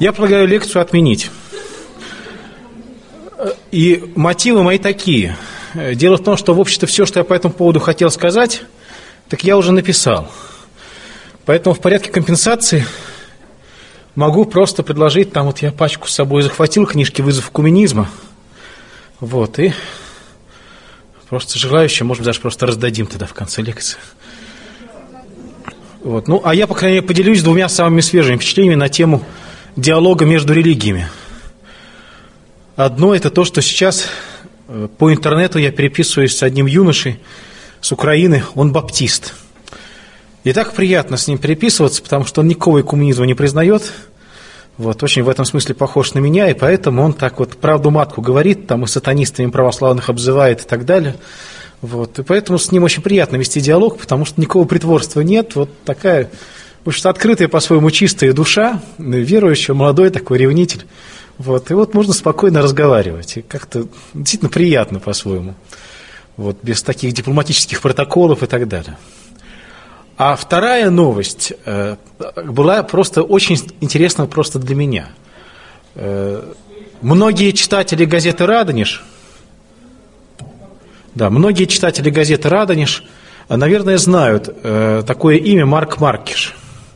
Я предлагаю лекцию отменить. И мотивы мои такие. Дело в том, что, в общем-то, все, что я по этому поводу хотел сказать, так я уже написал. Поэтому в порядке компенсации могу просто предложить, там вот я пачку с собой захватил, книжки «Вызов коммунизма». Вот, и просто желающим, может быть, даже просто раздадим тогда в конце лекции. Вот, ну, а я, по крайней мере, поделюсь двумя самыми свежими впечатлениями на тему диалога между религиями. Одно – это то, что сейчас по интернету я переписываюсь с одним юношей с Украины, он баптист. И так приятно с ним переписываться, потому что он никакого коммунизма не признает. Вот, очень в этом смысле похож на меня, и поэтому он так вот правду матку говорит, там и сатанистами православных обзывает и так далее. Вот, и поэтому с ним очень приятно вести диалог, потому что никакого притворства нет. Вот такая, в общем-то, открытая по-своему чистая душа, верующий, молодой такой ревнитель. Вот, и вот можно спокойно разговаривать, и как-то действительно приятно по-своему, вот, без таких дипломатических протоколов и так далее. А вторая новость была просто очень интересна просто для меня. Многие читатели газеты «Радонеж», многие читатели газеты «Радонеж», наверное, знают такое имя Марк Маркиш.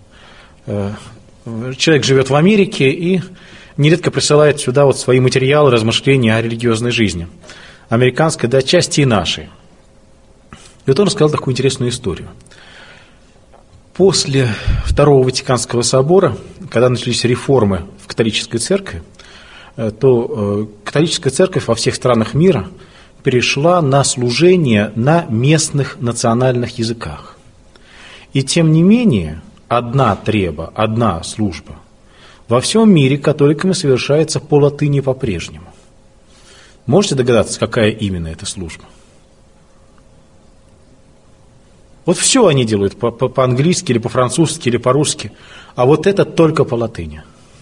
Человек живет в Америке и нередко присылает сюда вот свои материалы, размышления о религиозной жизни, американской, да отчасти и нашей. И вот он рассказал такую интересную историю. После Второго Ватиканского собора, когда начались реформы в католической церкви, то католическая церковь во всех странах мира перешла на служение на местных национальных языках. И тем не менее, одна служба во всем мире католиками совершается по латыни по-прежнему. Можете догадаться, какая именно эта служба? Вот все они делают по-английски, или по-французски, или по-русски, а вот это только по латыни.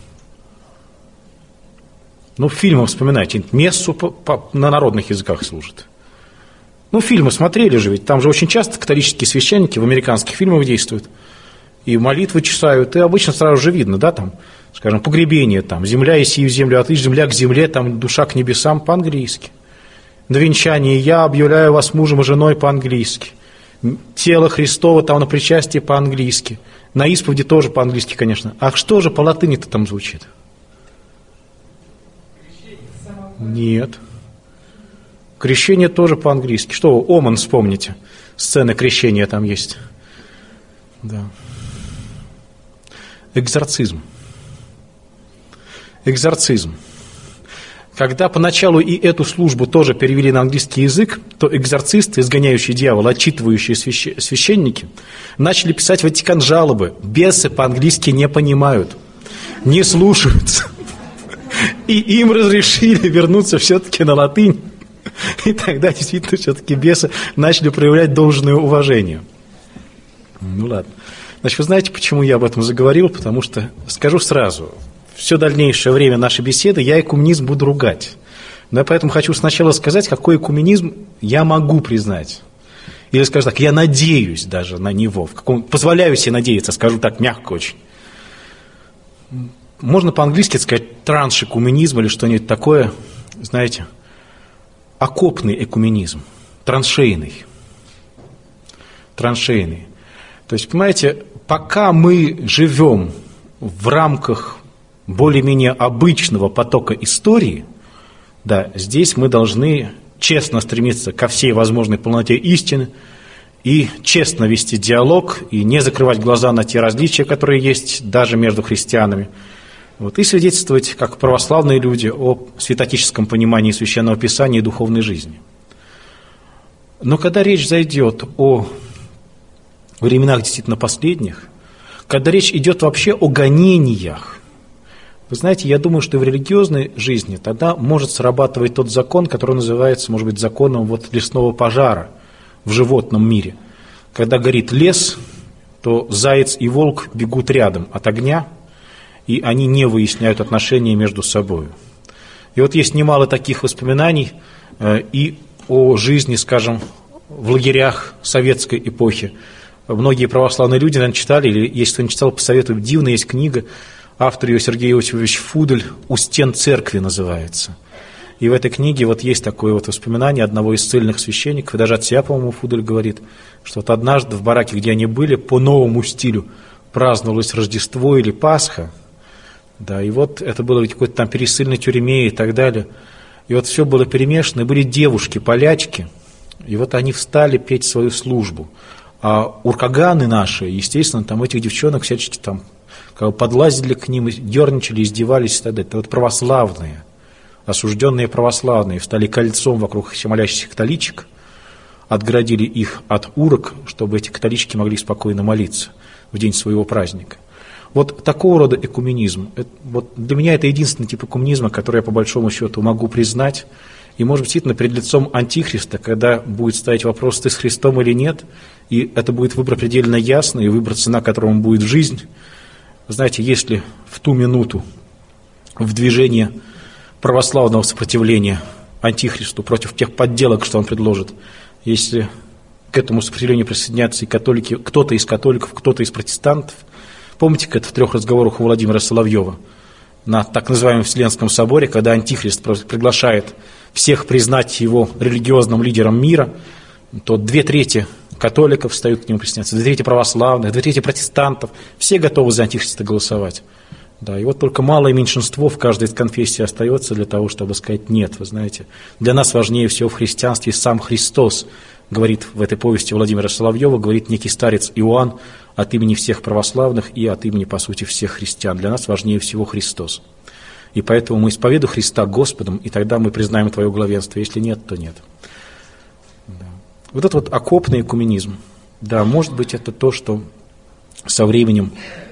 Ну, фильмы вспоминайте, мессу на народных языках служат. Ну, фильмы смотрели же, ведь там же очень часто католические священники в американских фильмах действуют, и молитвы читают, и обычно сразу же видно, да, там, скажем, погребение, там, земля и сию землю, а ты земля к земле, там, душа к небесам по-английски. На венчании я объявляю вас мужем и женой по-английски. Тело Христово там на причастии по-английски. На исповеди тоже по-английски, конечно. А что же по латыни-то там звучит? Нет. Крещение тоже по-английски. Что вы, Оман вспомните. Сцена крещения там есть. Да. Экзорцизм. Экзорцизм. Когда поначалу и эту службу тоже перевели на английский язык, то экзорцисты, изгоняющие дьявола, отчитывающие священники, начали писать в Ватикан жалобы. Бесы по-английски не понимают, не слушаются. И им разрешили вернуться все-таки на латынь. И тогда действительно все-таки бесы начали проявлять должное уважение. Ну ладно. Значит, вы знаете, почему я об этом заговорил? Потому что, скажу сразу, все дальнейшее время нашей беседы я экуменизм буду ругать. Но я поэтому хочу сначала сказать, какой экуменизм я могу признать. Или, скажем так, я надеюсь даже на него. Позволяю себе надеяться, скажу так мягко очень. Можно по-английски сказать траншекуменизм или что-нибудь такое, знаете, окопный экуменизм, траншейный. Траншейный. То есть, понимаете, пока мы живем в рамках более-менее обычного потока истории, да, здесь мы должны честно стремиться ко всей возможной полноте истины и честно вести диалог, и не закрывать глаза на те различия, которые есть даже между христианами, вот, и свидетельствовать, как православные люди, о святоотеческом понимании Священного Писания и духовной жизни. Но когда речь зайдет о временах действительно последних, когда речь идет вообще о гонениях, вы знаете, я думаю, что и в религиозной жизни тогда может срабатывать тот закон, который называется, может быть, законом вот лесного пожара в животном мире. Когда горит лес, то заяц и волк бегут рядом от огня, и они не выясняют отношения между собой. И вот есть немало таких воспоминаний и о жизни, скажем, в лагерях советской эпохи. Многие православные люди, наверное, читали, или если кто не читал, посоветую, дивная есть книга Автор ее Сергей Иосифович Фудель «У стен церкви» называется. И в этой книге вот есть такое вот воспоминание одного из ссыльных священников, и даже от себя, по-моему, Фудель говорит, что вот однажды в бараке, где они были, по новому стилю праздновалось Рождество или Пасха, да, и вот это было в какой-то там пересыльной тюрьме и так далее, и вот все было перемешано, и были девушки, полячки, и вот они встали петь свою службу, а уркаганы наши, естественно, там этих девчонок всячески там как бы подлазили к ним, дерничали, издевались и так далее. Это вот православные, осужденные православные, встали кольцом вокруг молящихся католичек, отгородили их от урок, чтобы эти католички могли спокойно молиться в день своего праздника. Вот такого рода экуменизм. Вот для меня это единственный тип экуменизма, который я по большому счету могу признать. И, может быть, действительно, перед лицом Антихриста, когда будет ставить вопрос, ты с Христом или нет, и это будет выбор предельно ясный, и выбор, цена которому будет жизнь. Знаете, если в ту минуту в движении православного сопротивления Антихристу против тех подделок, что он предложит, если к этому сопротивлению присоединятся и католики, кто-то из католиков, кто-то из протестантов, помните, как это в 3 разговорах у Владимира Соловьева на так называемом Вселенском соборе, когда Антихрист приглашает всех признать его религиозным лидером мира, то 2/3 католиков встают к нему присоединяться, 2/3 православных, 2/3 протестантов, все готовы за Антихриста голосовать. Да, и вот только малое меньшинство в каждой из конфессий остается для того, чтобы сказать нет, вы знаете. Для нас важнее всего в христианстве сам Христос, говорит в этой повести Владимира Соловьева, говорит некий старец Иоанн от имени всех православных и от имени, по сути, всех христиан. Для нас важнее всего Христос. И поэтому мы исповедуем Христа Господом, и тогда мы признаем Твое главенство. Если нет, то нет. Да. Вот это вот окопный экуменизм. Да, может быть, это то, что со временем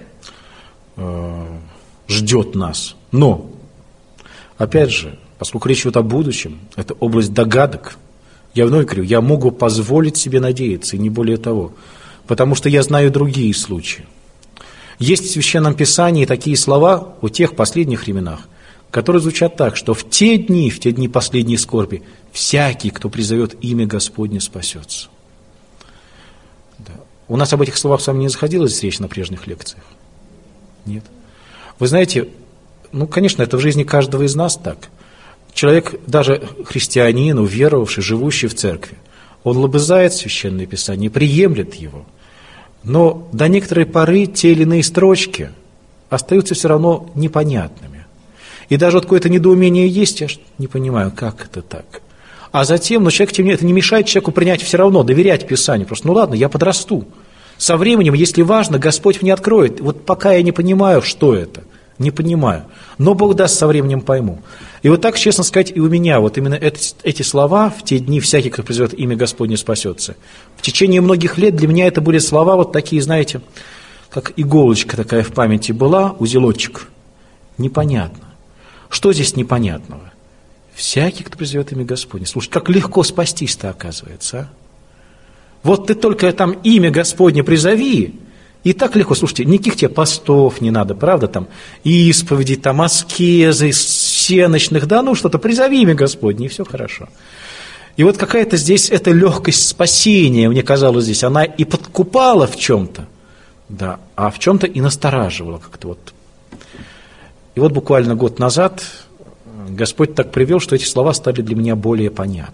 ждет нас. Но, опять же, поскольку речь идет о будущем, это область догадок, я вновь говорю, я могу позволить себе надеяться, и не более того, потому что я знаю другие случаи. Есть в Священном Писании такие слова о тех последних временах, которые звучат так, что в те дни последней скорби, всякий, кто призовет имя Господне, спасется. Да. У нас об этих словах с вами не заходилась речь на прежних лекциях? Нет. Вы знаете, конечно, это в жизни каждого из нас так. Человек, даже христианин, уверовавший, живущий в церкви, он лобызает Священное Писание, приемлет его. Но до некоторой поры те или иные строчки остаются все равно непонятными. И даже вот какое-то недоумение есть, я не понимаю, как это так. А затем, человек, тем не менее, это не мешает человеку принять все равно, доверять Писанию. Просто, ладно, я подрасту. Со временем, если важно, Господь мне откроет. Вот пока я не понимаю, что это, не понимаю. Но Бог даст, со временем пойму. И вот так, честно сказать, и у меня, вот именно эти слова, в те дни всякий, кто призовет имя Господне, спасется. В течение многих лет для меня это были слова вот такие, знаете, как иголочка такая в памяти была, узелочек. Непонятно. Что здесь непонятного? Всякий, кто призовет имя Господне. Слушай, как легко спастись-то оказывается, а? Вот ты только там имя Господне призови, и так легко, слушайте, никаких тебе постов не надо, правда, там, исповеди, там, аскезы, всеночных, да, что-то, призови имя Господне, и все хорошо. И вот какая-то здесь эта легкость спасения, мне казалось здесь, она и подкупала в чем-то, да, а в чем-то и настораживала как-то вот. И вот буквально год назад Господь так привел, что эти слова стали для меня более понятны.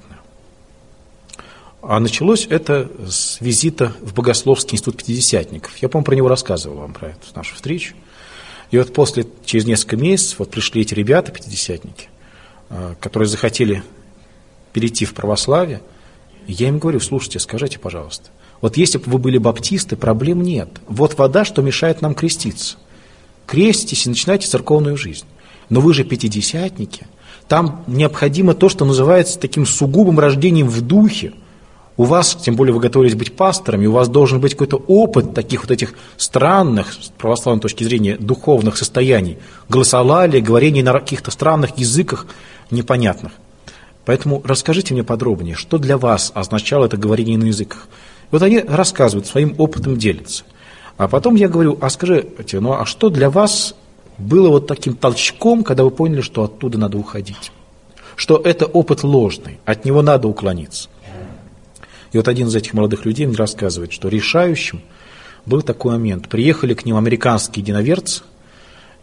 А началось это с визита в Богословский институт пятидесятников. Я, по-моему, про него рассказывал вам, про эту нашу встречу. И вот через несколько месяцев пришли эти ребята, пятидесятники, которые захотели перейти в православие. И я им говорю, слушайте, скажите, пожалуйста, вот если бы вы были баптисты, проблем нет. Вот вода, что мешает нам креститься. Креститесь и начинайте церковную жизнь. Но вы же пятидесятники. Там необходимо то, что называется таким сугубым рождением в духе. У вас, тем более вы готовились быть пасторами, у вас должен быть какой-то опыт таких вот этих странных, с православной точки зрения, духовных состояний, голосолалия, говорения на каких-то странных языках непонятных. Поэтому расскажите мне подробнее, что для вас означало это говорение на языках. Вот они рассказывают, своим опытом делятся. А потом я говорю, а скажите, а что для вас было вот таким толчком, когда вы поняли, что оттуда надо уходить? Что это опыт ложный, от него надо уклониться. И вот один из этих молодых людей мне рассказывает, что решающим был такой момент. Приехали к ним американские единоверцы,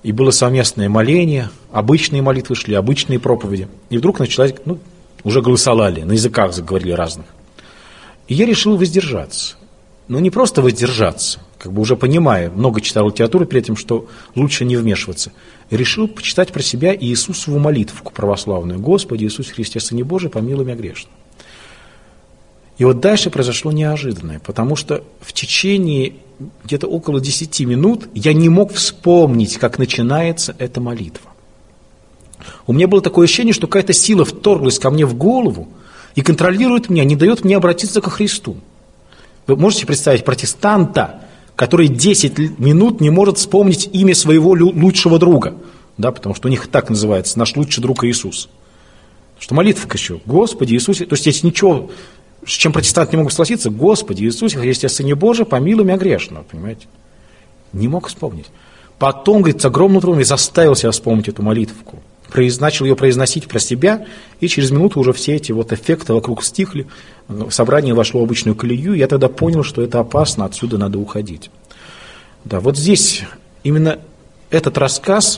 и было совместное моление, обычные молитвы шли, обычные проповеди. И вдруг началась, уже голосовали, на языках заговорили разных. И я решил воздержаться. Но не просто воздержаться, уже понимая, много читал литературы перед этим, что лучше не вмешиваться. Решил почитать про себя Иисусову молитву православную. «Господи Иисусе Христе, Сыне Божий, помилуй меня грешного». И вот дальше произошло неожиданное, потому что в течение где-то около 10 минут я не мог вспомнить, как начинается эта молитва. У меня было такое ощущение, что какая-то сила вторглась ко мне в голову и контролирует меня, не дает мне обратиться ко Христу. Вы можете представить протестанта, который 10 минут не может вспомнить имя своего лучшего друга, да, потому что у них так называется, наш лучший друг Иисус. Что молитва еще, Господи Иисусе, то есть здесь ничего, с чем протестант не мог согласиться, Господи Иисусе Христе, Сыне Божий, помилуй меня грешного, понимаете? Не мог вспомнить. Потом, говорит, с огромным трудом я заставил себя вспомнить эту молитвку. Начал ее произносить про себя, и через минуту уже все эти эффекты вокруг стихли, собрание вошло в обычную колею, и я тогда понял, что это опасно, отсюда надо уходить. Да, вот здесь именно этот рассказ,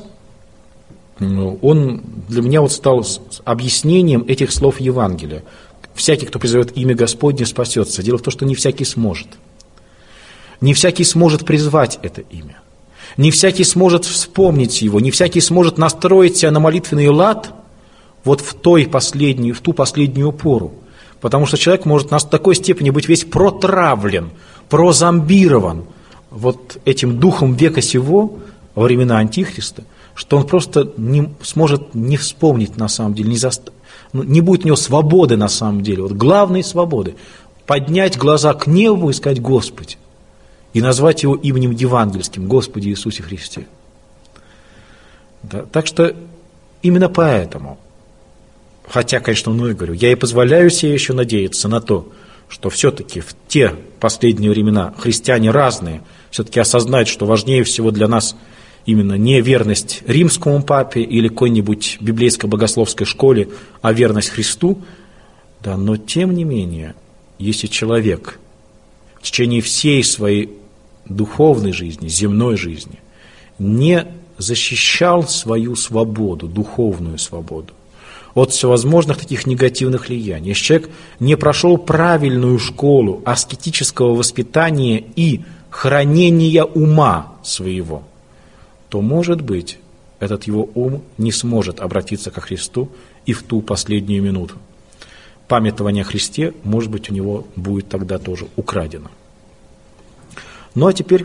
он для меня стал объяснением этих слов Евангелия. Всякий, кто призовет имя Господне, спасется. Дело в том, что не всякий сможет. Не всякий сможет призвать это имя. Не всякий сможет вспомнить его, не всякий сможет настроить себя на молитвенный лад в ту последнюю пору. Потому что человек может до такой степени быть весь протравлен, прозомбирован этим духом века сего во времена Антихриста, что он просто не сможет не вспомнить на самом деле, не будет у него свободы на самом деле, главной свободы. Поднять глаза к небу и сказать «Господи», и назвать его именем евангельским, Господи Иисусе Христе. Да, так что именно поэтому, хотя, конечно, говорю, я и позволяю себе еще надеяться на то, что все-таки в те последние времена христиане разные все-таки осознают, что важнее всего для нас именно не верность римскому папе или какой-нибудь библейско-богословской школе, а верность Христу. Да, но тем не менее, если человек в течение всей своей духовной жизни, земной жизни не защищал свою свободу, духовную свободу от всевозможных таких негативных влияний, если человек не прошел правильную школу аскетического воспитания и хранения ума своего, то, может быть, этот его ум не сможет обратиться ко Христу и в ту последнюю минуту. Памятование о Христе, может быть, у него будет тогда тоже украдено. Ну, а теперь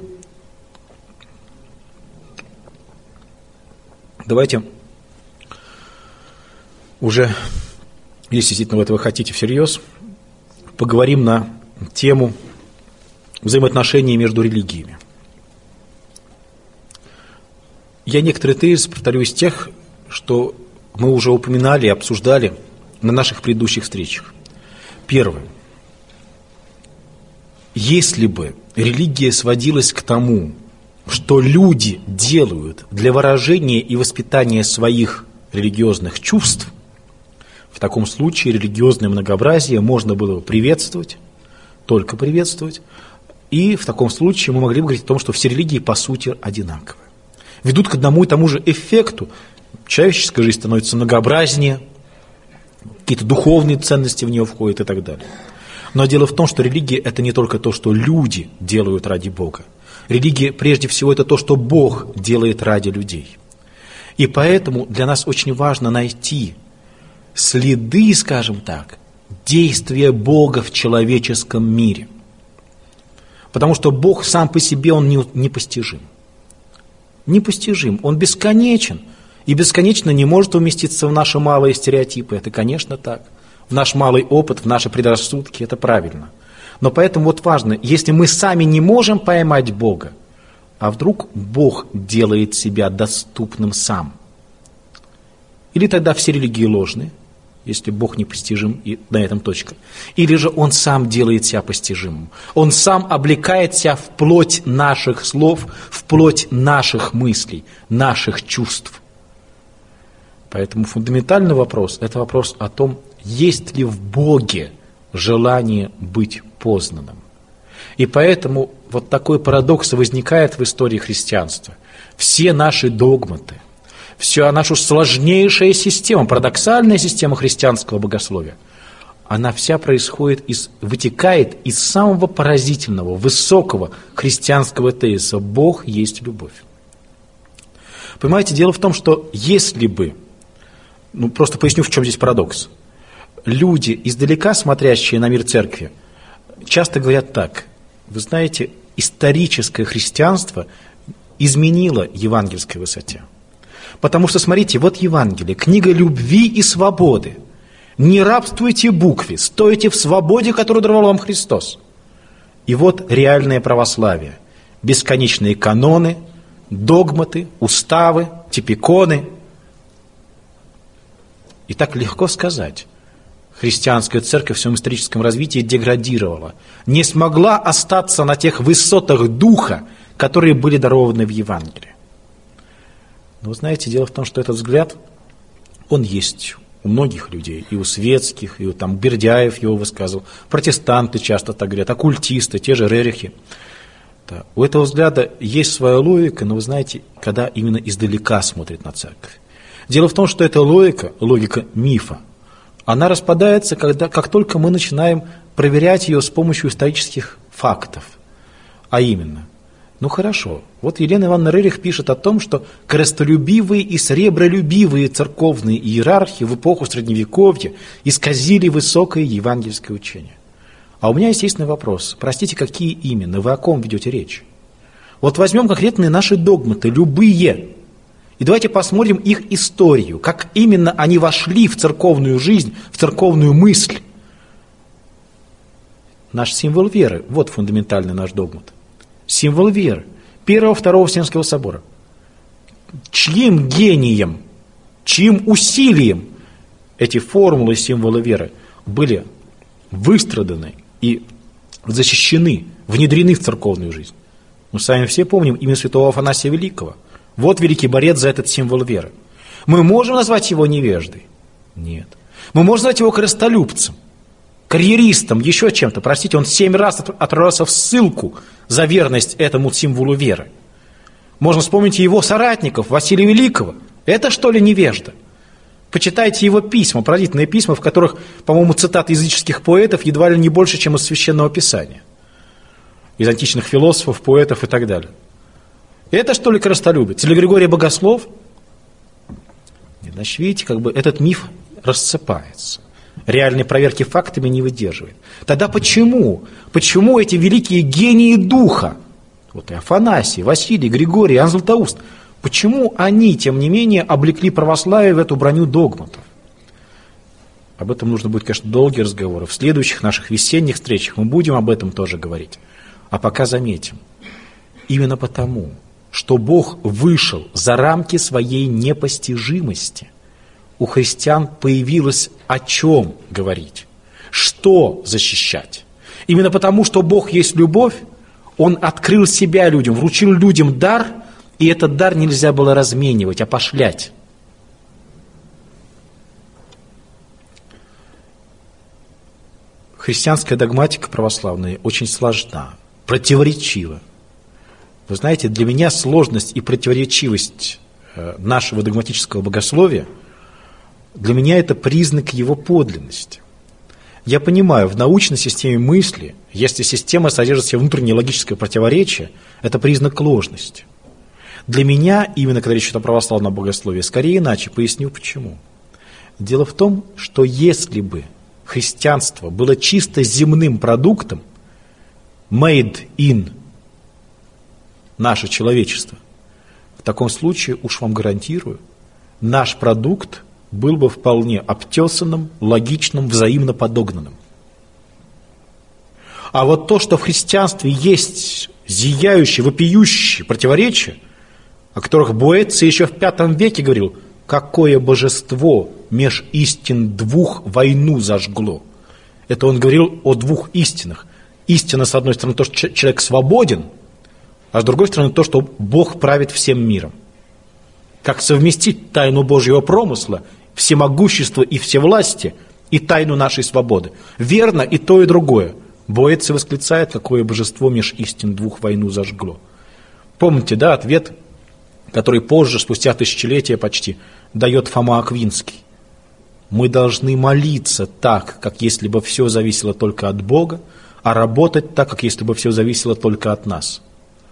давайте уже, если действительно вы этого хотите всерьез, поговорим на тему взаимоотношений между религиями. Я некоторые тезисы повторю из тех, что мы уже упоминали и обсуждали на наших предыдущих встречах. Первое. Если бы религия сводилась к тому, что люди делают для выражения и воспитания своих религиозных чувств, в таком случае религиозное многообразие можно было бы приветствовать, только приветствовать, и в таком случае мы могли бы говорить о том, что все религии по сути одинаковые. Ведут к одному и тому же эффекту. Человеческая жизнь становится многообразнее, какие-то духовные ценности в нее входят и так далее. Но дело в том, что религия – это не только то, что люди делают ради Бога. Религия, прежде всего, это то, что Бог делает ради людей. И поэтому для нас очень важно найти следы, скажем так, действия Бога в человеческом мире. Потому что Бог сам по себе, Он непостижим. Непостижим, Он бесконечен. И бесконечно не может уместиться в наши малые стереотипы. Это, конечно, так. В наш малый опыт, в наши предрассудки, это правильно. Но поэтому важно, если мы сами не можем поймать Бога, а вдруг Бог делает себя доступным сам. Или тогда все религии ложные, если Бог непостижим, и на этом точка. Или же Он сам делает себя постижимым. Он сам облекает себя в плоть наших слов, в плоть наших мыслей, наших чувств. Поэтому фундаментальный вопрос – это вопрос о том, есть ли в Боге желание быть познанным. И поэтому вот такой парадокс возникает в истории христианства. Все наши догматы, вся наша сложнейшая система, парадоксальная система христианского богословия, она вся вытекает из самого поразительного, высокого христианского тезиса: Бог есть любовь. Понимаете, дело в том, что если бы, просто поясню, в чем здесь парадокс. Люди, издалека смотрящие на мир церкви, часто говорят так: вы знаете, историческое христианство изменило евангельской высоте. Потому что, смотрите, вот Евангелие, книга любви и свободы. Не рабствуйте букве, стойте в свободе, которую даровал вам Христос. И вот реальное православие. Бесконечные каноны, догматы, уставы, типиконы. И так легко сказать. Христианская церковь в своем историческом развитии деградировала. Не смогла остаться на тех высотах духа, которые были дарованы в Евангелии. Но вы знаете, дело в том, что этот взгляд, он есть у многих людей, и у светских, и у Бердяев его высказывал, протестанты часто так говорят, оккультисты, те же Рерихи. Да. У этого взгляда есть своя логика, но вы знаете, когда именно издалека смотрит на церковь. Дело в том, что эта логика мифа, она распадается, как только мы начинаем проверять ее с помощью исторических фактов. А именно, хорошо, вот Елена Ивановна Рерих пишет о том, что крестолюбивые и сребролюбивые церковные иерархи в эпоху Средневековья исказили высокое евангельское учение. А у меня естественный вопрос. Простите, какие именно? Вы о ком ведете речь? Вот возьмем конкретные наши догматы, любые, и давайте посмотрим их историю, как именно они вошли в церковную жизнь, в церковную мысль. Наш символ веры, вот фундаментальный наш догмат. Символ веры. Первого-второго Вселенского собора. Чьим гением, чьим усилием эти формулы символа веры были выстраданы и защищены, внедрены в церковную жизнь? Мы сами все помним имя святого Афанасия Великого. Вот великий борец за этот символ веры. Мы можем назвать его невеждой? Нет. Мы можем назвать его крестолюбцем, карьеристом, еще чем-то. Простите, он 7 раз отправился в ссылку за верность этому символу веры. Можно вспомнить его соратников, Василия Великого. Это что ли невежда? Почитайте его письма, поразительные письма, в которых, по-моему, цитаты языческих поэтов едва ли не больше, чем из Священного Писания. Из античных философов, поэтов и так далее. Это что ли крестолюбец? Или Григорий Богослов? Значит, видите, этот миф рассыпается. Реальной проверки фактами не выдерживает. Тогда почему? Почему эти великие гении духа, вот и Афанасий, Василий, Григорий, Иоанн Златоуст, почему они, тем не менее, облекли православие в эту броню догматов? Об этом нужно будет, конечно, долгие разговоры. В следующих наших весенних встречах мы будем об этом тоже говорить. А пока заметим, именно потому, что Бог вышел за рамки своей непостижимости, у христиан появилось о чем говорить, что защищать. Именно потому, что Бог есть любовь, Он открыл себя людям, вручил людям дар, и этот дар нельзя было разменивать, опошлять. Христианская догматика православная очень сложна, противоречива. Вы знаете, для меня сложность и противоречивость нашего догматического богословия, для меня это признак его подлинности. Я понимаю, в научной системе мысли, если система содержит в себе внутреннее логическое противоречие, это признак ложности. Для меня, именно когда речь идет о православном богословии, скорее иначе, поясню почему. Дело в том, что если бы христианство было чисто земным продуктом, made in наше человечество, в таком случае, уж вам гарантирую, наш продукт был бы вполне обтесанным, логичным, взаимно подогнанным. А вот то, что в христианстве есть зияющие, вопиющие противоречия, о которых Боэций еще в V веке говорил, какое божество меж истин двух войну зажгло. Это он говорил о двух истинах. Истина, с одной стороны, то, что человек свободен, а с другой стороны, то, что Бог правит всем миром. Как совместить тайну Божьего промысла, всемогущество и всевластие, и тайну нашей свободы? Верно и то, и другое. Боец и восклицает, какое божество меж истин двух войну зажгло. Помните, да, ответ, который позже, спустя тысячелетия почти, дает Фома Аквинский. Мы должны молиться так, как если бы все зависело только от Бога, а работать так, как если бы все зависело только от нас.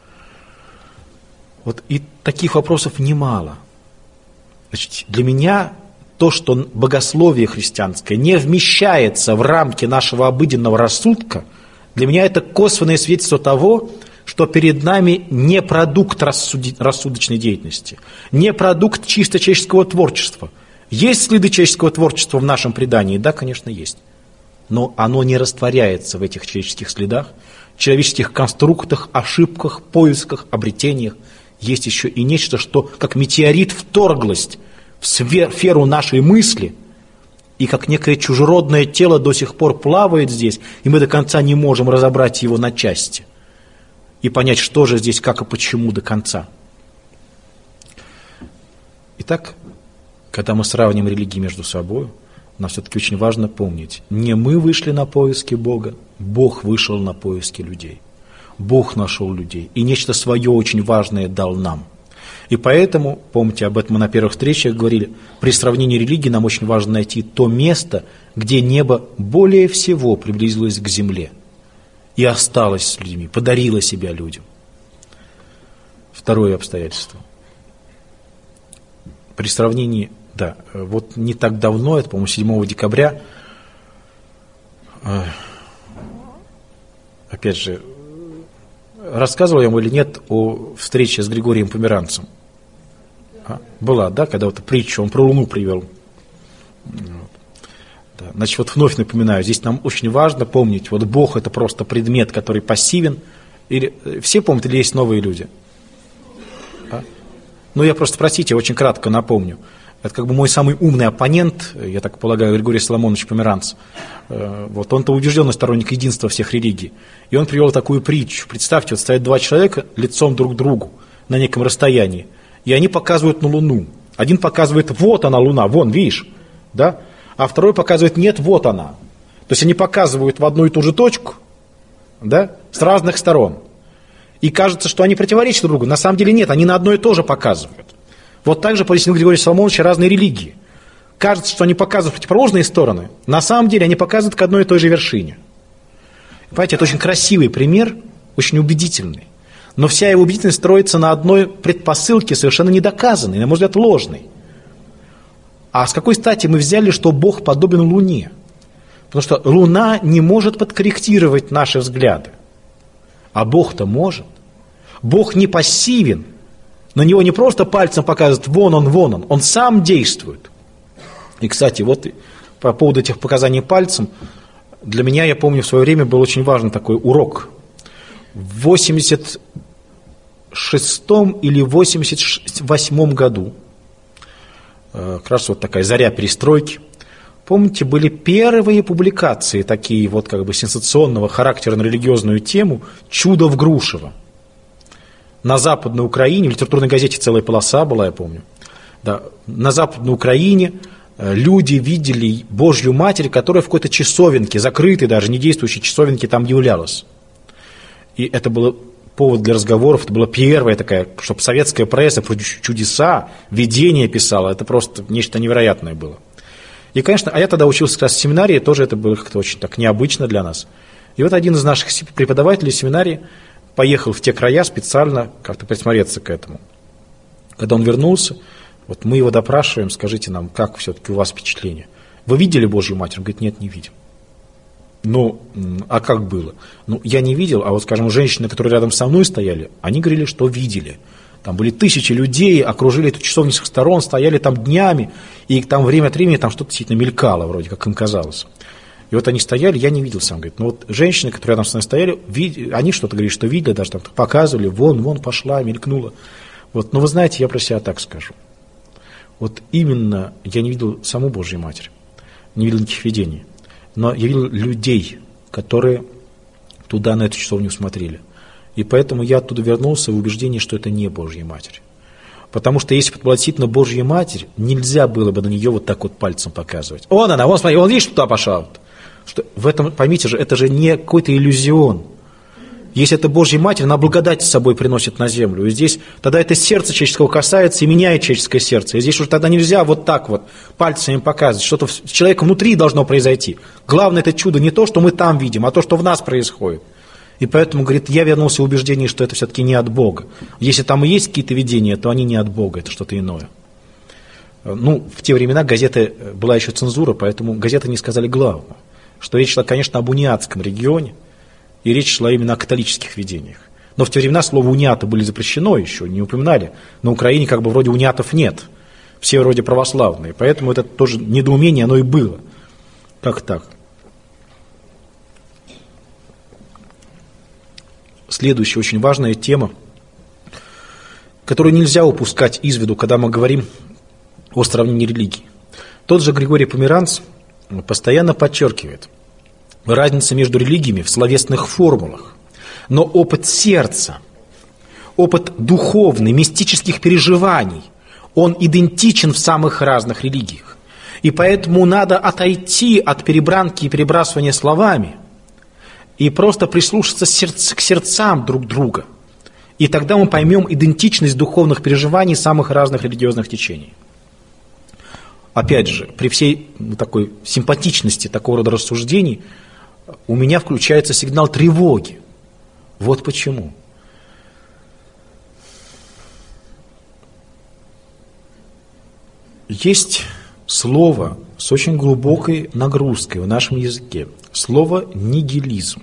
Вот и таких вопросов немало. Значит, для меня то, что богословие христианское не вмещается в рамки нашего обыденного рассудка, для меня это косвенное свидетельство того, что перед нами не продукт рассудочной деятельности, не продукт чисто человеческого творчества. Есть следы человеческого творчества в нашем предании? Да, конечно, есть. Но оно не растворяется в этих человеческих следах, человеческих конструктах, ошибках, поисках, обретениях. Есть еще и нечто, что как метеорит вторглось в сферу нашей мысли, и как некое чужеродное тело до сих пор плавает здесь, и мы до конца не можем разобрать его на части и понять, что же здесь, как и почему до конца. Итак, когда мы сравним религии между собой, нам все-таки очень важно помнить, не мы вышли на поиски Бога, Бог вышел на поиски людей. Бог нашел людей, и нечто свое очень важное дал нам. И поэтому, помните, об этом мы на первых встречах говорили, при сравнении религии нам очень важно найти то место, где небо более всего приблизилось к земле и осталось с людьми, подарило себя людям. Второе обстоятельство. При сравнении, да, вот не так давно, это, по-моему, 7 декабря, опять же, рассказывал я вам или нет о встрече с Григорием Померанцем? Была, да, когда вот притчу он про Луну привел. Да. Значит, вот вновь напоминаю, здесь нам очень важно помнить, вот Бог это просто предмет, который пассивен. Или, все помнят, или есть новые люди? Ну, я просто, простите, очень кратко напомню. Это как бы мой самый умный оппонент, я так полагаю, Григорий Соломонович Померанц. Вот он-то убежденный сторонник единства всех религий. И он привел такую притчу. Представьте, вот стоят два человека лицом друг к другу на неком расстоянии, и они показывают на Луну. Один показывает, вот она Луна, вон, видишь, да? А второй показывает, нет, вот она. То есть они показывают в одну и ту же точку, да, с разных сторон. И кажется, что они противоречат друг другу. На самом деле нет, они на одно и то же показывают. Вот так же пояснил Григорий Соломонович разные религии. Кажется, что они показывают противоположные стороны. На самом деле они показывают к одной и той же вершине. Понимаете, это очень красивый пример, очень убедительный. Но вся его убедительность строится на одной предпосылке, совершенно недоказанной, на мой взгляд, ложной. А с какой стати мы взяли, что Бог подобен Луне? Потому что Луна не может подкорректировать наши взгляды. А Бог-то может. Бог не пассивен. На него не просто пальцем показывают, вон он, он сам действует. И, кстати, вот по поводу этих показаний пальцем, для меня, я помню, в свое время был очень важный такой урок. В 86-м или 88-м году, как раз вот такая заря перестройки, помните, были первые публикации такие вот как бы сенсационного характера на религиозную тему «Чудо в Грушево». На Западной Украине, в литературной газете целая полоса была, я помню, да, на Западной Украине люди видели Божью Матерь, которая в какой-то часовенке, закрытой даже, не действующей часовенке там являлась. И это был повод для разговоров, это была первая такая, чтобы советская пресса про чудеса, видения писала, это просто нечто невероятное было. И, конечно, а я тогда учился как раз в семинарии, тоже это было как-то очень так необычно для нас. И вот один из наших преподавателей семинарии поехал в те края специально как-то присмотреться к этому. Когда он вернулся, вот мы его допрашиваем, скажите нам, как все-таки у вас впечатление? Вы видели Божью Матерь? Он говорит, нет, не видел. Ну, а как было? Ну, я не видел, а вот, скажем, женщины, которые рядом со мной стояли, они говорили, что видели. Там были тысячи людей, окружили эту часовню с сторон, стояли там днями, и там время от времени там что-то действительно мелькало, вроде как им казалось. И вот они стояли, я не видел сам, говорит, но вот женщины, которые рядом со мной стояли, они что-то говорили, что видели, даже там показывали, вон пошла, мелькнула. Вот, но вы знаете, я про себя так скажу. Вот именно я не видел саму Божью Матерь, не видел никаких видений, но я видел людей, которые туда, на эту часовню смотрели. И поэтому я оттуда вернулся в убеждении, что это не Божья Матерь. Потому что если бы это была действительно Божья Матерь, нельзя было бы на нее вот так вот пальцем показывать. Вон она, вон, смотри, вон, видишь, туда пошла. Вот. Что в этом, поймите же, это же не какой-то иллюзион. Если это Божья Матерь, она благодать с собой приносит на землю. И здесь тогда это сердце человеческого касается и меняет человеческое сердце. И здесь уже тогда нельзя вот так вот пальцами показывать. Что-то с человеком внутри должно произойти. Главное это чудо не то, что мы там видим, а то, что в нас происходит. И поэтому, говорит, я вернулся в убеждение, что это все-таки не от Бога. Если там и есть какие-то видения, то они не от Бога, это что-то иное. Ну, в те времена газеты, была еще цензура, поэтому газеты не сказали главного. Что речь шла, конечно, об униатском регионе, и речь шла именно о католических видениях. Но в те времена слово униаты были запрещено еще, не упоминали. На Украине как бы вроде униатов нет, все вроде православные, поэтому это тоже недоумение, оно и было. Как так? Следующая очень важная тема, которую нельзя упускать из виду, когда мы говорим о сравнении религий. Тот же Григорий Померанц постоянно подчеркивает разницу между религиями в словесных формулах. Но опыт сердца, опыт духовный, мистических переживаний, он идентичен в самых разных религиях. И поэтому надо отойти от перебранки и перебрасывания словами и просто прислушаться к сердцам друг друга. И тогда мы поймем идентичность духовных переживаний самых разных религиозных течений. Опять же, при всей такой симпатичности такого рода рассуждений у меня включается сигнал тревоги. Вот почему. Есть слово с очень глубокой нагрузкой в нашем языке. Слово нигилизм.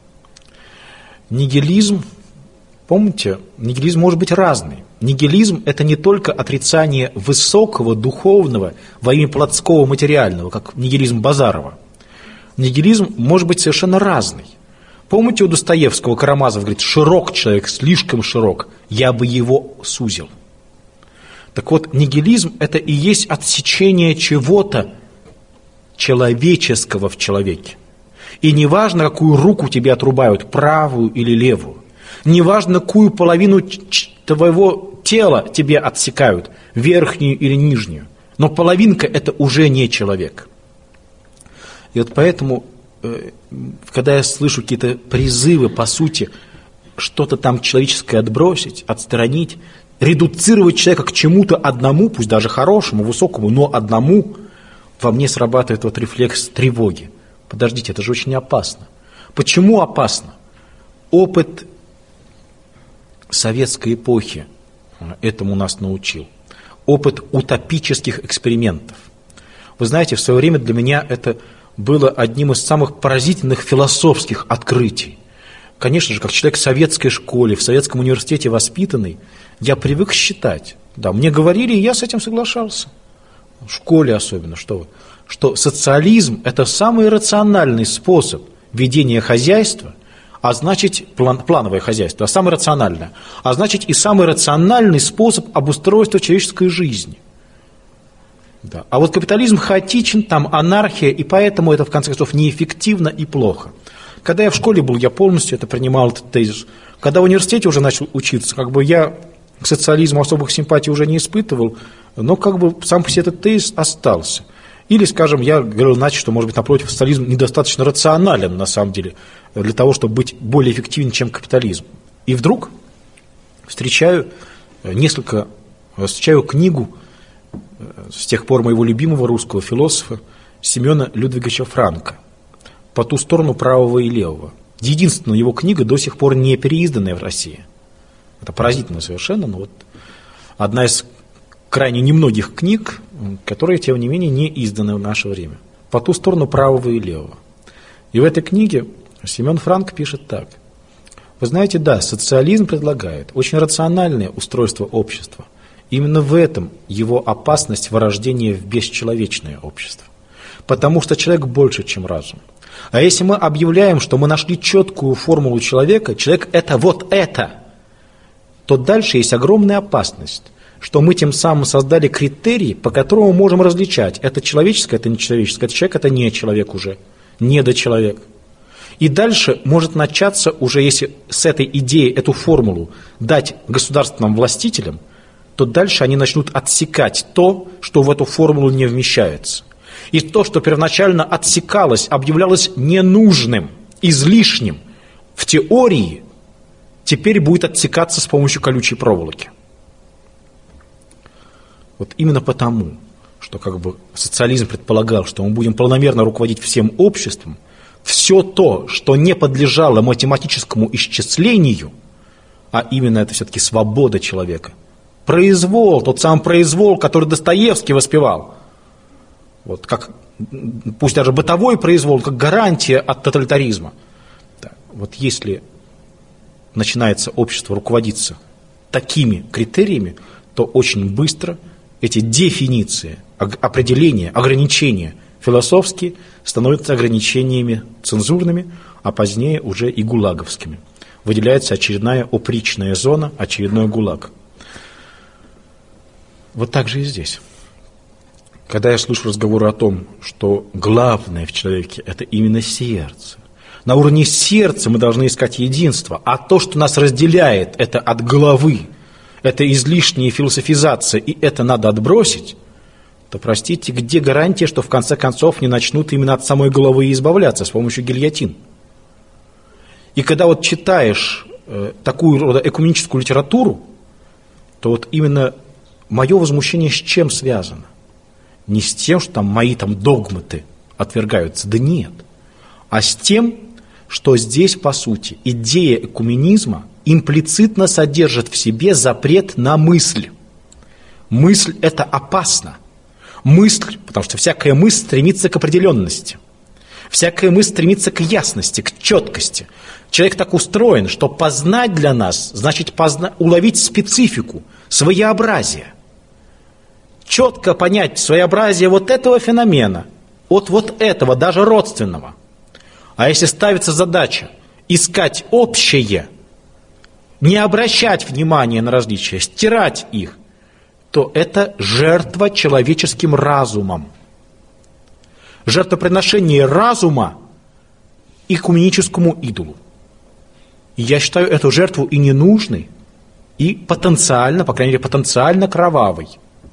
Нигилизм, помните, нигилизм может быть разный. Нигилизм – это не только отрицание высокого, духовного во имя плотского, материального, как нигилизм Базарова. Нигилизм может быть совершенно разный. Помните, у Достоевского Карамазов говорит: «Широк человек, слишком широк, я бы его сузил». Так вот, нигилизм – это и есть отсечение чего-то человеческого в человеке. И неважно, какую руку тебе отрубают, правую или левую, неважно, какую половину твоего тела тебе отсекают, верхнюю или нижнюю, но половинка – это уже не человек. И вот поэтому, когда я слышу какие-то призывы, по сути, что-то там человеческое отбросить, отстранить, редуцировать человека к чему-то одному, пусть даже хорошему, высокому, но одному, во мне срабатывает вот рефлекс тревоги. Подождите, это же очень опасно. Почему опасно? Опыт советской эпохи этому нас научил. Опыт утопических экспериментов. Вы знаете, в свое время для меня это было одним из самых поразительных философских открытий. Конечно же, как человек в советской школе, в советском университете воспитанный, я привык считать. Да, мне говорили, и я с этим соглашался. В школе особенно, что социализм – это самый рациональный способ ведения хозяйства, а значит, плановое хозяйство, а самое рациональное, а значит и самый рациональный способ обустройства человеческой жизни. Да. А вот капитализм хаотичен, там анархия, и поэтому это, в конце концов, неэффективно и плохо. Когда я в школе был, я полностью это принимал, этот тезис. Когда в университете уже начал учиться, я к социализму особых симпатий уже не испытывал, но сам по себе этот тезис остался. Или, скажем, я говорил иначе, что, может быть, напротив, социализм недостаточно рационален, на самом деле, для того, чтобы быть более эффективен, чем капитализм. И вдруг встречаю книгу с тех пор моего любимого русского философа Семена Людвиговича Франка «По ту сторону правого и левого». Единственная его книга, до сих пор не переизданная в России. Это поразительно совершенно, но вот одна из крайне немногих книг, которые, тем не менее, не изданы в наше время. «По ту сторону правого и левого». И в этой книге Семен Франк пишет так. Вы знаете, да, социализм предлагает очень рациональное устройство общества. Именно в этом его опасность вырождения в бесчеловечное общество. Потому что человек больше, чем разум. А если мы объявляем, что мы нашли четкую формулу человека, человек это вот это, то дальше есть огромная опасность, что мы тем самым создали критерий, по которому мы можем различать, это человеческое, это не человеческое, это человек, это не человек уже, недочеловек. И дальше может начаться уже, если с этой идеей, эту формулу дать государственным властителям, то дальше они начнут отсекать то, что в эту формулу не вмещается. И то, что первоначально отсекалось, объявлялось ненужным, излишним в теории, теперь будет отсекаться с помощью колючей проволоки. Вот именно потому, что как бы социализм предполагал, что мы будем планомерно руководить всем обществом, все то, что не подлежало математическому исчислению, а именно это все-таки свобода человека, произвол, тот самый произвол, который Достоевский воспевал, вот как, пусть даже бытовой произвол, как гарантия от тоталитаризма. Да, вот если начинается общество руководиться такими критериями, то очень быстро эти дефиниции, определения, ограничения философские становятся ограничениями цензурными, а позднее уже и гулаговскими. Выделяется очередная опричная зона, очередной гулаг. Вот так же и здесь. Когда я слышу разговоры о том, что главное в человеке – это именно сердце, на уровне сердца мы должны искать единство, а то, что нас разделяет, это от головы, это излишняя философизация, и это надо отбросить, то, простите, где гарантия, что в конце концов не начнут именно от самой головы избавляться с помощью гильотин? И когда вот читаешь такую рода экуменическую литературу, то вот именно мое возмущение с чем связано? Не с тем, что там мои там догматы отвергаются, да нет, а с тем, что здесь, по сути, идея экуменизма имплицитно содержит в себе запрет на мысль. Мысль – это опасно. Мысль, потому что всякая мысль стремится к определенности. Всякая мысль стремится к ясности, к четкости. Человек так устроен, что познать для нас значит уловить специфику, своеобразие. Четко понять своеобразие вот этого феномена от вот этого, даже родственного. А если ставится задача искать общее, не обращать внимания на различия, стирать их, то это жертва человеческим разумом. Жертвоприношение разума экуменическому идолу. И я считаю эту жертву и ненужной, и потенциально, по крайней мере, потенциально кровавой.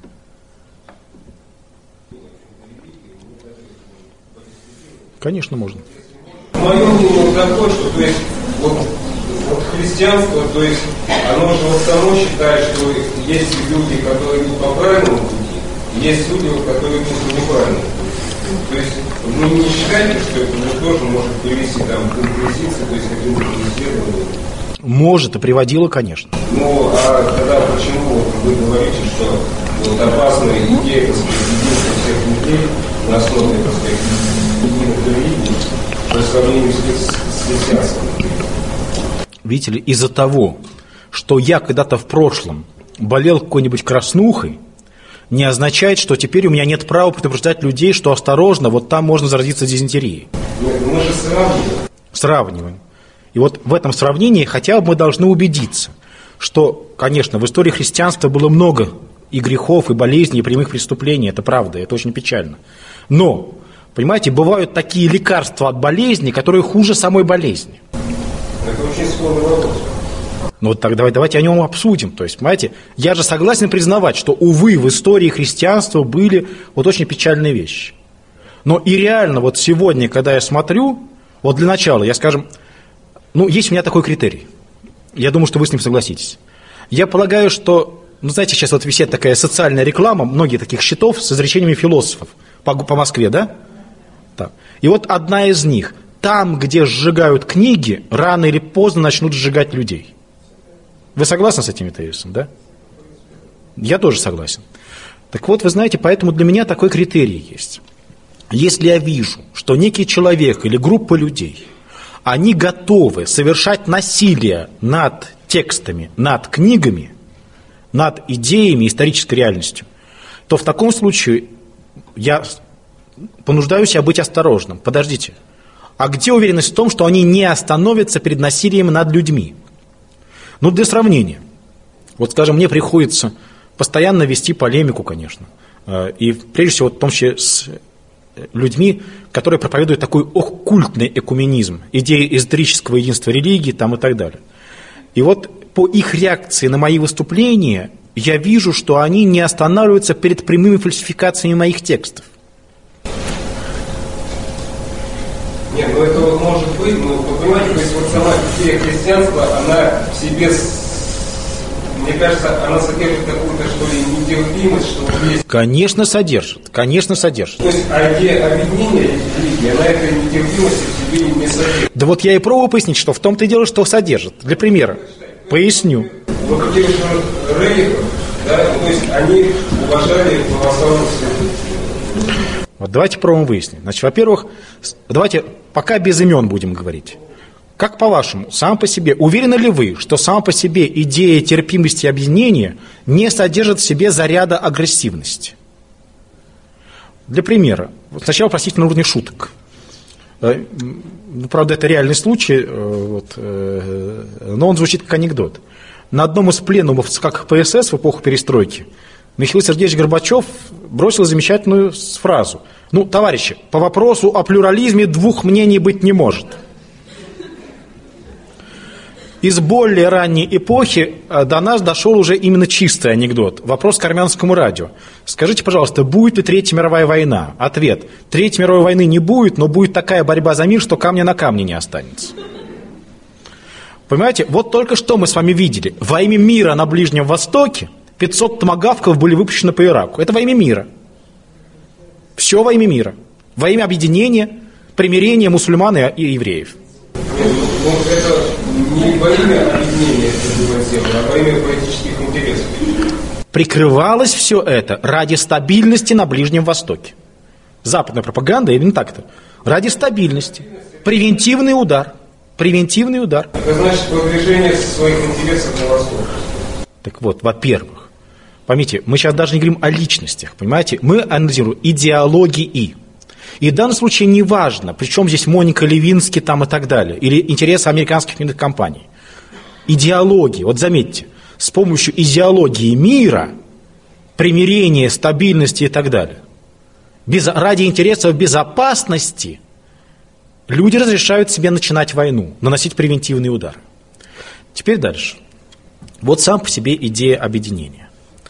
Конечно, можно. Мое мнение такое, что то есть, вот христианство, то есть оно же вот само считает, что есть люди, которые идут по правильному пути, есть люди, которые идут по неправильному пути. То есть вы не считаете, что это тоже может привести там, к инквизиции, то есть к каким-то исследованиям? Может, и приводило, конечно. Ну, а тогда почему вы говорите, что вот опасная идея, так сказать, единства всех людей на основе, так сказать, единых религий по сравнению с христианством? Видите ли, из-за того, что я когда-то в прошлом болел какой-нибудь краснухой, не означает, что теперь у меня нет права предупреждать людей, что осторожно, вот там можно заразиться дизентерией. Нет, мы же сравниваем. Сравниваем. И вот в этом сравнении хотя бы мы должны убедиться, что, конечно, в истории христианства было много и грехов, и болезней, и прямых преступлений, это правда, это очень печально. Но, понимаете, бывают такие лекарства от болезни, которые хуже самой болезни. Это очень спорный вопрос. Ну вот так давайте о нем обсудим. То есть, понимаете, я же согласен признавать, что, увы, в истории христианства были вот очень печальные вещи. Но и реально вот сегодня, когда я смотрю, вот для начала, я, скажем, ну, есть у меня такой критерий. Я думаю, что вы с ним согласитесь. Я полагаю, что, ну, знаете, сейчас вот висит такая социальная реклама, многие таких счетов с изречениями философов по Москве, да? Так. И вот одна из них. Там, где сжигают книги, рано или поздно начнут сжигать людей. Вы согласны с этими тезисами, да? Я тоже согласен. Так вот, вы знаете, поэтому для меня такой критерий есть. Если я вижу, что некий человек или группа людей, они готовы совершать насилие над текстами, над книгами, над идеями, исторической реальностью, то в таком случае я понуждаю себя быть осторожным. Подождите, а где уверенность в том, что они не остановятся перед насилием над людьми? Ну, для сравнения. Вот, скажем, мне приходится постоянно вести полемику, конечно. И прежде всего, в том числе с людьми, которые проповедуют такой оккультный экуменизм, идеи эзотерического единства религии там, и так далее. И вот по их реакции на мои выступления я вижу, что они не останавливаются перед прямыми фальсификациями моих текстов. Нет, ну это вот может быть, но вы понимаете, то есть вот сама идея христианства, она в себе, мне кажется, она содержит какую-то, что ли, нетерпимость, что есть. Конечно, содержит, конечно, содержит. То есть идея объединения религии, она этой нетерпимости в себе не содержит. Да вот я и пробую пояснить, что в том-то и дело, что содержит. Для примера, поясню. Вот у тех же Рерихов, да, то есть они уважали православных святых. Вот давайте пробуем выяснить. Значит, во-первых, давайте пока без имен будем говорить. Как по-вашему, сам по себе, уверены ли вы, что сама по себе идея терпимости и объединения не содержит в себе заряда агрессивности? Для примера, сначала, простите, на уровне шуток. Правда, это реальный случай, но он звучит как анекдот. На одном из пленумов ЦК КПСС в эпоху перестройки Михаил Сергеевич Горбачев бросил замечательную фразу. Ну, товарищи, по вопросу о плюрализме двух мнений быть не может. Из более ранней эпохи до нас дошел уже именно чистый анекдот. Вопрос к армянскому радио. Скажите, пожалуйста, будет ли Третья мировая война? Ответ. Третьей мировой войны не будет, но будет такая борьба за мир, что камня на камне не останется. Понимаете, вот только что мы с вами видели. Во имя мира на Ближнем Востоке 500 томагавков были выпущены по Ираку. Это во имя мира. Все во имя мира. Во имя объединения, примирения мусульман и евреев. Это не во имя объединения, а во имя политических интересов. Прикрывалось все это ради стабильности на Ближнем Востоке. Западная пропаганда именно так-то. Ради стабильности. Превентивный удар. Превентивный удар. Это значит продвижение своих интересов на восток. Так вот, во-первых, поймите, мы сейчас даже не говорим о личностях, понимаете? Мы анализируем идеологии. И в данном случае не важно, причем здесь Моника Левински там и так далее, или интересы американских медийных компаний. Идеологии, вот заметьте, с помощью идеологии мира, примирения, стабильности и так далее, ради интересов безопасности люди разрешают себе начинать войну, наносить превентивный удар. Теперь дальше. Вот сам по себе идея объединения.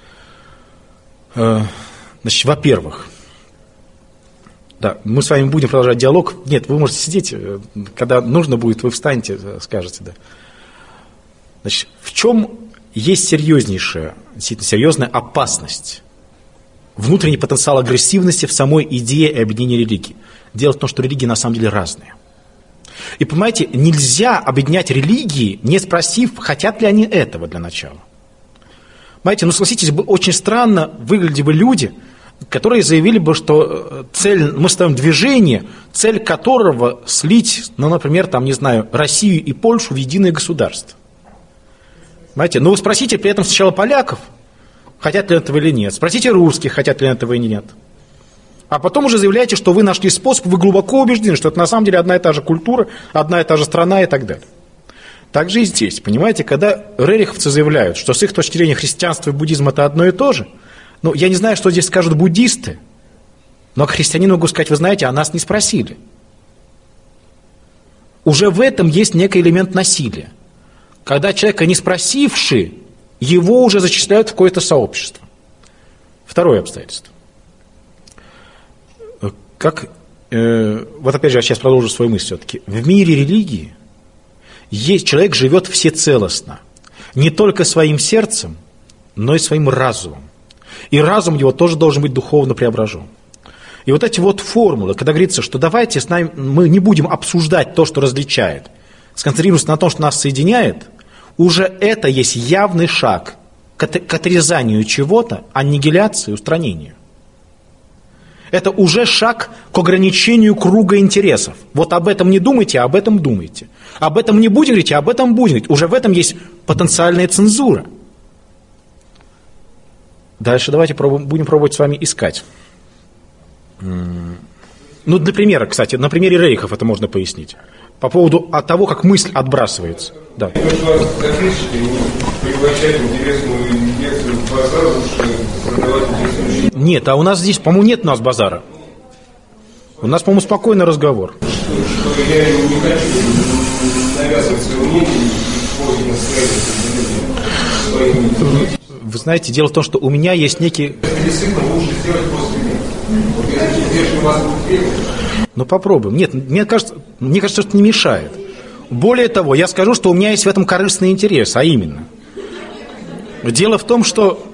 Значит, во-первых, да, мы с вами будем продолжать диалог. Нет, вы можете сидеть, когда нужно будет, вы встанете, скажете, да. Значит, в чем есть серьезнейшая, действительно серьезная опасность? Внутренний потенциал агрессивности в самой идее объединения религий. Дело в том, что религии на самом деле разные. И понимаете, нельзя объединять религии, не спросив, хотят ли они этого для начала. Понимаете, ну согласитесь, очень странно выглядели бы люди, которые заявили бы, что цель, мы ставим движение, цель которого слить, ну, например, там, не знаю, Россию и Польшу в единое государство. Понимаете, ну вы спросите при этом сначала поляков, хотят ли этого или нет, спросите русских, хотят ли этого или нет. А потом уже заявляете, что вы нашли способ, вы глубоко убеждены, что это на самом деле одна и та же культура, одна и та же страна и так далее. Так же и здесь, понимаете, когда рериховцы заявляют, что с их точки зрения христианство и буддизм это одно и то же, ну, я не знаю, что здесь скажут буддисты, но как христианин могу сказать, вы знаете, а нас не спросили. Уже в этом есть некий элемент насилия. Когда человека не спросивши, его уже зачисляют в какое-то сообщество. Второе обстоятельство. Вот опять же, я сейчас продолжу свою мысль все-таки. В мире религии человек живет всецелостно. Не только своим сердцем, но и своим разумом. И разум его тоже должен быть духовно преображен. И вот эти вот формулы, когда говорится, что давайте с нами, мы не будем обсуждать то, что различает, сконцентрируемся на том, что нас соединяет, уже это есть явный шаг к отрезанию чего-то, аннигиляции, устранению. Это уже шаг к ограничению круга интересов. Вот об этом не думайте, а об этом думайте. Об этом не будем говорить, а об этом будем говорить. Уже в этом есть потенциальная цензура. Дальше давайте будем пробовать с вами искать. Ну, для примера, кстати, на примере Рерихов это можно пояснить. По поводу того, как мысль отбрасывается. Да. Нет, а у нас здесь, по-моему, нет у нас базара. У нас, по-моему, спокойный разговор. Что я не хочу навязывать свое мнение и Вы знаете, дело в том, что у меня есть некий... Это действительно лучше сделать после меня. Вот если здесь у вас успех. Ну попробуем. Нет, мне кажется, что это не мешает. Более того, я скажу, что у меня есть в этом корыстный интерес, а именно. Дело в том, что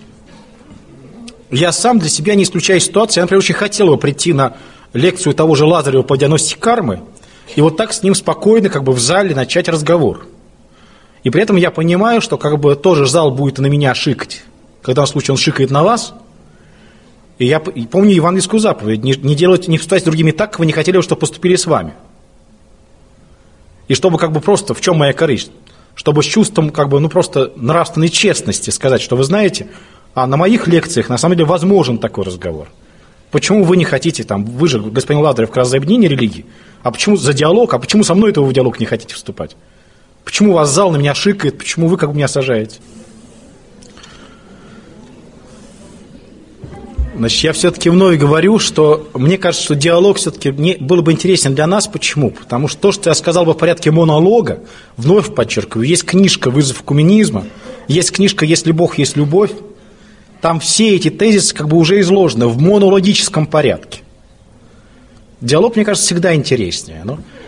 я сам для себя не исключаю ситуацию. Я, например, очень хотел бы прийти на лекцию того же Лазарева по диагностике кармы и вот так с ним спокойно как бы в зале начать разговор. И при этом я понимаю, что как бы тоже зал будет на меня шикать. Когда в случае он шикает на вас. И я помню евангельскую заповедь: не поступайте с другими так, как вы не хотели бы, чтобы поступили с вами. И чтобы как бы просто, в чем моя корысть? Чтобы с чувством как бы, просто нравственной честности сказать, что вы знаете, а на моих лекциях на самом деле возможен такой разговор. Почему вы не хотите, вы же, господин Лазарев, как раз за объединение религии, а почему за диалог, а почему со мной этого в диалог не хотите вступать? Почему у вас зал на меня шикает, почему вы как бы меня сажаете? Значит, я все-таки вновь говорю, что мне кажется, что диалог все-таки было бы интересен для нас. Почему? Потому что то, что я сказал бы в порядке монолога, вновь подчеркиваю, есть книжка «Вызов коммунизма», есть книжка «Если Бог, есть любовь». Там все эти тезисы как бы уже изложены в монологическом порядке. Диалог, мне кажется, всегда интереснее.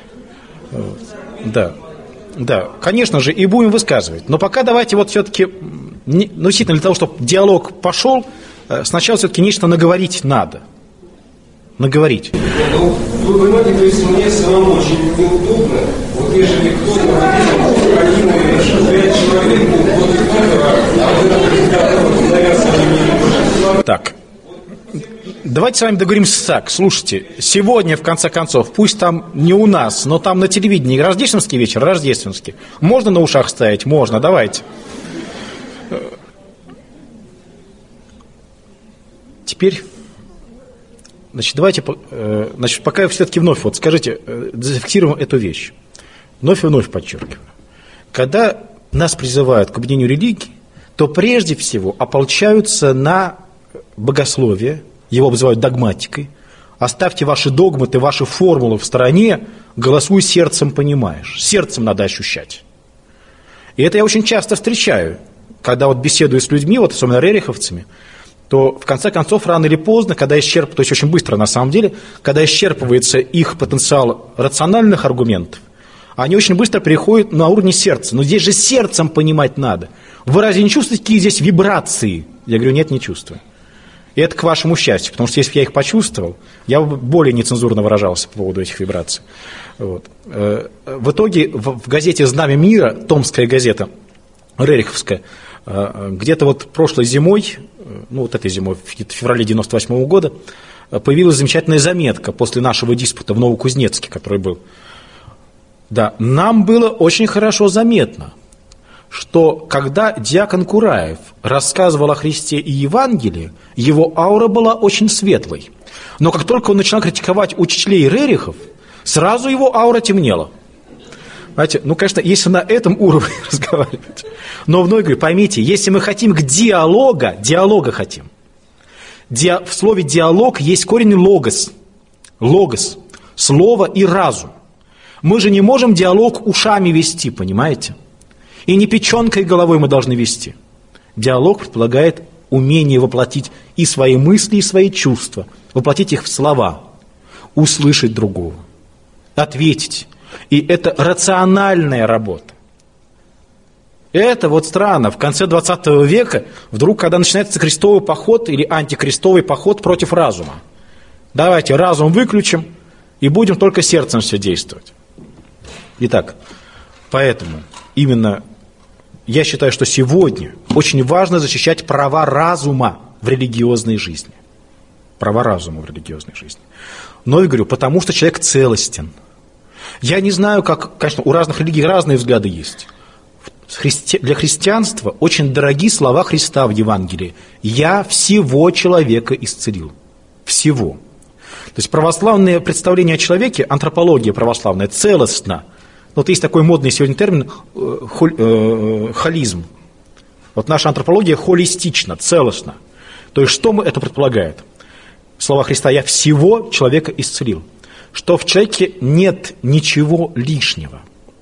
Да, конечно же, и будем высказывать. Но пока давайте вот все-таки, действительно, для того, чтобы диалог пошел, сначала все-таки нечто наговорить надо. Наговорить. Вы понимаете, то есть мне самому очень неудобно, вот если кто-то написал, один или 5 человек, вот кто-то, а вы, наверное, так. Давайте с вами договоримся так. Слушайте, сегодня, в конце концов, пусть там не у нас, но там на телевидении рождественский вечер, рождественский. Можно на ушах ставить? Можно, давайте. Теперь, давайте, пока все-таки вновь, скажите, зафиксируем эту вещь. Вновь и вновь подчеркиваю. Когда нас призывают к объединению религий, то прежде всего ополчаются на богословие, его обзывают догматикой. Оставьте ваши догматы, ваши формулы в стороне, голосуй сердцем, понимаешь. Сердцем надо ощущать. И это я очень часто встречаю, когда беседую с людьми, особенно рериховцами, то в конце концов, рано или поздно, то есть очень быстро на самом деле, когда исчерпывается их потенциал рациональных аргументов, они очень быстро переходят на уровень сердца. Но здесь же сердцем понимать надо. Вы разве не чувствуете, какие здесь вибрации? Я говорю, нет, не чувствую. И это к вашему счастью, потому что если бы я их почувствовал, я бы более нецензурно выражался по поводу этих вибраций. В итоге в газете «Знамя мира», томская газета, рериховская, где-то прошлой зимой, этой зимой, в феврале 1998 года, появилась замечательная заметка после нашего диспута в Новокузнецке, который был. Да, нам было очень хорошо заметно, что когда диакон Кураев рассказывал о Христе и Евангелии, его аура была очень светлой. Но как только он начинал критиковать учителей Рерихов, сразу его аура темнела. Знаете, конечно, если на этом уровне разговаривать. Но вновь говорю, поймите, если мы хотим диалога хотим. В слове диалог есть корень логос. Логос. Слово и разум. Мы же не можем диалог ушами вести, понимаете? И не печенкой головой мы должны вести. Диалог предполагает умение воплотить и свои мысли, и свои чувства, воплотить их в слова, услышать другого, ответить. И это рациональная работа. Это странно. В конце 20 века вдруг, когда начинается крестовый поход или антикрестовый поход против разума. Давайте разум выключим и будем только сердцем все действовать. Итак, поэтому именно я считаю, что сегодня очень важно защищать права разума в религиозной жизни. Права разума в религиозной жизни. Но я говорю, потому что человек целостен. Я не знаю, конечно, у разных религий разные взгляды есть. Для христианства очень дороги слова Христа в Евангелии. «Я всего человека исцелил». Всего. То есть православное представление о человеке, антропология православная, целостна. Есть такой модный сегодня термин холизм. Наша антропология холистична, целостна. То есть что это предполагает? Слова Христа «Я всего человека исцелил». Что в человеке нет ничего лишнего.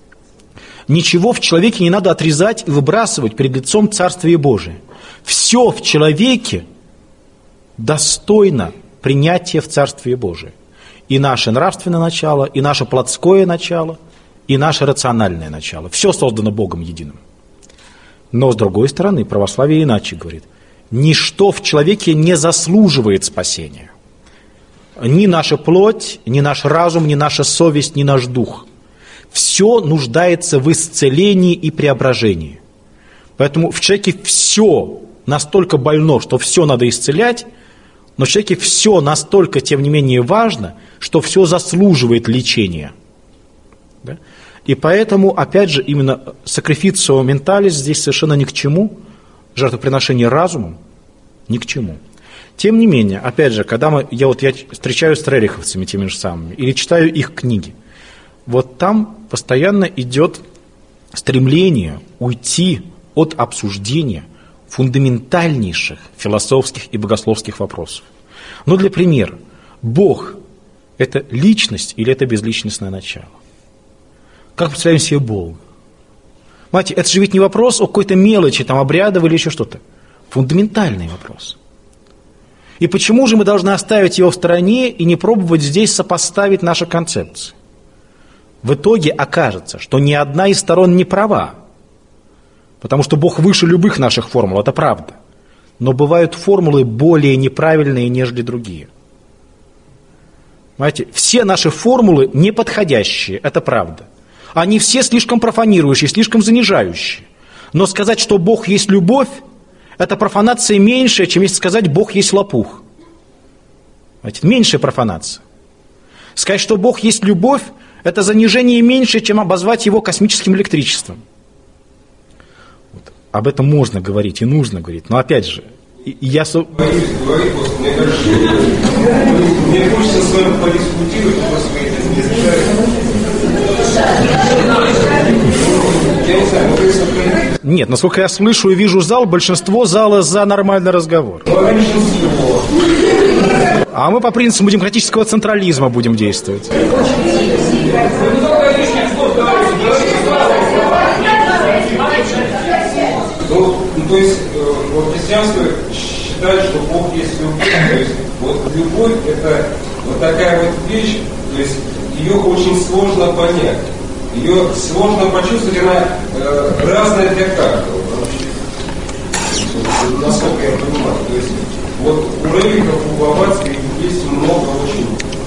Ничего в человеке не надо отрезать и выбрасывать перед лицом Царствия Божия. Все в человеке достойно принятие в Царствие Божие. И наше нравственное начало, и наше плотское начало, и наше рациональное начало. Все создано Богом единым. Но, с другой стороны, православие иначе говорит. Ничто в человеке не заслуживает спасения. Ни наша плоть, ни наш разум, ни наша совесть, ни наш дух. Все нуждается в исцелении и преображении. Поэтому в человеке все настолько больно, что все надо исцелять, но в человеке все настолько, тем не менее, важно, что все заслуживает лечения. Да? И поэтому, опять же, именно сакрифицио менталис здесь совершенно ни к чему, жертвоприношение разумом ни к чему. Тем не менее, опять же, когда я встречаюсь с рериховцами теми же самыми, или читаю их книги, вот там постоянно идет стремление уйти от обсуждения фундаментальнейших философских и богословских вопросов. Ну, для примера, Бог – это личность или это безличностное начало? Как представляем себе Бога? Понимаете, это же ведь не вопрос о какой-то мелочи, там, обрядовой или еще что-то. Фундаментальный вопрос. И почему же мы должны оставить его в стороне и не пробовать здесь сопоставить наши концепции? В итоге окажется, что ни одна из сторон не права, потому что Бог выше любых наших формул, это правда. Но бывают формулы более неправильные, нежели другие. Понимаете, все наши формулы неподходящие, это правда. Они все слишком профанирующие, слишком занижающие. Но сказать, что Бог есть любовь, это профанация меньшая, чем если сказать, Бог есть лопух. Понимаете, меньшая профанация. Сказать, что Бог есть любовь, это занижение меньше, чем обозвать его космическим электричеством. Вот. Об этом можно говорить и нужно говорить. Но опять же, я... Мне хочется с вами подискутировать, просто не Нет, насколько я слышу и вижу зал, большинство зала за нормальный разговор. А мы по принципу демократического централизма будем действовать. То есть христианство считает, что Бог есть любовь. То есть вот любовь это вот такая вот вещь, то есть ее очень сложно понять. Ее сложно почувствовать, она разная для каждого. Насколько я понимаю. То есть вот у Рерихов, у Блаватской есть много очень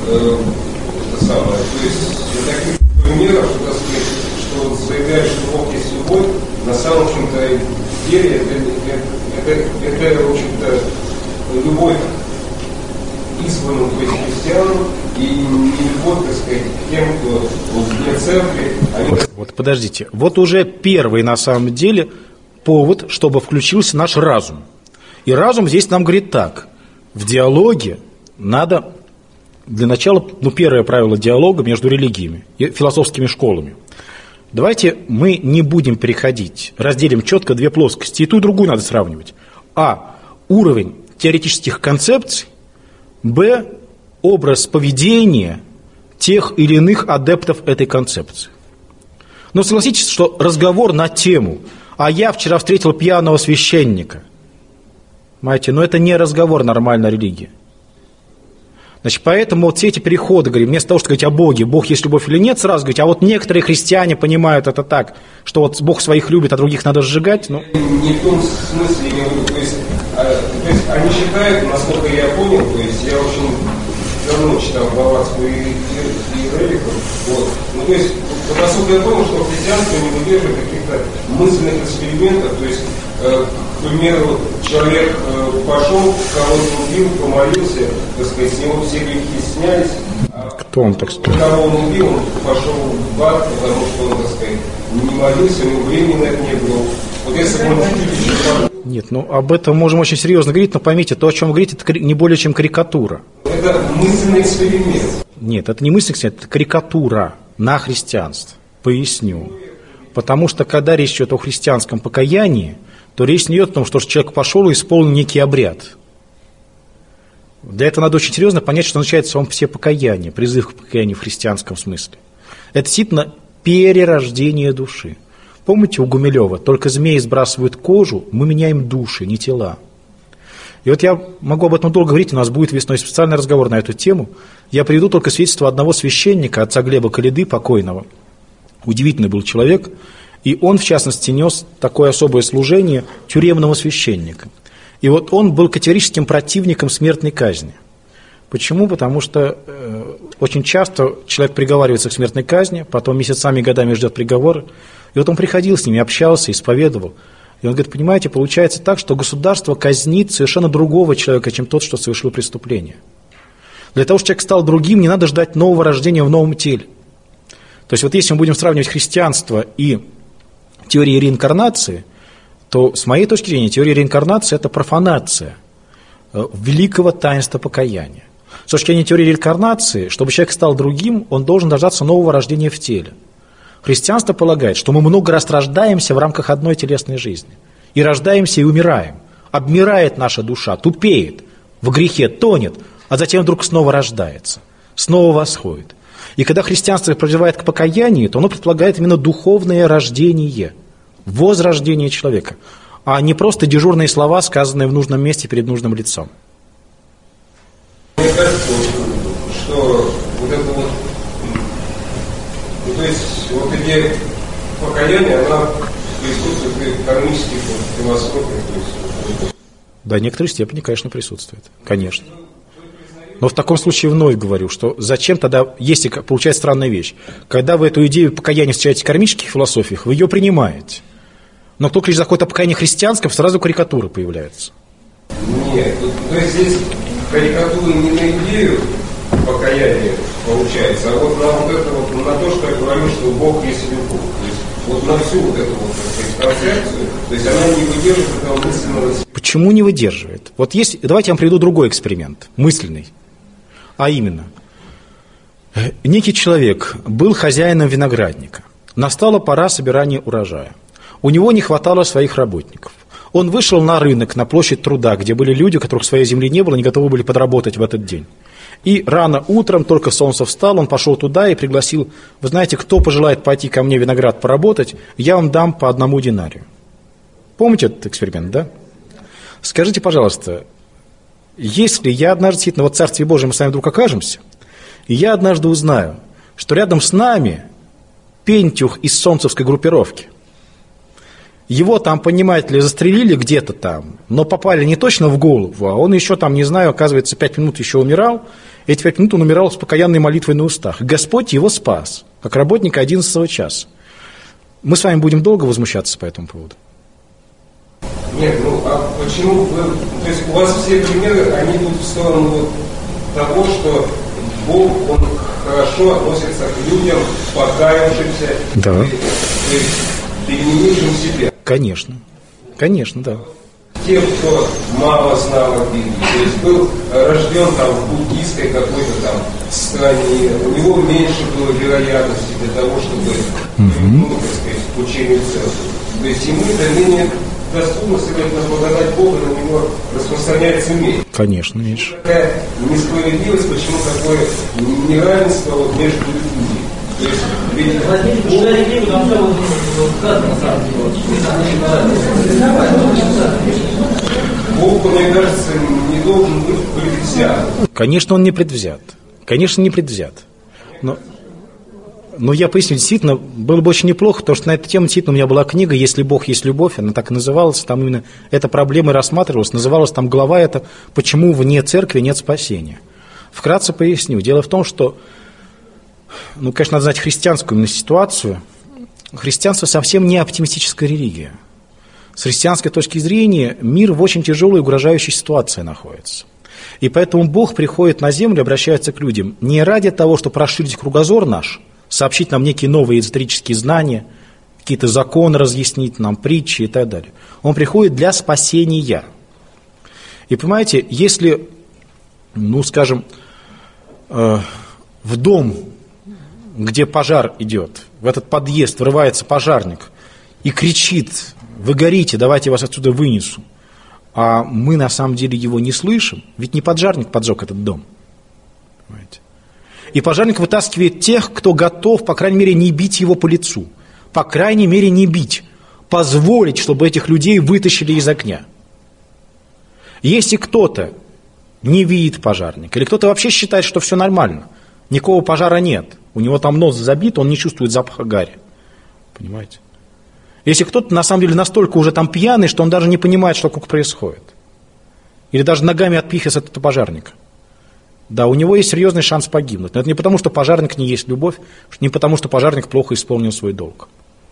то есть таких примеров, что он заявляет, что Бог есть любовь, на самом общем-то деле это в общем-то, любовь избранным, то есть христианам, и не любовь, так сказать, к тем, кто вне церкви. Вот подождите, вот уже первый на самом деле повод, чтобы включился наш разум. И разум здесь нам говорит так: в диалоге надо, для начала, первое правило диалога между религиями и философскими школами. Давайте мы не будем переходить, разделим четко две плоскости, и ту, и другую надо сравнивать. А. Уровень теоретических концепций, Б. Образ поведения тех или иных адептов этой концепции. Но согласитесь, что разговор на тему «а я вчера встретил пьяного священника», понимаете, но это не разговор нормальной религии. Значит, поэтому вот все эти переходы, говорим, вместо того, что говорить о Боге, Бог есть любовь или нет, сразу говорить, а вот некоторые христиане понимают это так, что вот Бог своих любит, а других надо сжигать. Ну. Не в том смысле, я говорю, то есть они считают, насколько я понял, то есть я очень давно читал Блаватскую и Рерихов, вот. Ну, то есть, насколько я понял, что христианство не выдерживает каких-то мысленных экспериментов, то есть, к примеру, человек пошел, кого-то убил, помолился, так сказать, с него все грехи снялись. Кто он, так сказать? Кого он убил, он пошел в ад, потому что он, так сказать, не молился, у него времени на это не было. Вот если бы он чуть-чуть еще... Нет, ну об этом можем очень серьезно говорить, но поймите, то, о чем вы говорите, это не более чем карикатура. Это мысленный эксперимент. Нет, это не мысленный эксперимент, это карикатура на христианство. Поясню. Потому что, когда речь идет о христианском покаянии, то речь не идет о том, что человек пошел и исполнил некий обряд. Для этого надо очень серьезно понять, что означает сам все покаяние, призыв к покаянию в христианском смысле. Это действительно перерождение души. Помните у Гумилева, только змеи сбрасывают кожу, мы меняем души, не тела. И вот я могу об этом долго говорить, у нас будет весной специальный разговор на эту тему. Я приведу только свидетельство одного священника, отца Глеба Коляды, покойного. Удивительный был человек, и он, в частности, нес такое особое служение тюремного священника. И вот он был категорическим противником смертной казни. Почему? Потому что очень часто человек приговаривается к смертной казни, потом месяцами и годами ждет приговора. И вот он приходил с ними, общался, исповедовал. И он говорит, понимаете, получается так, что государство казнит совершенно другого человека, чем тот, что совершил преступление. Для того, чтобы человек стал другим, не надо ждать нового рождения в новом теле. То есть вот если мы будем сравнивать христианство и теорию реинкарнации, то с моей точки зрения теория реинкарнации – это профанация великого таинства покаяния. С точки зрения теории реинкарнации, чтобы человек стал другим, он должен дождаться нового рождения в теле. Христианство полагает, что мы много раз рождаемся в рамках одной телесной жизни. И рождаемся, и умираем. Обмирает наша душа, тупеет, в грехе тонет, а затем вдруг снова рождается, снова восходит. И когда христианство призывает к покаянию, то оно предполагает именно духовное рождение, возрождение человека, а не просто дежурные слова, сказанные в нужном месте перед нужным лицом. Мне кажется, что вот это вот, то есть вот идея покаяния, она присутствует в кармических философиях. Да, в некоторой степени, конечно, присутствует, конечно. Но в таком случае вновь говорю, что зачем тогда, если получается странная вещь, когда вы эту идею покаяния встречаете в кармических философиях, вы ее принимаете. Но только лишь заходит о покаянии христианском, сразу карикатура появляется. Нет, то есть здесь карикатура не на идею покаяния получается, а вот на вот это вот, на то, что я говорю, что Бог есть любовь. То есть вот на всю вот эту вот, так сказать, концепцию, то есть она не выдерживает этого мысленного... Почему не выдерживает? Вот есть, давайте я вам приведу другой эксперимент, мысленный. А именно, некий человек был хозяином виноградника. Настала пора собирания урожая. У него не хватало своих работников. Он вышел на рынок, на площадь труда, где были люди, у которых своей земли не было, не готовы были подработать в этот день. И рано утром, только солнце встало, он пошел туда и пригласил, вы знаете, кто пожелает пойти ко мне виноград поработать, я вам дам по 1 динарию. Помните этот эксперимент, да? Скажите, пожалуйста, если я однажды, действительно, вот в Царстве Божьем мы с вами вдруг окажемся, и я однажды узнаю, что рядом с нами Пентюх из солнцевской группировки, его там, понимаете ли, застрелили где-то там, но попали не точно в голову, а он еще там, не знаю, оказывается, 5 минут еще умирал, эти 5 минут он умирал с покаянной молитвой на устах. Господь его спас, как работника 11 часа. Мы с вами будем долго возмущаться по этому поводу? Нет, ну а почему вы, то есть у вас все примеры, они идут в сторону вот того, что Бог, Он хорошо относится к людям, покаявшимся, да. То есть переменившим себя. Конечно, конечно, да. Тем, кто мало знал о Библии, то есть был рожден там в буддийской какой-то там стране, у него меньше было вероятности для того, чтобы, ну, так сказать, к учению церкви. То есть ему это менее доступно, следовательно, благодать Бога на него распространяется меньше. Конечно, меньше. Такая несправедливость, почему такое неравенство вот между людьми. То есть, ведь Бог, мне кажется, не должен быть предвзят. Конечно, он не предвзят. Конечно, не предвзят. Но я поясню, действительно, было бы очень неплохо, потому что на эту тему действительно у меня была книга «Если Бог есть любовь», она так и называлась, там именно эта проблема и рассматривалась, называлась там глава эта «Почему вне церкви нет спасения». Вкратце поясню. Дело в том, что, ну, конечно, надо знать христианскую именно ситуацию. Христианство совсем не оптимистическая религия. С христианской точки зрения мир в очень тяжелой и угрожающей ситуации находится. И поэтому Бог приходит на землю, обращается к людям не ради того, чтобы расширить кругозор наш, сообщить нам некие новые эзотерические знания, какие-то законы разъяснить нам, притчи и так далее. Он приходит для спасения. И понимаете, если, ну, скажем, в дом, где пожар идет, в этот подъезд врывается пожарник и кричит: «Вы горите, давайте я вас отсюда вынесу», а мы на самом деле его не слышим, ведь не поджарник поджег этот дом. Понимаете? И пожарник вытаскивает тех, кто готов, по крайней мере, не бить его по лицу. По крайней мере, не бить. Позволить, чтобы этих людей вытащили из огня. Если кто-то не видит пожарника, или кто-то вообще считает, что все нормально, никакого пожара нет, у него там нос забит, он не чувствует запаха гари. Понимаете? Если кто-то на самом деле настолько уже там пьяный, что он даже не понимает, что вокруг происходит. Или даже ногами отпихивается от этого пожарника. Да, у него есть серьезный шанс погибнуть. Но это не потому, что пожарник не есть любовь, не потому, что пожарник плохо исполнил свой долг.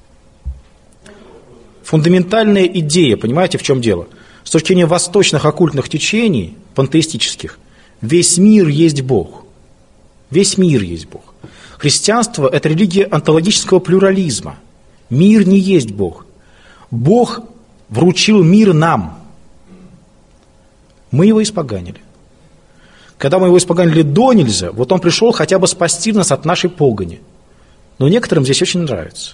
Фундаментальная идея, понимаете, в чем дело? С точки зрения восточных оккультных течений, пантеистических, весь мир есть Бог. Весь мир есть Бог. Христианство – это религия онтологического плюрализма. Мир не есть Бог. Бог вручил мир нам. Мы его испоганили. Когда мы его испоганили до нельзя, вот он пришел хотя бы спасти нас от нашей погони. Но некоторым здесь очень нравится.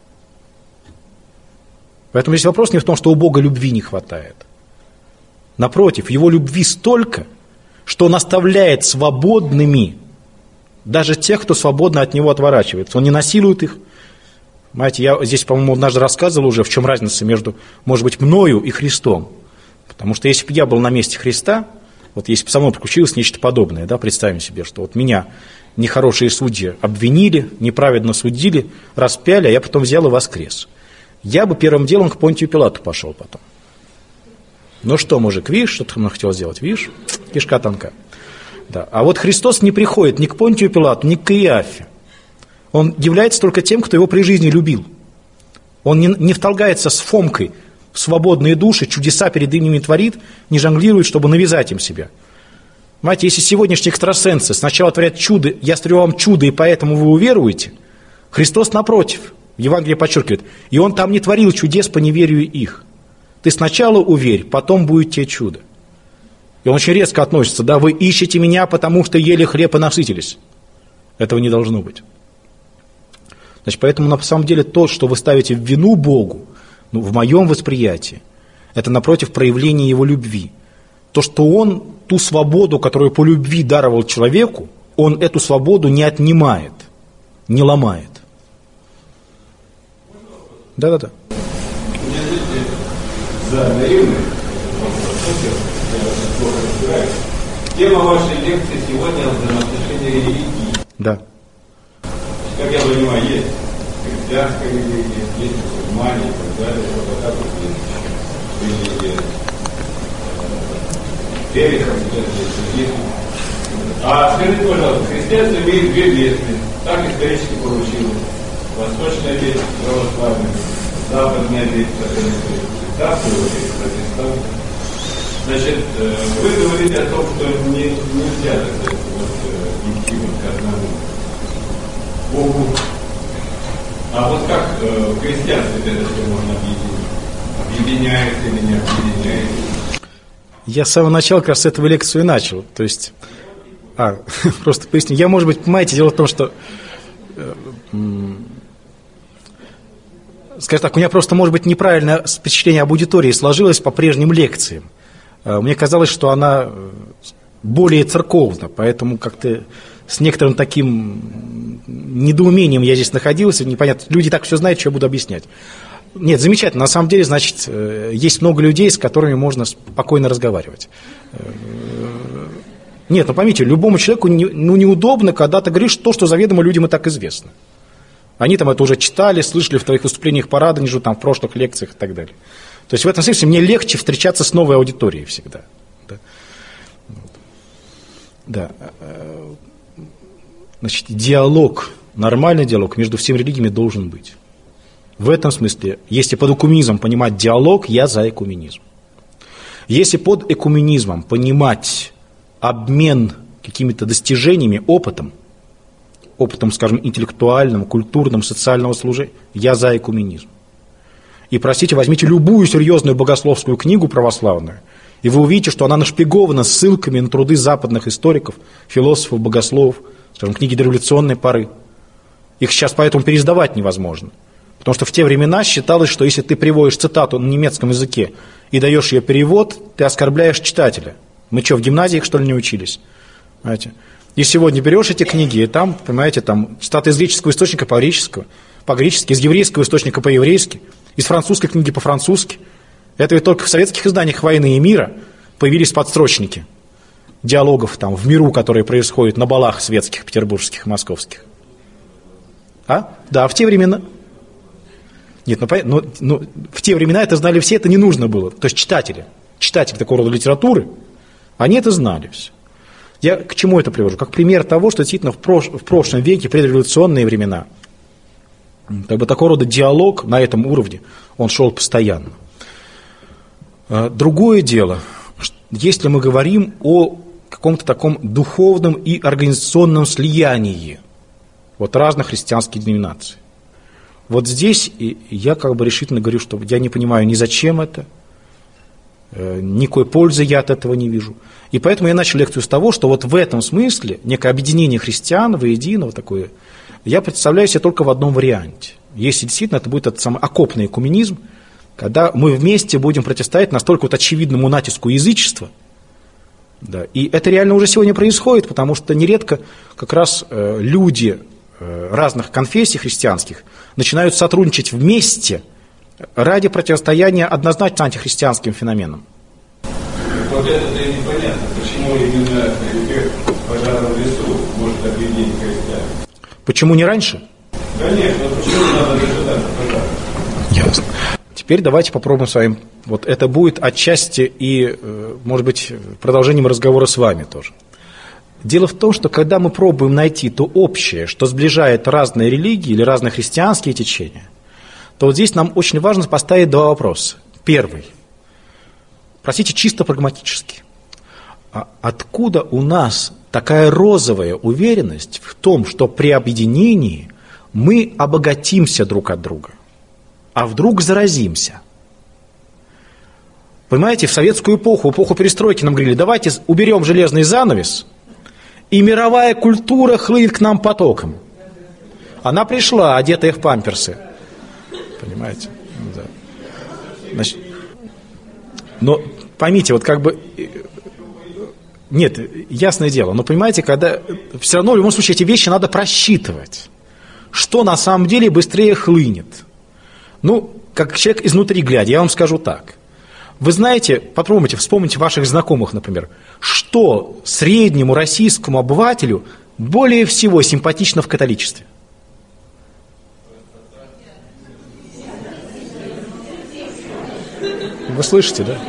Поэтому здесь вопрос не в том, что у Бога любви не хватает. Напротив, его любви столько, что он оставляет свободными даже тех, кто свободно от него отворачивается. Он не насилует их. Понимаете, я здесь, по-моему, однажды рассказывал уже, в чем разница между, может быть, мною и Христом. Потому что если бы я был на месте Христа, вот если бы со мной приключилось нечто подобное, да, представим себе, что вот меня нехорошие судьи обвинили, неправедно судили, распяли, а я потом взял и воскрес. Я бы первым делом к Понтию Пилату пошел потом. Ну что, мужик, видишь, что ты хотел сделать, видишь? Кишка тонка. Да. А вот Христос не приходит ни к Понтию Пилату, ни к Каиафе. Он является только тем, кто его при жизни любил. Он не вторгается с Фомкой в свободные души, чудеса перед ними творит, не жонглирует, чтобы навязать им себя. Понимаете, если сегодняшние экстрасенсы сначала творят чудо, я строю вам чудо, и поэтому вы уверуете, Христос напротив, в Евангелии подчеркивает, и он там не творил чудес по неверию их. Ты сначала уверь, потом будет тебе чудо. И он очень резко относится, да, вы ищете меня, потому что ели хлеб и насытились. Этого не должно быть. Значит, поэтому на самом деле то, что вы ставите в вину Богу, ну, в моем восприятии, это напротив проявление его любви. То, что он ту свободу, которую по любви даровал человеку, он эту свободу не отнимает, не ломает. Да-да-да. Меня люди за наивность, я плохо разбираюсь. Тема вашей лекции сегодня о взаимоотношении религии. Да. Как я понимаю, есть христианская религия, есть мусульмане и так далее, вот так вот есть религия верихов, есть. А скажите, пожалуйста, христианство имеет две ветви, так исторически получилось. Восточная ветвь православная, западная ветвь протестантов. Значит, вы говорите о том, что нельзя, так сказать, идти к одному Богу. А вот как в христианстве это все можно объединить? Объединяется или не объединяется? Я с самого начала как раз с этого лекцию и начал. То есть, просто поясню. Я, может быть, понимаете, дело в том, что, скажем так, у меня просто, может быть, неправильное впечатление об аудитории сложилось по прежним лекциям. Мне казалось, что она более церковна, поэтому как-то с некоторым таким недоумением я здесь находился, непонятно, люди так все знают, что я буду объяснять. Нет, замечательно, на самом деле, значит, есть много людей, с которыми можно спокойно разговаривать. Нет, ну поймите, любому человеку неудобно, когда ты говоришь то, что заведомо людям и так известно. Они там это уже читали, слышали в твоих выступлениях по Радонежу, там, в прошлых лекциях и так далее. То есть в этом смысле мне легче встречаться с новой аудиторией всегда. Да. Значит, диалог, нормальный диалог между всеми религиями должен быть. В этом смысле, если под экуменизмом понимать диалог, я за экуменизм. Если под экуменизмом понимать обмен какими-то достижениями, опытом, скажем, интеллектуальным, культурным, социального служения, я за экуменизм. И, простите, возьмите любую серьезную богословскую книгу православную, и вы увидите, что она нашпигована ссылками на труды западных историков, философов, богословов, скажем, книги дореволюционной поры. Их сейчас поэтому переиздавать невозможно. Потому что в те времена считалось, что если ты приводишь цитату на немецком языке и даешь ее перевод, ты оскорбляешь читателя. Мы что, в гимназиях, что ли, не учились? Понимаете? И сегодня берешь эти книги, и там, понимаете, там цитаты из греческого источника по-гречески, из еврейского источника по-еврейски, из французской книги по-французски. Это ведь только в советских изданиях «Войны и мира» появились подстрочники диалогов там в миру, которые происходят на балах светских, петербургских, московских? Да, в те времена. Нет, в те времена это знали все, это не нужно было. То есть читатели такого рода литературы, они это знали все. Я к чему это привожу? Как пример того, что действительно в прошлом веке, предреволюционные времена, как бы такого рода диалог на этом уровне, он шел постоянно. Другое дело, если мы говорим о каком-то таком духовном и организационном слиянии вот разных христианских деноминаций. Вот здесь я как бы решительно говорю, что я не понимаю ни зачем это, никакой пользы я от этого не вижу. И поэтому я начал лекцию с того, что вот в этом смысле некое объединение христиан воедино такое, я представляю себе только в одном варианте. Если действительно это будет этот самый окопный экуменизм, когда мы вместе будем противостоять настолько вот очевидному натиску язычества. Да, и это реально уже сегодня происходит, потому что нередко как раз люди разных конфессий христианских начинают сотрудничать вместе ради противостояния однозначно антихристианским феноменам. Вот это-то и непонятно, почему именно эффект пожара в лесу может объединить христиан. Почему не раньше? Конечно, но почему надо дожидаться пожара? Ясно. Теперь давайте попробуем с вами, вот это будет отчасти и, может быть, продолжением разговора с вами тоже. Дело в том, что когда мы пробуем найти то общее, что сближает разные религии или разные христианские течения, то вот здесь нам очень важно поставить два вопроса. Первый. Простите, чисто прагматически. Откуда у нас такая розовая уверенность в том, что при объединении мы обогатимся друг от друга, а вдруг заразимся? Понимаете, в советскую эпоху, эпоху перестройки нам говорили, давайте уберем железный занавес, и мировая культура хлынет к нам потоком. Она пришла, одетая в памперсы. Понимаете? Да. Значит, но поймите, вот как бы... Нет, ясное дело, но понимаете, когда... Все равно в любом случае эти вещи надо просчитывать. Что на самом деле быстрее хлынет? Ну, как человек изнутри глядя, я вам скажу так. Вы знаете, попробуйте, вспомните ваших знакомых, например, что среднему российскому обывателю более всего симпатично в католичестве? Вы слышите, да?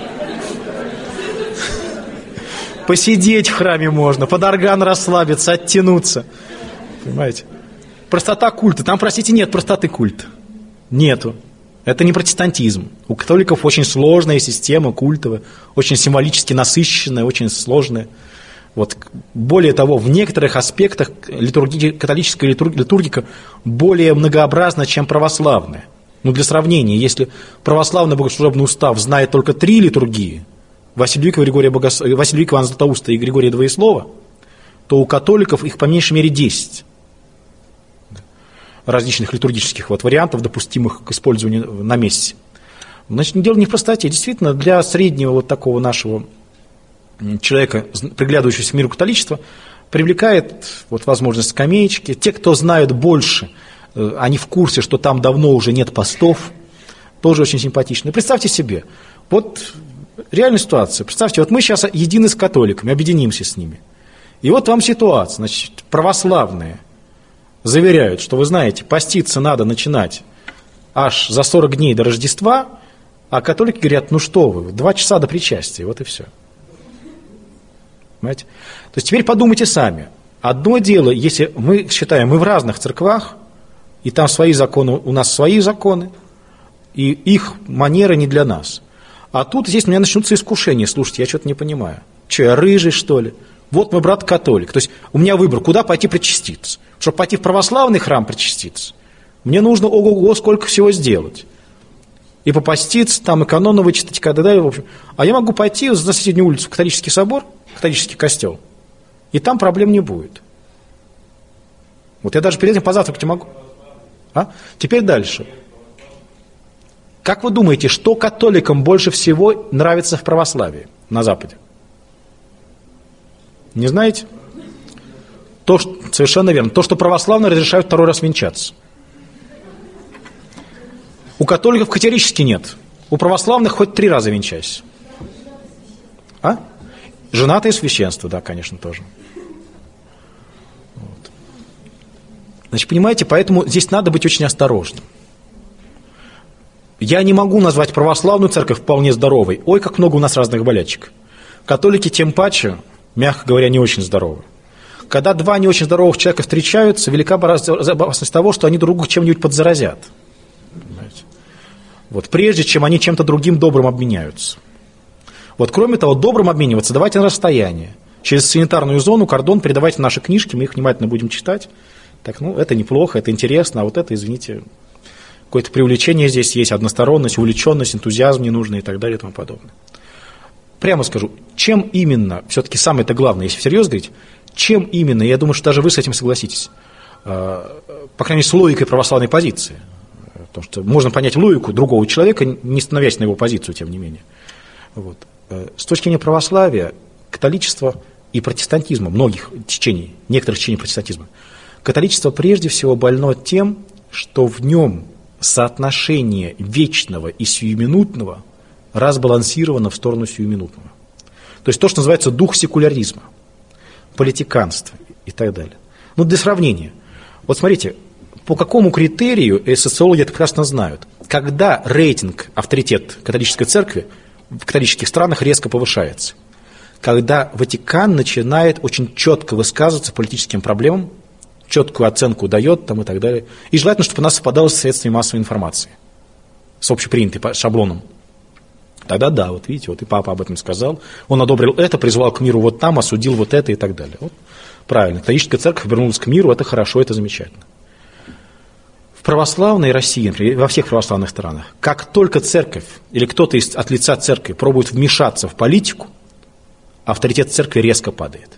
Посидеть в храме можно, под орган расслабиться, оттянуться. Понимаете? Простота культа. Там, простите, нет простоты культа. Нету. Это не протестантизм. У католиков очень сложная система культовая, очень символически насыщенная, очень сложная. Вот. Более того, в некоторых аспектах католическая литургика более многообразна, чем православная. Ну, для сравнения, если православный богослужебный устав знает только 3 литургии, Василия Ивана Златоуста и Григория Двоеслова, то у католиков их по меньшей мере 10 различных литургических вот вариантов, допустимых к использованию на мессе. Значит, дело не в простоте. Действительно, для среднего вот такого нашего человека, приглядывающегося к миру католичества, привлекает вот возможность скамеечки. Те, кто знают больше, они в курсе, что там давно уже нет постов, тоже очень симпатично. И представьте себе, вот реальная ситуация. Представьте, вот мы сейчас едины с католиками, объединимся с ними. И вот вам ситуация, значит, православные заверяют, что, вы знаете, поститься надо начинать аж за 40 дней до Рождества, а католики говорят, ну что вы, 2 часа до причастия, вот и все. Понимаете? То есть теперь подумайте сами. Одно дело, если мы считаем, мы в разных церквах, и там свои законы, у нас свои законы, и их манеры не для нас. А тут здесь у меня начнутся искушения. Слушайте, я что-то не понимаю. Что, я рыжий, что ли? Вот мой брат католик. То есть у меня выбор, куда пойти причаститься. Чтобы пойти в православный храм причаститься, мне нужно ого-го сколько всего сделать. И попаститься, там, и каноны вычитать, и в общем. А я могу пойти на соседнюю улицу в католический собор, католический костел, и там проблем не будет. Вот я даже перед этим позавтракать могу. Теперь дальше. Как вы думаете, что католикам больше всего нравится в православии на Западе? Не знаете? Совершенно верно. То, что православные разрешают 2-й раз венчаться. У католиков категорически нет. У православных хоть 3 раза венчайся. Женатое священство, да, конечно, тоже. Вот. Значит, понимаете, поэтому здесь надо быть очень осторожным. Я не могу назвать православную церковь вполне здоровой. Ой, как много у нас разных болячек. Католики тем паче, мягко говоря, не очень здоровы. Когда два не очень здоровых человека встречаются, велика опасность того, что они друг друга чем-нибудь подзаразят. Понимаете? Вот, прежде чем они чем-то другим добрым обменяются. Вот, кроме того, добрым обмениваться давайте на расстояние. Через санитарную зону, кордон, передавайте наши книжки, мы их внимательно будем читать. Так, это неплохо, это интересно, а вот это, извините, какое-то преувеличение здесь есть, односторонность, увлеченность, энтузиазм ненужный и так далее и тому подобное. Прямо скажу, чем именно, все-таки самое-то главное, если всерьез говорить, чем именно, я думаю, что даже вы с этим согласитесь, по крайней мере, с логикой православной позиции, потому что можно понять логику другого человека, не становясь на его позицию, тем не менее. Вот. С точки зрения православия, католичества и протестантизма, многих течений, некоторых течений протестантизма, католичество прежде всего больно тем, что в нем соотношение вечного и сиюминутного разбалансировано в сторону сиюминутного. То есть то, что называется дух секуляризма, политиканства и так далее. Для сравнения. Вот смотрите, по какому критерию, социологи это прекрасно знают, когда рейтинг, авторитет католической церкви в католических странах резко повышается, когда Ватикан начинает очень четко высказываться по политическим проблемам, четкую оценку дает там, и так далее. И желательно, чтобы она совпадала с средствами массовой информации, с общепринятым шаблоном. Тогда да, вот видите, вот и папа об этом сказал. Он одобрил это, призвал к миру вот там, осудил вот это и так далее. Вот, правильно, католическая церковь вернулась к миру, это хорошо, это замечательно. В православной России, например, во всех православных странах, как только церковь или кто-то от лица церкви пробует вмешаться в политику, авторитет церкви резко падает.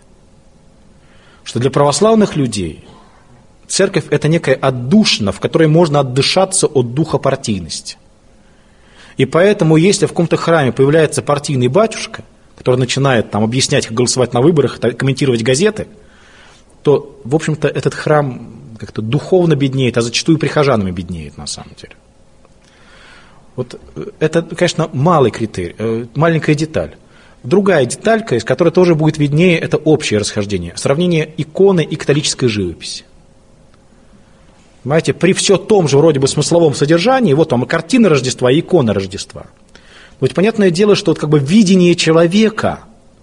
Что для православных людей церковь – это некая отдушина, в которой можно отдышаться от духа партийности. И поэтому, если в каком-то храме появляется партийный батюшка, который начинает там объяснять, как голосовать на выборах, комментировать газеты, то, в общем-то, этот храм как-то духовно беднеет, а зачастую прихожанами беднеет на самом деле. Вот это, конечно, малый критерий, маленькая деталь. Другая деталька, из которой тоже будет виднее, это общее расхождение. Сравнение иконы и католической живописи. Понимаете, при все том же вроде бы смысловом содержании, вот вам и картина Рождества, и икона Рождества. Но ведь понятное дело, что вот как бы видение человека,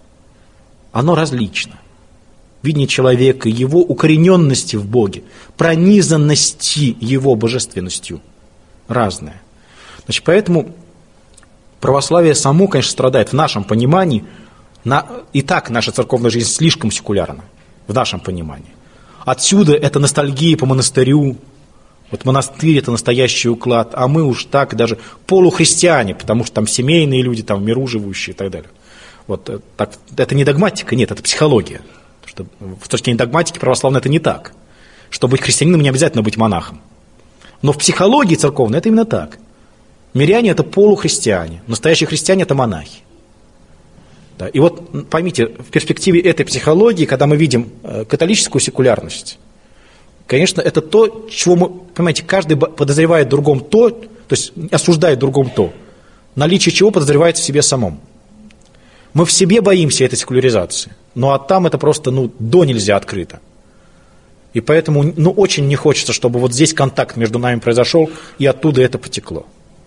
оно различно. Видение человека, его укорененности в Боге, пронизанности его божественностью разное. Значит, поэтому православие само, конечно, страдает в нашем понимании. И так наша церковная жизнь слишком секулярна, в нашем понимании. Отсюда это ностальгия по монастырю. Вот монастырь – это настоящий уклад, а мы уж так даже полухристиане, потому что там семейные люди, там в миру живущие и так далее. Вот так, это не догматика, нет, это психология. Потому что с точки зрения догматики православной это не так. Чтобы быть христианином, не обязательно быть монахом. Но в психологии церковной это именно так. Миряне – это полухристиане, настоящие христиане – это монахи. Да, и вот поймите, в перспективе этой психологии, когда мы видим католическую секулярность, конечно, это то, чего мы, понимаете, каждый подозревает в другом то есть осуждает в другом то, наличие чего подозревает в себе самом. Мы в себе боимся этой секуляризации, но а там это просто, до нельзя открыто. И поэтому, очень не хочется, чтобы вот здесь контакт между нами произошел, и оттуда это потекло.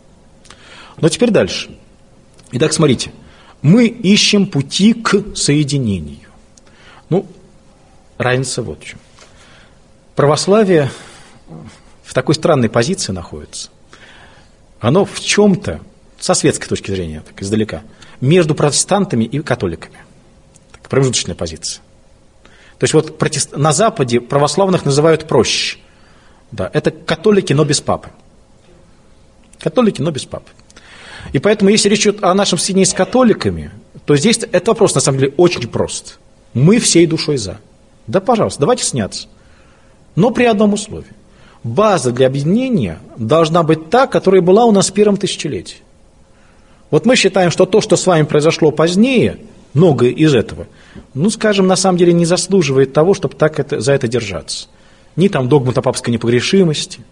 Но теперь дальше. Итак, смотрите. Мы ищем пути к соединению. Разница вот в чем. Православие в такой странной позиции находится. Оно в чем-то, со светской точки зрения, так издалека, между протестантами и католиками. Так, промежуточная позиция. То есть вот на Западе православных называют проще. Да, это католики, но без папы. Католики, но без папы. И поэтому, если речь идет о нашем соединении с католиками, то здесь этот вопрос, на самом деле, очень прост. Мы всей душой за. Да, пожалуйста, давайте сняться. Но при одном условии. База для объединения должна быть та, которая была у нас в первом тысячелетии. Вот мы считаем, что то, что с вами произошло позднее, многое из этого, скажем, на самом деле не заслуживает того, чтобы за это держаться. Ни там догмата папской непогрешимости,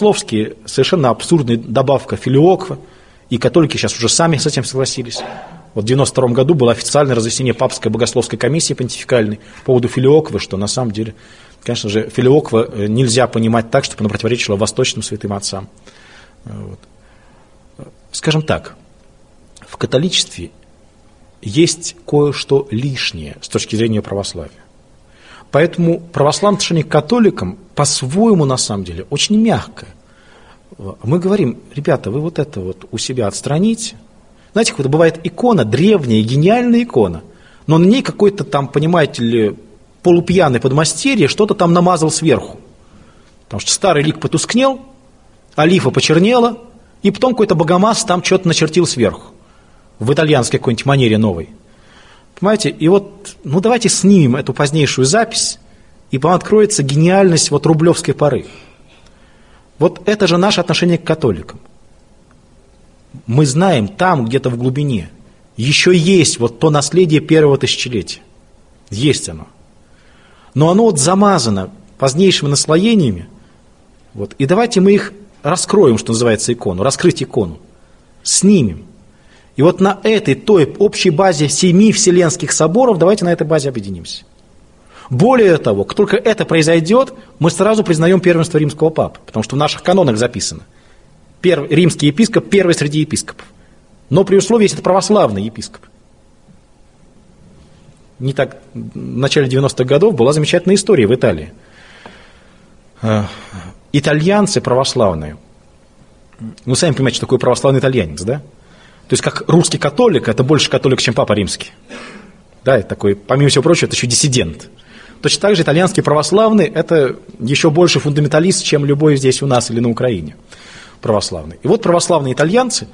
богословские, совершенно абсурдная добавка филиоква, и католики сейчас уже сами с этим согласились. Вот в 92 году было официальное разъяснение Папской богословской комиссии понтификальной по поводу филиоквы, что на самом деле, конечно же, филиоква нельзя понимать так, чтобы она противоречила восточным святым отцам. Вот. Скажем так, в католичестве есть кое-что лишнее с точки зрения православия. Поэтому православное отношение к католикам по-своему, на самом деле, очень мягкое. Мы говорим: ребята, вы вот это вот у себя отстраните. Знаете, как бывает икона, древняя, гениальная икона, но на ней какой-то там, понимаете ли, полупьяный подмастерье что-то там намазал сверху. Потому что старый лик потускнел, олифа почернела, и потом какой-то богомаз там что-то начертил сверху. В итальянской какой-нибудь манере новой. Понимаете? И вот, ну давайте снимем эту позднейшую запись, и вам откроется гениальность вот рублевской поры. Вот это же наше отношение к католикам. Мы знаем, там где-то в глубине еще есть вот то наследие первого тысячелетия. Есть оно. Но оно вот замазано позднейшими наслоениями. Вот. И давайте мы их раскроем, что называется, икону, раскрыть икону, снимем. И вот на этой, той общей базе 7 вселенских соборов, давайте на этой базе объединимся. Более того, как только это произойдет, мы сразу признаем первенство римского папы, потому что в наших канонах записано: римский епископ первый среди епископов. Но при условии, если это православный епископ. Не так, в начале 90-х годов была замечательная история в Италии. Итальянцы православные, вы сами понимаете, что такое православный итальянец, да? То есть как русский католик, это больше католик, чем папа римский. Да, это такой, помимо всего прочего, это еще диссидент. Точно так же итальянский православный, это еще больше фундаменталист, чем любой здесь у нас или на Украине православный. И вот православные итальянцы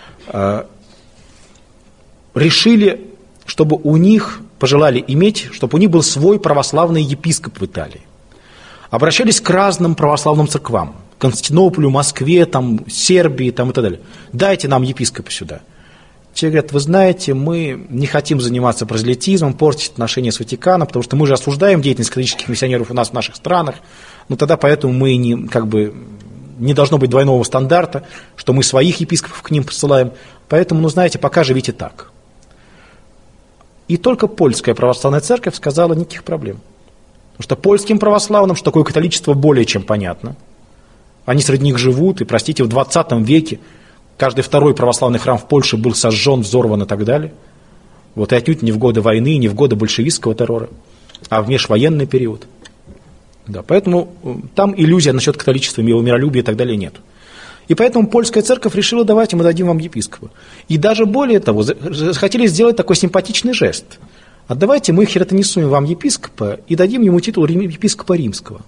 решили, чтобы у них, пожелали иметь, чтобы у них был свой православный епископ в Италии. Обращались к разным православным церквам: Константинополю, Москве, там, Сербии там, и так далее. Дайте нам епископа сюда. Те говорят: вы знаете, мы не хотим заниматься прозелитизмом, портить отношения с Ватиканом, потому что мы же осуждаем деятельность католических миссионеров у нас в наших странах, но тогда поэтому мы не должно быть двойного стандарта, что мы своих епископов к ним посылаем. Поэтому, ну знаете, пока живите так. И только польская православная церковь сказала: никаких проблем. Потому что польским православным, что такое католичество, более чем понятно. Они среди них живут, и, простите, в 20 веке каждый второй православный храм в Польше был сожжен, взорван и так далее. Вот и отнюдь не в годы войны, не в годы большевистского террора, а в межвоенный период. Да, поэтому там иллюзия насчет католичества, миролюбия и так далее нет. И поэтому польская церковь решила: давайте мы дадим вам епископа. И даже более того, хотели сделать такой симпатичный жест: отдавайте мы хиротонисуем вам епископа и дадим ему титул епископа римского.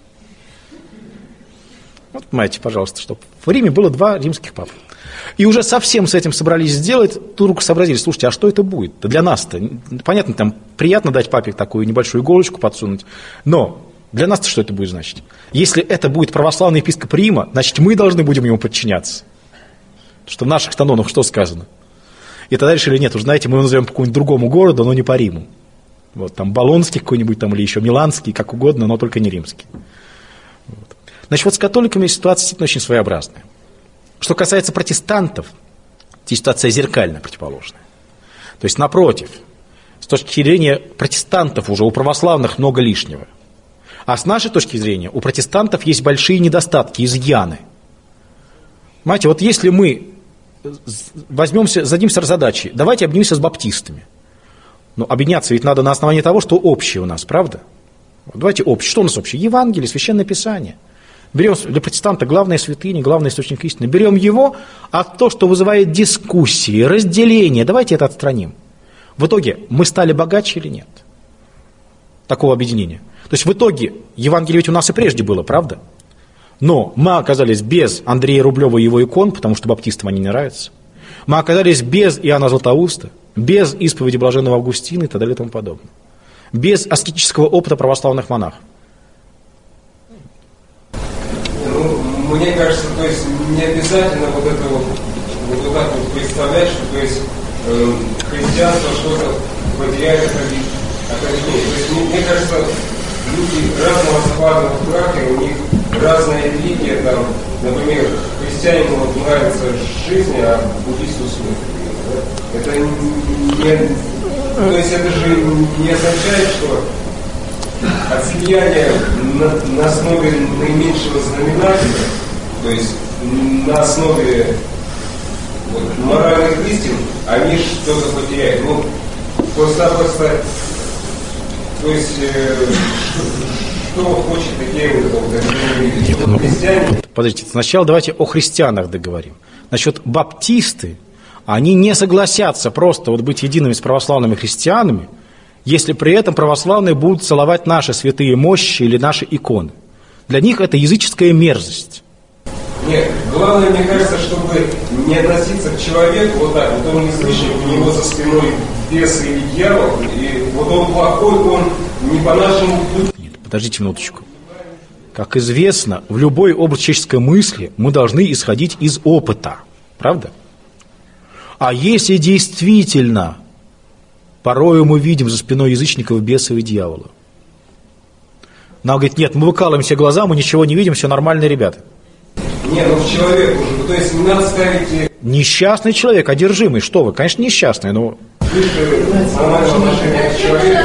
Вот, понимаете, пожалуйста, чтобы в Риме было 2 римских папы. И уже совсем с этим собрались сделать, вдруг сообразили: слушайте, а что это будет? Для нас-то, понятно, там приятно дать папе такую небольшую иголочку подсунуть, но для нас-то что это будет значить? Если это будет православный епископ Рима, значит, мы должны будем ему подчиняться. Потому что в наших канонах что сказано? И тогда решили: нет, уж знаете, мы его назовем по какому-нибудь другому городу, но не по Риму. Вот, там Болонский какой-нибудь, там, или еще Миланский, как угодно, но только не римский. Вот. Значит, вот с католиками ситуация действительно очень своеобразная. Что касается протестантов, ситуация зеркально противоположная. То есть, напротив, с точки зрения протестантов уже у православных много лишнего. А с нашей точки зрения у протестантов есть большие недостатки, изъяны. Понимаете, вот если мы зададимся задачей: давайте объединимся с баптистами. Но объединяться ведь надо на основании того, что общее у нас, правда? Давайте общее. Что у нас общее? Евангелие, Священное Писание. Берем для протестанта главная святыня, главный источник истины. Берем его, а то, что вызывает дискуссии, разделение, давайте это отстраним. В итоге мы стали богаче или нет? Такого объединения. То есть в итоге Евангелие ведь у нас и прежде было, правда? Но мы оказались без Андрея Рублева и его икон, потому что баптистам они не нравятся. Мы оказались без Иоанна Златоуста, без исповеди блаженного Августина и так далее и тому подобное. Без аскетического опыта православных монахов. Ну, мне кажется, то есть не обязательно вот это вот так вот представлять, что то есть христианство что-то потеряет от религии. То есть мне кажется, люди разного склада в браке, у них разная религия, там, например, христианину вот нравится жизнь, а буддисту смерть. Да? это то есть это же не означает, что от слияния на основе наименьшего знаменателя, то есть на основе моральных истин, они что-то потеряют. Ну, просто, то есть, что хочет такие вот христиане? Подождите, сначала давайте о христианах договорим. Насчет баптисты, они не согласятся просто вот быть едиными с православными христианами, если при этом православные будут целовать наши святые мощи или наши иконы. Для них это языческая мерзость. Нет, главное, мне кажется, чтобы не относиться к человеку вот так, вот он язычник, у него за спиной бес или дьявол, и вот он плохой, он не по нашему пути. Нет, подождите минуточку. Как известно, в любой области человеческой мысли мы должны исходить из опыта. Правда? А если действительно порою мы видим за спиной язычников бесов и дьявола, нам говорит, нет, мы выкалываем все глаза, мы ничего не видим, все нормальные ребята. Не, ну в человек уже, то есть не надо ставить... Несчастный человек, одержимый, что вы, конечно, несчастный, но... Выше нормального отношения к человеку.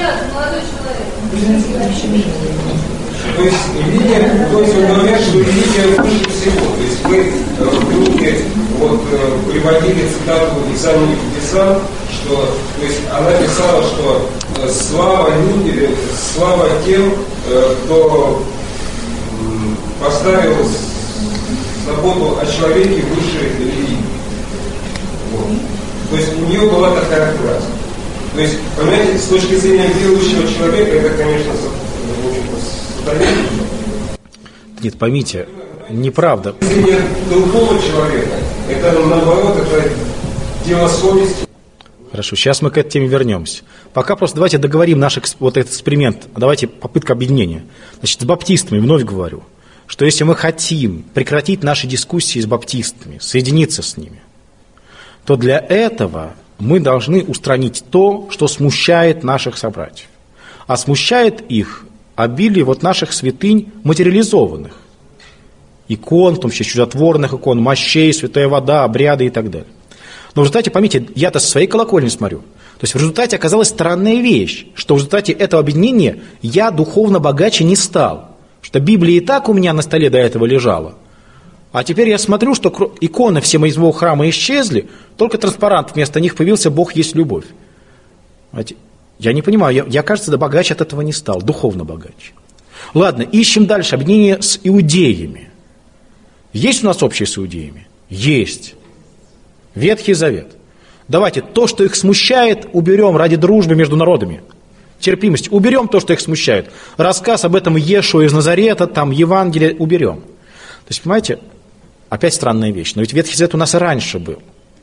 То есть религия, то есть он говорит, что религия выше всего. То есть мы в группе вот приводили цитату Исаии Писал, что, то есть она писала, что слава людям, слава тем, кто поставил заботу о человеке выше религии. Вот. То есть у нее была такая фраза. То есть, понимаете, с точки зрения верующего человека, это, конечно, сатанизм. Нет, поймите, неправда. С точки зрения другого человека, это наоборот, это дело совести. Хорошо, сейчас мы к этой теме вернемся. Пока просто давайте договорим наш вот этот эксперимент, давайте попытка объединения. Значит, с баптистами вновь говорю, что если мы хотим прекратить наши дискуссии с баптистами, соединиться с ними, то для этого мы должны устранить то, что смущает наших собратьев. А смущает их обилие вот наших святынь материализованных. Икон, в том числе чудотворных икон, мощей, святая вода, обряды и так далее. Но в результате, поймите, я-то со своей колокольни смотрю. То есть в результате оказалась странная вещь, что в результате этого объединения я духовно богаче не стал. Что Библия и так у меня на столе до этого лежала. А теперь я смотрю, что иконы все моего храма исчезли, только транспарант вместо них появился «Бог есть любовь». Я не понимаю, я, кажется, да богаче от этого не стал, духовно богаче. Ладно, ищем дальше объединение с иудеями. Есть у нас общее с иудеями? Есть. Ветхий Завет. Давайте то, что их смущает, уберем ради дружбы между народами. Терпимость. Уберем то, что их смущает. Рассказ об этом Иешуа из Назарета, там Евангелие уберем. То есть, понимаете, опять странная вещь. Но ведь Ветхий Завет у нас и раньше был.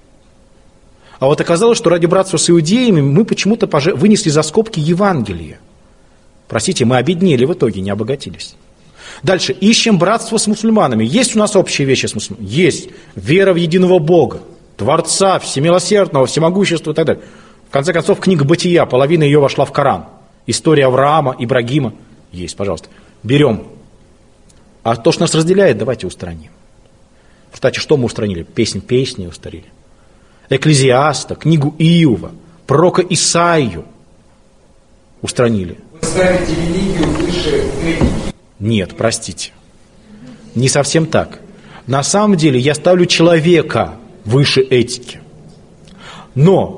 А вот оказалось, что ради братства с иудеями мы почему-то вынесли за скобки Евангелие. Простите, мы обеднели в итоге, не обогатились. Дальше. Ищем братство с мусульманами. Есть у нас общие вещи с мусульманами? Есть. Вера в единого Бога, Творца, Всемилосердного, Всемогущества и так далее. В конце концов, книга Бытия, половина ее вошла в Коран. История Авраама, Ибрагима. Есть, пожалуйста. Берем. А то, что нас разделяет, давайте устраним. Кстати, что мы устранили? Песни устранили. Экклезиаста, книгу Иова, пророка Исаию устранили. Вы ставите религию выше этики. Нет, простите. Не совсем так. На самом деле я ставлю человека выше этики. Но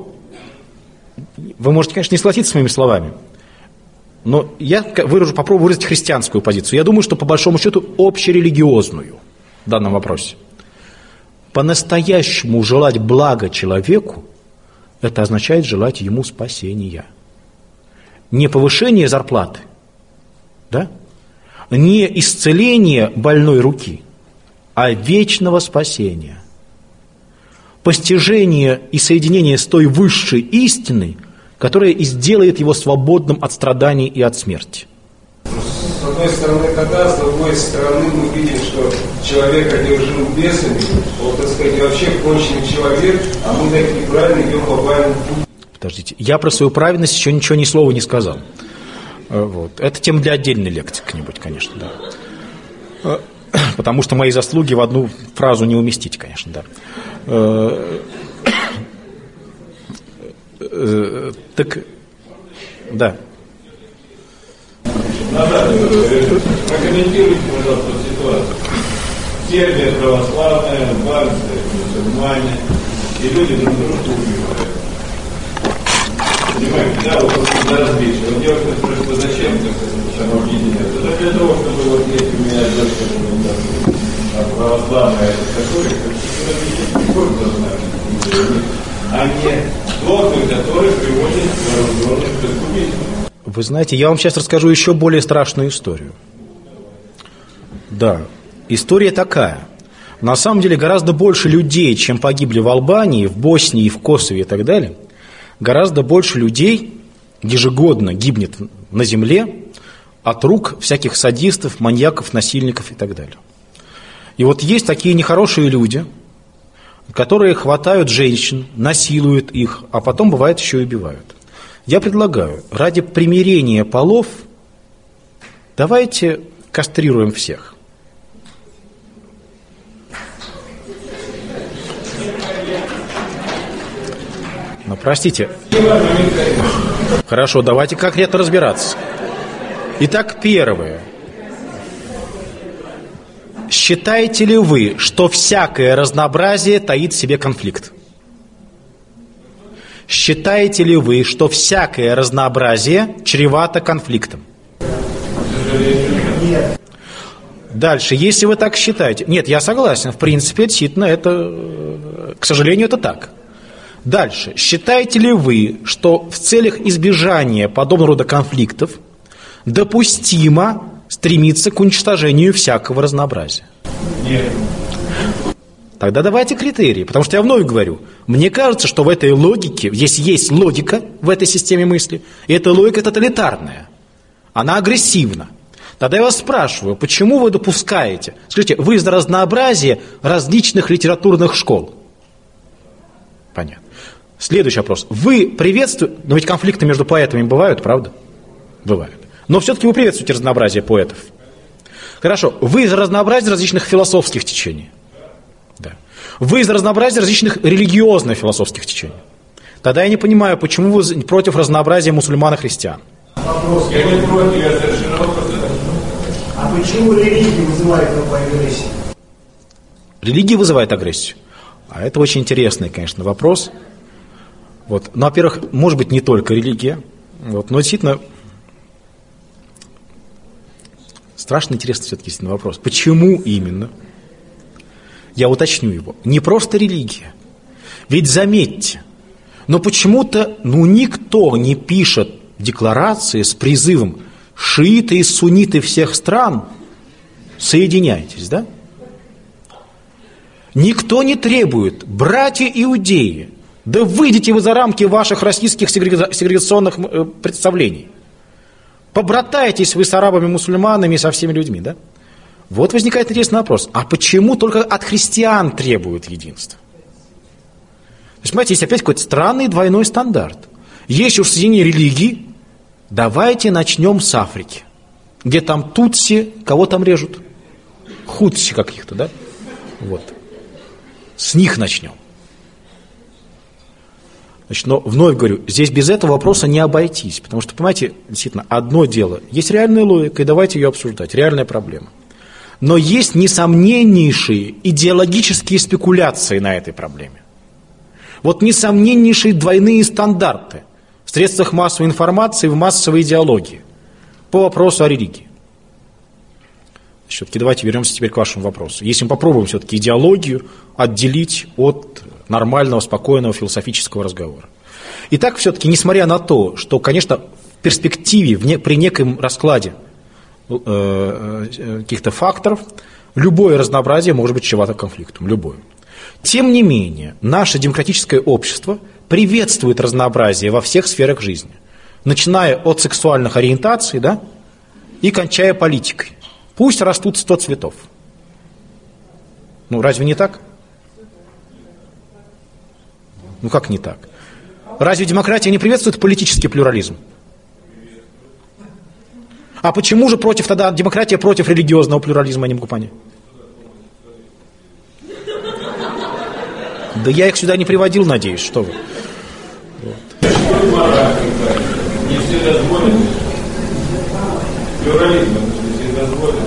вы можете, конечно, не согласиться с моими словами, но я попробую выразить христианскую позицию. Я думаю, что по большому счету общерелигиозную в данном вопросе. По-настоящему желать блага человеку, это означает желать ему спасения. Не повышение зарплаты, да? Не исцеление больной руки, а вечного спасения. Постижение и соединение с той высшей истиной, которая и сделает его свободным от страданий и от смерти. С одной стороны кота, с другой стороны мы видим, что человек одержим бесами, он, так сказать, вообще конченый человек, а мы такие правильно идем по правильному пути. Подождите, я про свою праведность еще ничего ни слова не сказал. Вот. Это тема для отдельной лекции как-нибудь, конечно, да. Потому что мои заслуги в одну фразу не уместить, конечно, да. Так, да. Прокомментируйте, пожалуйста, ситуацию. Сербия православная, албанцы, мусульмане, и люди друг друга убивают. Понимаете, да, вот за различие. Вот девушка спрашивает, зачем самообъединяться? Это для того, чтобы вот если у меня дочка православная, это католик, то должна быть, а не догмы, которые приводят к вооруженным преступлениям. Вы знаете, я вам сейчас расскажу еще более страшную историю. Да, история такая. На самом деле гораздо больше людей, чем погибли в Албании, в Боснии, в Косове и так далее, гораздо больше людей ежегодно гибнет на земле от рук всяких садистов, маньяков, насильников и так далее. И вот есть такие нехорошие люди, которые хватают женщин, насилуют их, а потом, бывает, еще и убивают. Я предлагаю, ради примирения полов, давайте кастрируем всех. Ну, простите. Хорошо, давайте конкретно разбираться. Итак, первое. Считаете ли вы, что всякое разнообразие таит в себе конфликт? Считаете ли вы, что всякое разнообразие чревато конфликтом? Нет. Дальше, если вы так считаете... Нет, я согласен, в принципе, действительно, это, к сожалению, это так. Дальше, считаете ли вы, что в целях избежания подобного рода конфликтов допустимо стремиться к уничтожению всякого разнообразия? Нет. Тогда давайте критерии, потому что я вновь говорю, мне кажется, что в этой логике, если есть логика в этой системе мысли, и эта логика тоталитарная, она агрессивна. Тогда я вас спрашиваю, почему вы допускаете, скажите, вы за разнообразие различных литературных школ? Понятно. Следующий вопрос. Вы приветствуете, но ведь конфликты между поэтами бывают, правда? Бывают. Но все-таки вы приветствуете разнообразие поэтов. Хорошо. Вы за разнообразие различных философских течений. Да. Вы за разнообразие различных религиозных философских течений. Тогда я не понимаю, почему вы против разнообразия мусульман и христиан. Вопрос. Я не против, я совершенно вопрос. А почему религия вызывает такую агрессию? Религия вызывает агрессию. А это очень интересный, конечно, вопрос. Вот. Ну, во-первых, может быть, не только религия, вот, но действительно страшно интересный все-таки вопрос. Почему именно? Я уточню его. Не просто религия. Ведь заметьте, но почему-то никто не пишет декларации с призывом шииты и сунниты всех стран, соединяйтесь, да? Никто не требует, братья иудеи, да выйдите вы за рамки ваших российских сегрегационных представлений. Побратайтесь вы с арабами, мусульманами и со всеми людьми, да? Вот возникает интересный вопрос. А почему только от христиан требуют единства? То есть, понимаете, есть опять какой-то странный двойной стандарт. Есть уж соединение религий, давайте начнем с Африки, где там тутси, кого там режут? Хутси каких-то, да? Вот. С них начнем. Значит, но вновь говорю, здесь без этого вопроса не обойтись, потому что, понимаете, действительно, одно дело, есть реальная логика, и давайте ее обсуждать, реальная проблема. Но есть несомненнейшие идеологические спекуляции на этой проблеме. Вот несомненнейшие двойные стандарты в средствах массовой информации, в массовой идеологии по вопросу о религии. Все-таки давайте вернемся теперь к вашему вопросу. Если мы попробуем все-таки идеологию отделить от нормального, спокойного философического разговора. Итак, все-таки, несмотря на то, что, конечно, в перспективе, при неком раскладе каких-то факторов, любое разнообразие может быть чревато конфликтом, любое. Тем не менее, наше демократическое общество приветствует разнообразие во всех сферах жизни, начиная от сексуальных ориентаций, да, и кончая политикой. Пусть растут 100 цветов. Ну, разве не так? Ну, как не так? Разве демократия не приветствует политический плюрализм? А почему же тогда демократия против религиозного плюрализма, я не могу понять? Да я их сюда не приводил, надеюсь, что вы. Вот. будет мораль какая-то. Не все дозволят. Плюрализм, это не все дозволят.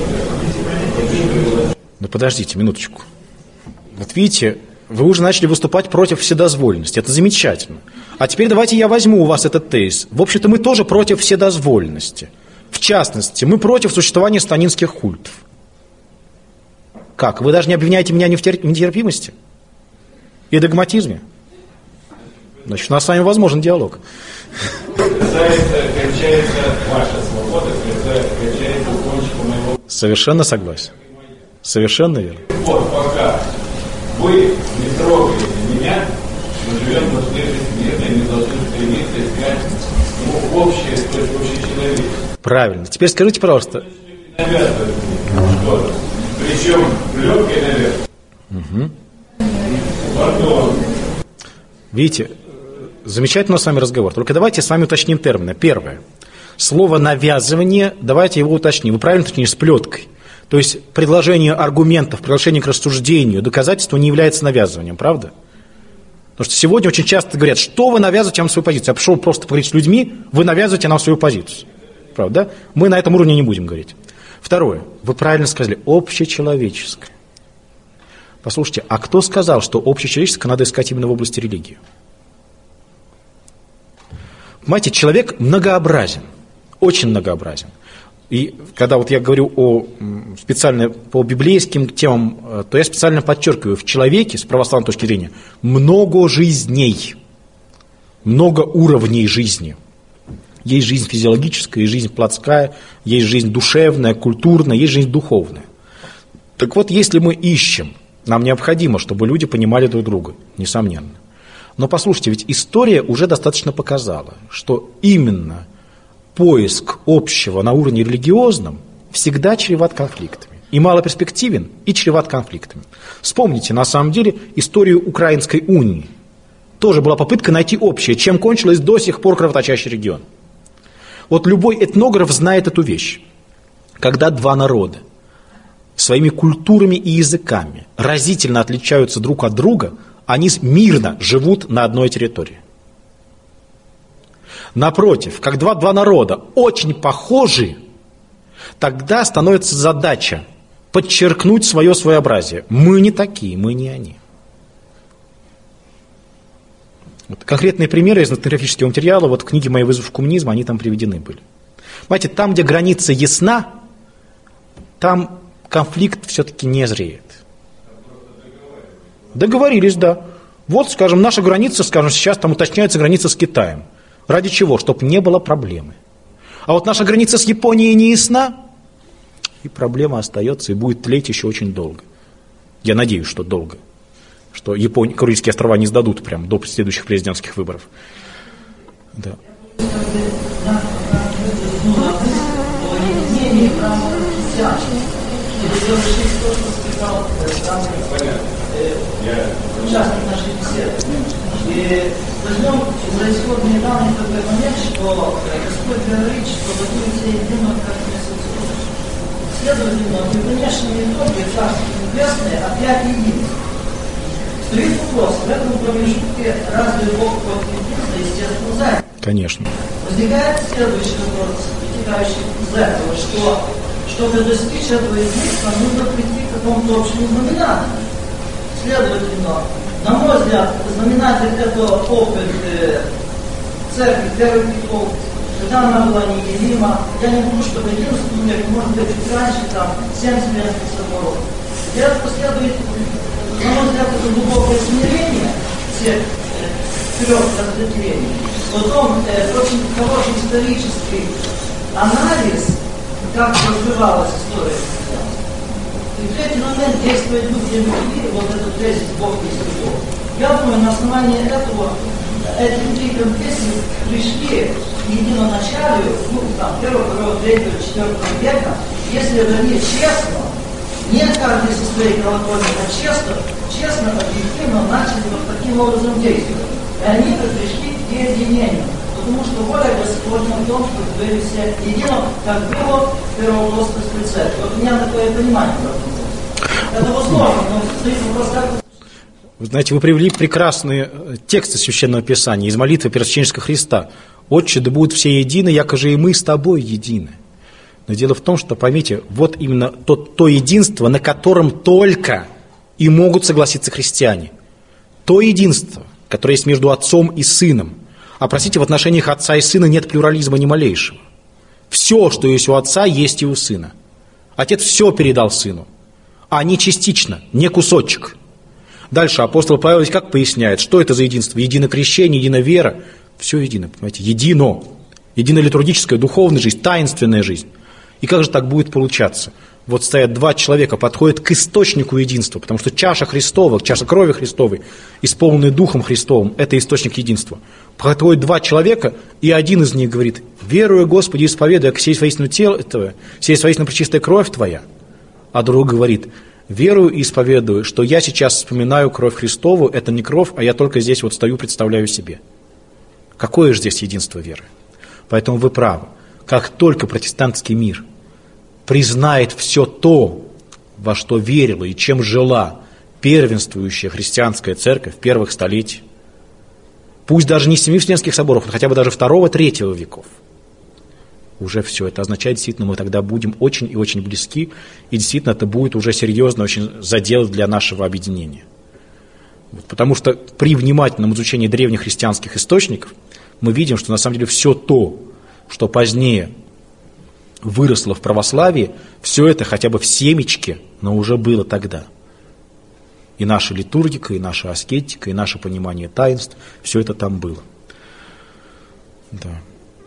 Ну подождите минуточку. Вот видите, вы уже начали выступать против вседозволенности. Это замечательно. А теперь давайте я возьму у вас этот тезис. В общем-то, мы тоже против вседозволенности. В частности, мы против существования сатанинских культов. Как? Вы даже не обвиняете меня в нетерпимости и догматизме? Значит, у нас с вами возможен диалог. Кончается ваша свобода, кончается кончиком моего... Совершенно согласен. Совершенно верно. Вот пока вы не трогаете меня, мы живем в успешной мире, и мы должны стремиться искать общее, то есть общее человечество. Правильно. Теперь скажите, пожалуйста. Навязывать что-то. Причем легкое навязывание. Пардон. Видите, замечательный с вами разговор. Только давайте с вами уточним термины. Первое. Слово «навязывание», давайте его уточним. Вы правильно уточнили, с плеткой. То есть предложение аргументов, приглашение к рассуждению, доказательство не является навязыванием, правда? Потому что сегодня очень часто говорят, что вы навязываете нам свою позицию. Я пришел просто поговорить с людьми, вы навязываете нам свою позицию. Правда? Мы на этом уровне не будем говорить. Второе. Вы правильно сказали, общечеловеческое. Послушайте, а кто сказал, что общечеловеческое надо искать именно в области религии? Понимаете, человек многообразен, очень многообразен. И когда вот я говорю специально по библейским темам, то я специально подчеркиваю, в человеке, с православной точки зрения, много жизней, много уровней жизни. Есть жизнь физиологическая, есть жизнь плотская, есть жизнь душевная, культурная, есть жизнь духовная. Так вот, если мы ищем, нам необходимо, чтобы люди понимали друг друга, несомненно. Но послушайте, ведь история уже достаточно показала, что именно поиск общего на уровне религиозном всегда чреват конфликтами. И малоперспективен, и чреват конфликтами. Вспомните, на самом деле, историю Украинской унии. Тоже была попытка найти общее, чем кончилось до сих пор кровоточащий регион. Вот любой этнограф знает эту вещь. Когда два народа своими культурами и языками разительно отличаются друг от друга, они мирно живут на одной территории. Напротив, как два народа очень похожи, тогда становится задача подчеркнуть свое своеобразие. Мы не такие, мы не они. Вот конкретные примеры из этнографического материала, вот в книге моей «Вызов коммунизма», они там приведены были. Понимаете, там, где граница ясна, там конфликт все-таки не зреет. Договорились, да. Вот, скажем, наша граница, скажем, сейчас там уточняется граница с Китаем. Ради чего? Чтобы не было проблемы. А вот наша граница с Японией не ясна, и проблема остается, и будет тлеть еще очень долго. Я надеюсь, что долго. Что Курильские острова не сдадут прямо до следующих президентских выборов. Да. Участник нашей беседы. И возьмем за исходные данные такой момент, что Господь говорит, что готовится едино, как месяц. Следовательно, в конечном итоге Царство Небесное опять едино. Стоит вопрос, в этом промежутке разве Бог от единства, естественно, занят? Конечно. Возникает следующий вопрос, вытекающий из этого, что чтобы достичь этого единства, нужно прийти к какому-то общему знаменателю. Следовательно, на мой взгляд, знаменатель этого опыт церкви первых веков, когда она была неделима. Я не говорю, что в 11 веке, может быть, чуть раньше, там, 70 Вселенских соборов. Я последует, на мой взгляд, это глубокое смирение всех трех разветвлений. Потом очень хороший исторический анализ, как развивалась история христианства. И в третий момент действует дух любви, вот этот тезис Бог есть любовь. Я думаю, на основании этого эти три конфессии пришли к единоначалию, там, 1, 2, 3, 4 века, если они честно, не каждый со своей колокольни, а честно, объективно начали вот таким образом действовать. И они пришли к единению. Потому что воля Господня в том, чтобы были все едино, как было в Первоапостольской церкви. Вот у меня такое понимание. Это возможно, но стоит вопрос, как... Вы знаете, вы привели прекрасные тексты Священного Писания из молитвы Первосвященника Христа. «Отче, да будут все едины, якоже и мы с тобой едины». Но дело в том, что, поймите, вот именно то единство, на котором только и могут согласиться христиане. То единство, которое есть между отцом и сыном. А, простите, в отношениях отца и сына нет плюрализма ни малейшего. Все, что есть у отца, есть и у сына. Отец все передал сыну, а не частично, не кусочек. Дальше апостол Павел ведь как поясняет, что это за единство? Едино крещение, едино вера. Все едино, понимаете, едино. Едино литургическая, духовная жизнь, таинственная жизнь. И как же так будет получаться? Вот стоят два человека, подходят к источнику единства, потому что чаша Христова, чаша крови Христовой, исполненная Духом Христовым, это источник единства. Подходят два человека, и один из них говорит: «Верую, Господи, исповедуя, сей воистину тело Твое, сей воистину пречистая кровь Твоя». А другой говорит: «Верую и исповедую, что я сейчас вспоминаю кровь Христову, это не кровь, а я только здесь вот стою, представляю себе». Какое же здесь единство веры? Поэтому вы правы. Как только протестантский мир признает все то, во что верила и чем жила первенствующая христианская церковь первых столетий, пусть даже не Семи Вселенских соборов, но хотя бы даже II-III веков, уже все это означает, действительно, мы тогда будем очень и очень близки, и действительно это будет уже серьезно очень задел для нашего объединения. Потому что при внимательном изучении древних христианских источников мы видим, что на самом деле все то, что позднее выросло в православии, все это хотя бы в семечке, но уже было тогда. И наша литургика, и наша аскетика, и наше понимание таинств, все это там было. Да.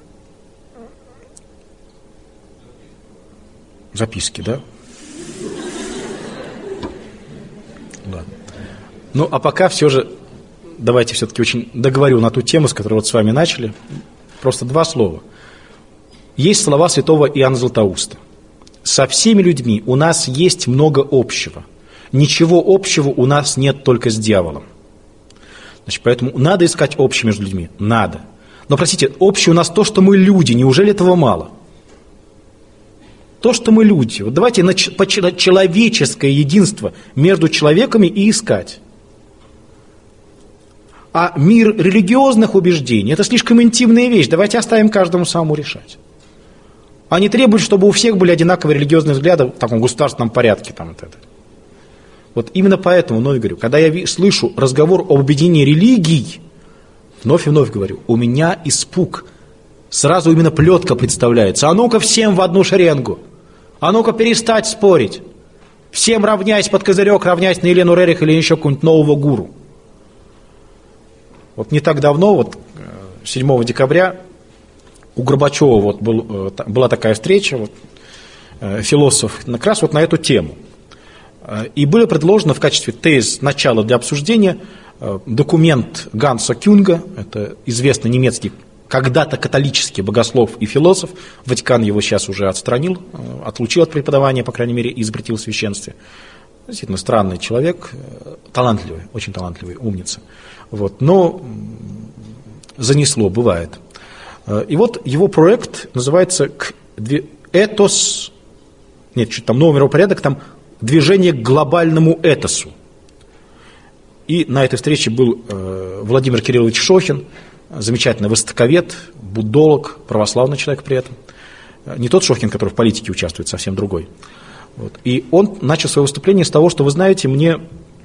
Записки, да? Ладно. Ну, а пока все же, давайте все-таки очень договорю на ту тему, с которой вот с вами начали. Просто два слова. Есть слова святого Иоанна Златоуста. «Со всеми людьми у нас есть много общего. Ничего общего у нас нет только с дьяволом». Значит, поэтому надо искать общее между людьми. Надо. Но, простите, общее у нас то, что мы люди. Неужели этого мало? То, что мы люди. Вот давайте человеческое единство между человеками и искать. А мир религиозных убеждений – это слишком интимная вещь. Давайте оставим каждому самому решать. Они требуют, чтобы у всех были одинаковые религиозные взгляды в таком государственном порядке. Вот именно поэтому, вновь говорю, когда я слышу разговор об объединении религий, вновь и вновь говорю, у меня испуг. Сразу именно плетка представляется. А ну-ка всем в одну шеренгу. А ну-ка перестать спорить. Всем равняйся под козырек, равняйся на Елену Рерих или еще какого-нибудь нового гуру. Вот не так давно, вот 7 декабря, у Горбачева вот была такая встреча, философ, как раз вот на эту тему. И было предложено в качестве тез начала для обсуждения документ Ганса Кюнга, это известный немецкий, когда-то католический богослов и философ, Ватикан его сейчас уже отстранил, отлучил от преподавания, по крайней мере, и запретил в священстве. Действительно странный человек, талантливый, очень талантливый, умница. Но занесло, бывает. И вот его проект называется «Этос», нет, что-то там новый миропорядок, там «Движение к глобальному этосу». И на этой встрече был Владимир Кириллович Шохин, замечательный востоковед, буддолог, православный человек при этом. Не тот Шохин, который в политике участвует, совсем другой. И он начал свое выступление с того, что, вы знаете, мне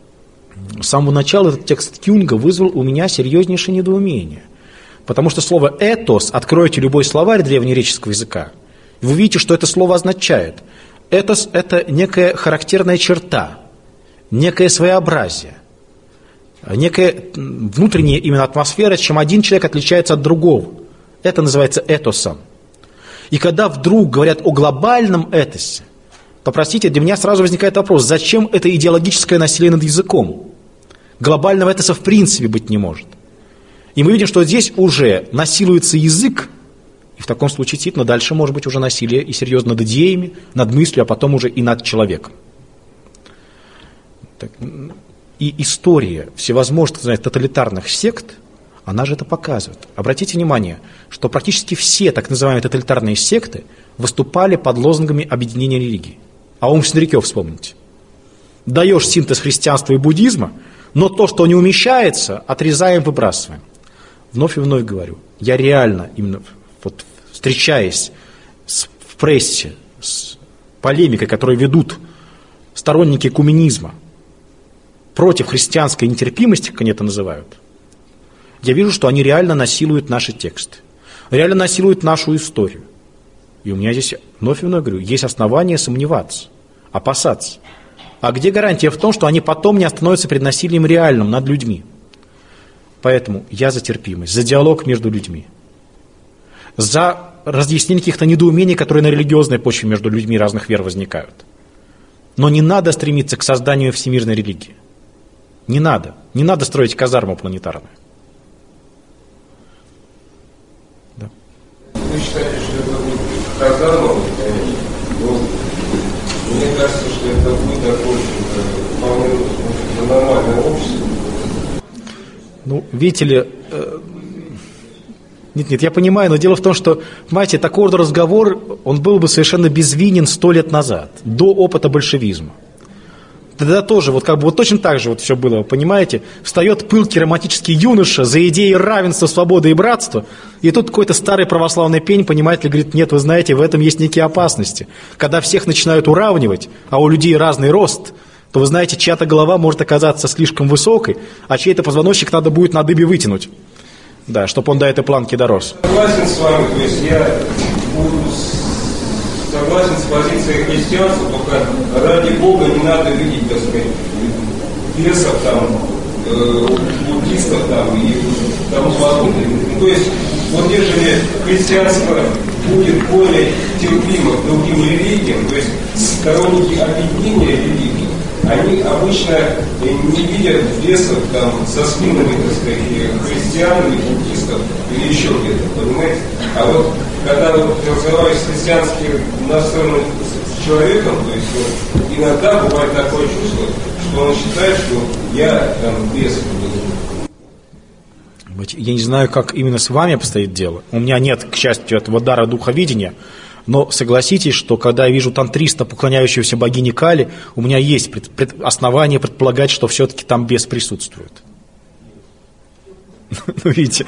с самого начала этот текст Кюнга вызвал у меня серьезнейшее недоумение. Потому что слово «этос», откройте любой словарь древнегреческого языка, и вы видите, что это слово означает. Этос – это некая характерная черта, некое своеобразие, некая внутренняя именно атмосфера, чем один человек отличается от другого. Это называется этосом. И когда вдруг говорят о глобальном этосе, то, простите, для меня сразу возникает вопрос, зачем это идеологическое насилие над языком? Глобального этоса в принципе быть не может. И мы видим, что здесь уже насилуется язык, и в таком случае действительно дальше может быть уже насилие и серьезно над идеями, над мыслью, а потом уже и над человеком. И история всевозможных тоталитарных сект, она же это показывает. Обратите внимание, что практически все так называемые тоталитарные секты выступали под лозунгами объединения религий. А Аум Синрикё вспомните. Даешь синтез христианства и буддизма, Но то, что не умещается, отрезаем, выбрасываем. Вновь и вновь говорю, я реально, именно вот встречаясь в прессе с полемикой, которую ведут сторонники экуменизма против христианской нетерпимости, как они это называют, я вижу, что они реально насилуют наши тексты, реально насилуют нашу историю. И у меня здесь, вновь и вновь говорю, есть основания сомневаться, опасаться. А где гарантия в том, что они потом не остановятся перед насилием реальным над людьми? Поэтому я за терпимость, за диалог между людьми, за разъяснение каких-то недоумений, которые на религиозной почве между людьми разных вер возникают. Но не надо стремиться к созданию всемирной религии. Не надо. Не надо строить казарму планетарную. Да. Вы считаете, что это будет казарма, конечно, но мне кажется, что это будет такое вполне нормальное общество. Ну, видите ли, нет, я понимаю, но дело в том, что, понимаете, такой разговор, он был бы совершенно безвинен 100 лет назад, до опыта большевизма. Тогда тоже, вот как бы вот точно так же вот все было, понимаете, встает пылкий романтический юноша за идеи равенства, свободы и братства, и тут какой-то старый православный пень, понимаете ли, говорит, нет, вы знаете, в этом есть некие опасности. Когда всех начинают уравнивать, а у людей разный рост, то вы знаете, чья-то голова может оказаться слишком высокой, а чей-то позвоночник надо будет на дыбе вытянуть, да, чтобы он до этой планки дорос. Согласен с вами, то есть я согласен с позицией христианства, только ради Бога не надо видеть, так сказать, бесов там, буддистов там и тому подобное. То есть, вот нежели христианство будет более терпимо к другим религиям, то есть сторонники объединения религий, они обычно не видят бесов там со спинами, так сказать, христиан или буддистов или еще где-то, понимаете? А вот когда вот разговариваешь с христианским настроенным человеком, то есть вот, иногда бывает такое чувство, что он считает, что я там бес. Я не знаю, как именно с вами обстоит дело. У меня нет, к счастью, этого дара духовидения. Но согласитесь, что когда я вижу тантриста, поклоняющегося богине Кали, у меня есть основания предполагать, что все-таки там бес присутствует. Ну, видите.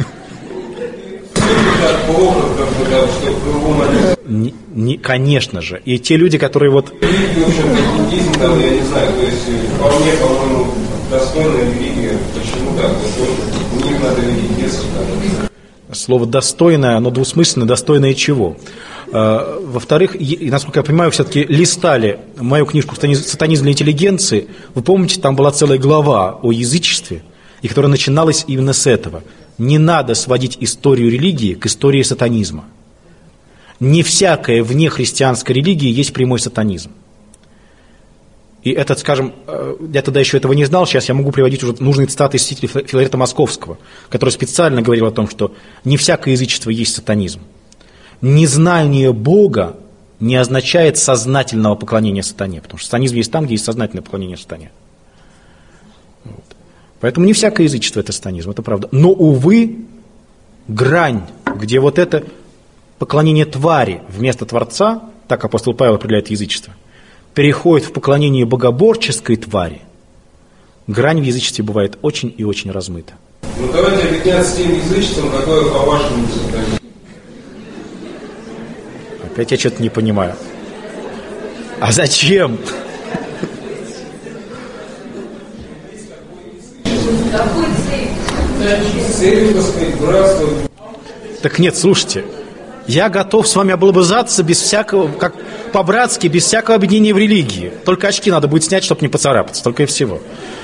Конечно же. И те люди, которые вот... Религия, в общем-то, буддизм, там, я не знаю, то есть вполне, по-моему, достойная религия. Почему так? У них надо видеть бесов. Слово «достойное», оно двусмысленно, достойное чего? Во-вторых, насколько я понимаю, все-таки листали мою книжку «Сатанизм для интеллигенции». Вы помните, там была целая глава о язычестве, и которая начиналась именно с этого. Не надо сводить историю религии к истории сатанизма. Не всякая вне христианской религии есть прямой сатанизм. И этот, скажем, я тогда еще этого не знал, сейчас я могу приводить уже нужные цитаты из святителя Филарета Московского, который специально говорил о том, что не всякое язычество есть сатанизм. Незнание Бога не означает сознательного поклонения сатане, потому что сатанизм есть там, где есть сознательное поклонение сатане. Вот. Поэтому не всякое язычество – это сатанизм, это правда. Но, увы, грань, где вот это поклонение твари вместо Творца, так апостол Павел определяет язычество, переходит в поклонение богоборческой твари, грань в язычестве бывает очень и очень размыта. Ну давайте объединяться с тем язычеством, какое по-вашему сатанизм. Опять я что-то не понимаю. А зачем? Целью, так сказать, братства. Так нет, слушайте, я готов с вами облобызаться без всякого, как по-братски, без всякого объединения в религии. Только очки надо будет снять, чтобы не поцарапаться, только и всего.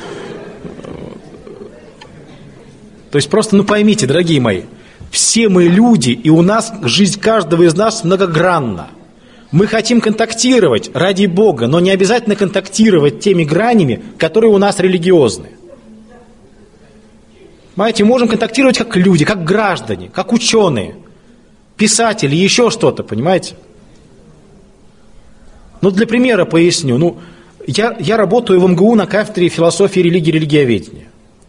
То есть просто, поймите, дорогие мои, все мы люди, и у нас жизнь каждого из нас многогранна. Мы хотим контактировать ради Бога, но не обязательно контактировать теми гранями, которые у нас религиозны. Понимаете, можем контактировать как люди, как граждане, как ученые, писатели, еще что-то, понимаете? Для примера поясню. Я работаю в МГУ на кафедре философии, религии и религиоведения.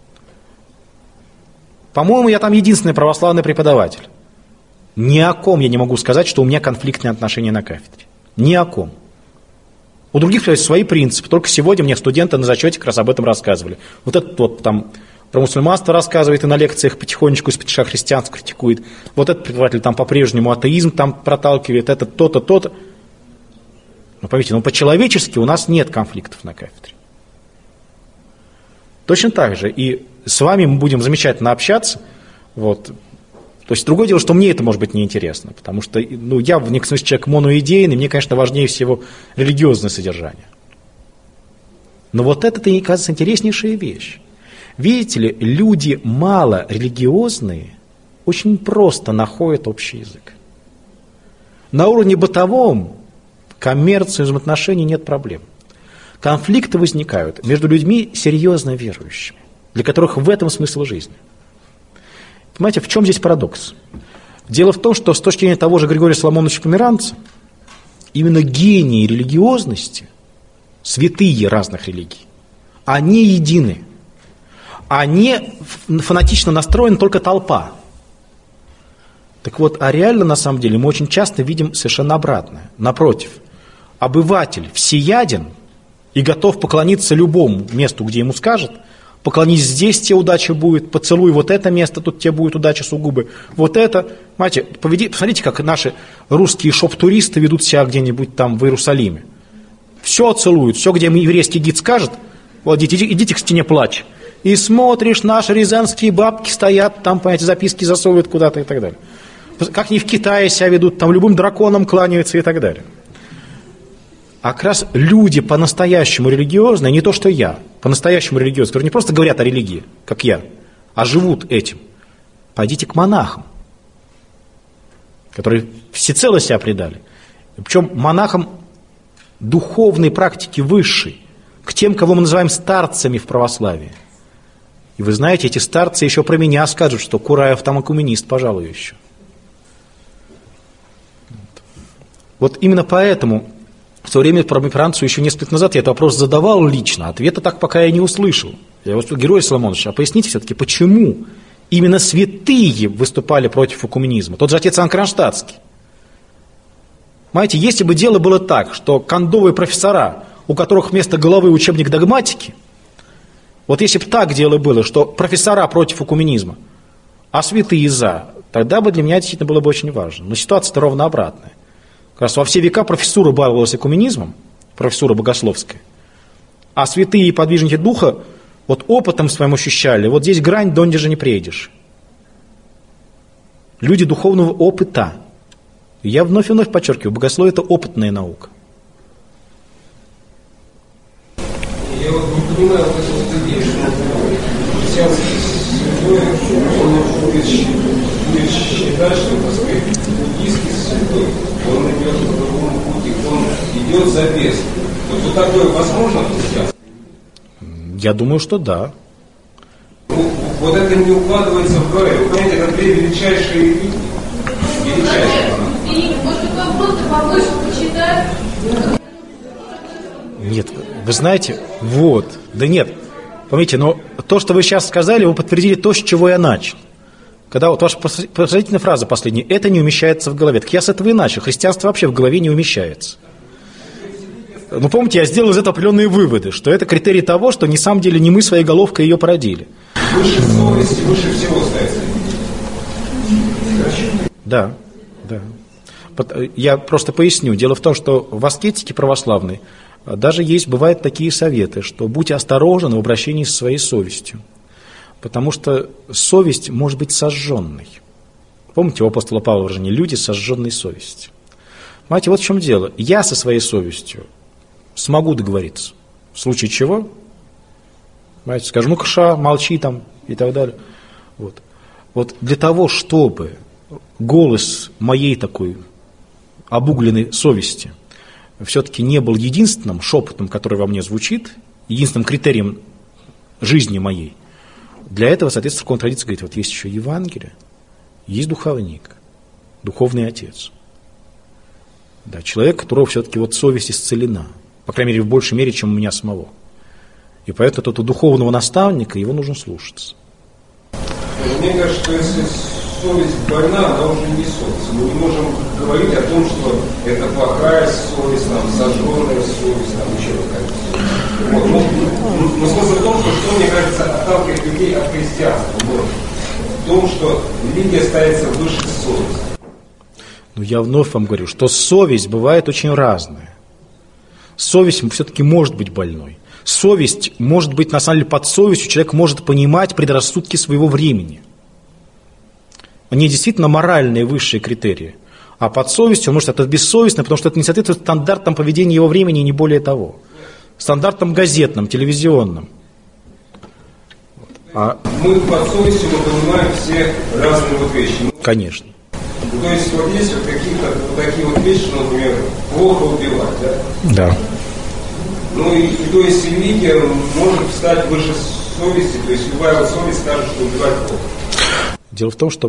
По-моему, я там единственный православный преподаватель. Ни о ком я не могу сказать, что у меня конфликтные отношения на кафедре. Ни о ком. У других есть свои принципы. Только сегодня мне студенты на зачете как раз об этом рассказывали. Вот этот вот там про мусульманство рассказывает и на лекциях потихонечку из пятиша христианства критикует. Вот этот преподаватель там по-прежнему атеизм там проталкивает, это то-то, то-то. Но поймите, по-человечески у нас нет конфликтов на кафедре. Точно так же. И с вами мы будем замечательно общаться. Вот. То есть другое дело, что мне это может быть неинтересно, потому что я в некотором смысле человек моноидейный, мне, конечно, важнее всего религиозное содержание. Но вот это-то, мне кажется, интереснейшая вещь. Видите ли, люди малорелигиозные очень просто находят общий язык. На уровне бытовом, коммерции, взаимоотношений нет проблем. Конфликты возникают между людьми серьезно верующими, для которых в этом смысл жизни. Понимаете, в чем здесь парадокс? Дело в том, что с точки зрения того же Григория Соломоновича Померанца, именно гении религиозности, святые разных религий, они едины. Они фанатично настроена только толпа. Так вот, а реально, на самом деле, мы очень часто видим совершенно обратное. Напротив, обыватель всеяден и готов поклониться любому месту, где ему скажут: поклонись здесь, тебе удача будет, поцелуй вот это место, тут тебе будет удача сугубо. Вот это, понимаете, посмотрите, как наши русские шоп-туристы ведут себя где-нибудь там в Иерусалиме. Все целуют, все, где еврейский гид скажет: вот идите к стене плачь. И смотришь, наши рязанские бабки стоят, там, понимаете, записки засовывают куда-то и так далее. Как они в Китае себя ведут, там любым драконам кланяются и так далее. А как раз люди по-настоящему религиозные, не то что я, по-настоящему религиозные, которые не просто говорят о религии, как я, а живут этим. Пойдите к монахам, которые всецело себя предали. Причем монахам духовной практики высшей, к тем, кого мы называем старцами в православии. И вы знаете, эти старцы еще про меня скажут, что Кураев там и коммунист, пожалуй, еще. Вот именно поэтому в то время про Померанцу еще несколько лет назад я этот вопрос задавал лично, ответа так пока я не услышал. Я вот спросил: Григорий Соломонович, а поясните все-таки, почему именно святые выступали против коммунизма? Тот же отец Иоанн Кронштадтский. Понимаете, если бы дело было так, что кондовые профессора, у которых вместо головы учебник догматики, вот если бы так дело было, что профессора против коммунизма, а святые за, тогда бы для меня действительно было бы очень важно. Но ситуация-то ровно обратная. Как раз во все века профессура баловалась коммунизмом, профессура богословская, а святые и подвижники духа вот опытом своим ощущали: вот здесь грань, донде же не приедешь. Люди духовного опыта. И я вновь и вновь подчеркиваю, богословие – это опытная наука. Я вот не понимаю вот эту вот идею, что христианский святой, он будет считать, что, так сказать, буддийский святой, он идет по другому пути, он идет за бес. Вот такое возможно в христианстве? Я думаю, что да. Ну, вот это не укладывается в голове. Вы понимаете, это две величайшие религии. Может быть, вам просто побольше почитать? Нет, вы знаете, вот, да нет, поймите, но то, что вы сейчас сказали, вы подтвердили то, с чего я начал. Когда вот ваша поразительная фраза последняя: это не умещается в голове. Так я с этого и начал. Христианство вообще в голове не умещается. Ну, помните, я сделал из этого определенные выводы, что это критерий того, что на самом деле не мы своей головкой ее породили. Выше совести, выше всего ставится. Да, да. Я просто поясню. Дело в том, что в аскетике православной даже есть, бывают такие советы, что будьте осторожны в обращении со своей совестью, потому что совесть может быть сожженной. Помните, у апостола Павла выражение: люди с сожженной совестью. Понимаете, вот в чем дело. Я со своей совестью смогу договориться. В случае чего, понимаете, скажу: ну, кша, молчи там и так далее. Вот для того, чтобы голос моей такой обугленной совести все-таки не был единственным шепотом, который во мне звучит, единственным критерием жизни моей, для этого, соответственно, церковная традиция говорит: вот есть еще Евангелие, есть духовник, духовный отец. Да, человек, которого все-таки вот совесть исцелена, по крайней мере, в большей мере, чем у меня самого. И поэтому у духовного наставника его нужно слушаться. Мне кажется, что если совесть больна, она уже не совесть. Мы не можем говорить о том, что это плохая совесть, там, сожженная совесть, там, еще какая-то. Вот. Но смысл в том, что, мне кажется, отталкивает людей от христианства. Вот. В том, что религия ставится выше совести. Но я вновь вам говорю, что совесть бывает очень разная. Совесть все-таки может быть больной. Совесть может быть, на самом деле, под совестью человек может понимать предрассудки своего времени. Они действительно моральные высшие критерии. А под совестью, может, это бессовестно, потому что это не соответствует стандартам поведения его времени и не более того. Стандартам газетным, телевизионным. Мы под совестью понимаем все разные вот вещи. Конечно. То есть вот есть вот какие-то вот такие вот вещи, например, плохо убивать, да? Да. Ну и то есть религия может стать выше совести, то есть любая вот совесть скажет, что убивать плохо. Дело в том, что,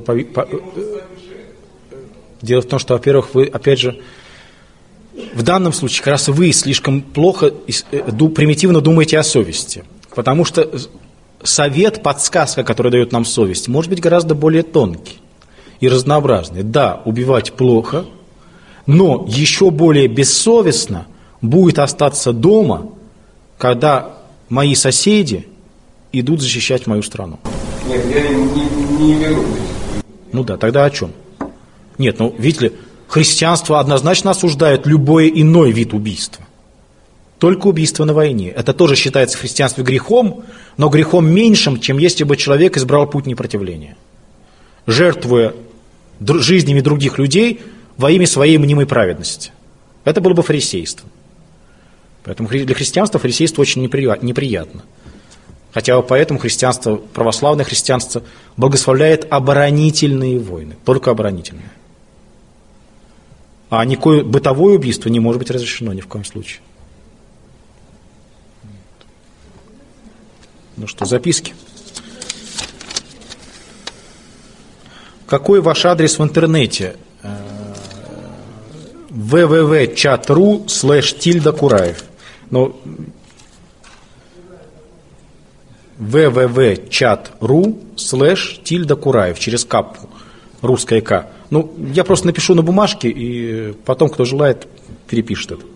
во-первых, вы, опять же, в данном случае как раз вы слишком плохо, примитивно думаете о совести. Потому что совет, подсказка, которую дает нам совесть, может быть гораздо более тонкий и разнообразный. Да, убивать плохо, но еще более бессовестно будет остаться дома, когда мои соседи идут защищать мою страну. Нет, я не беру. Ну да, тогда о чем? Нет, ну, видите ли, христианство однозначно осуждает любой иной вид убийства. Только убийство на войне. Это тоже считается в христианстве грехом, но грехом меньшим, чем если бы человек избрал путь непротивления, жертвуя жизнями других людей во имя своей мнимой праведности. Это было бы фарисейство. Поэтому для христианства фарисейство очень неприятно. Хотя поэтому христианство, православное христианство благословляет оборонительные войны, только оборонительные. А никакое бытовое убийство не может быть разрешено ни в коем случае. Ну что, записки. Какой ваш адрес в интернете? www.chat.ru/Кураев. Ну, www.chat.ru/Кураев через капу, русская К. Ну, я просто напишу на бумажке, и потом, кто желает, перепишет это.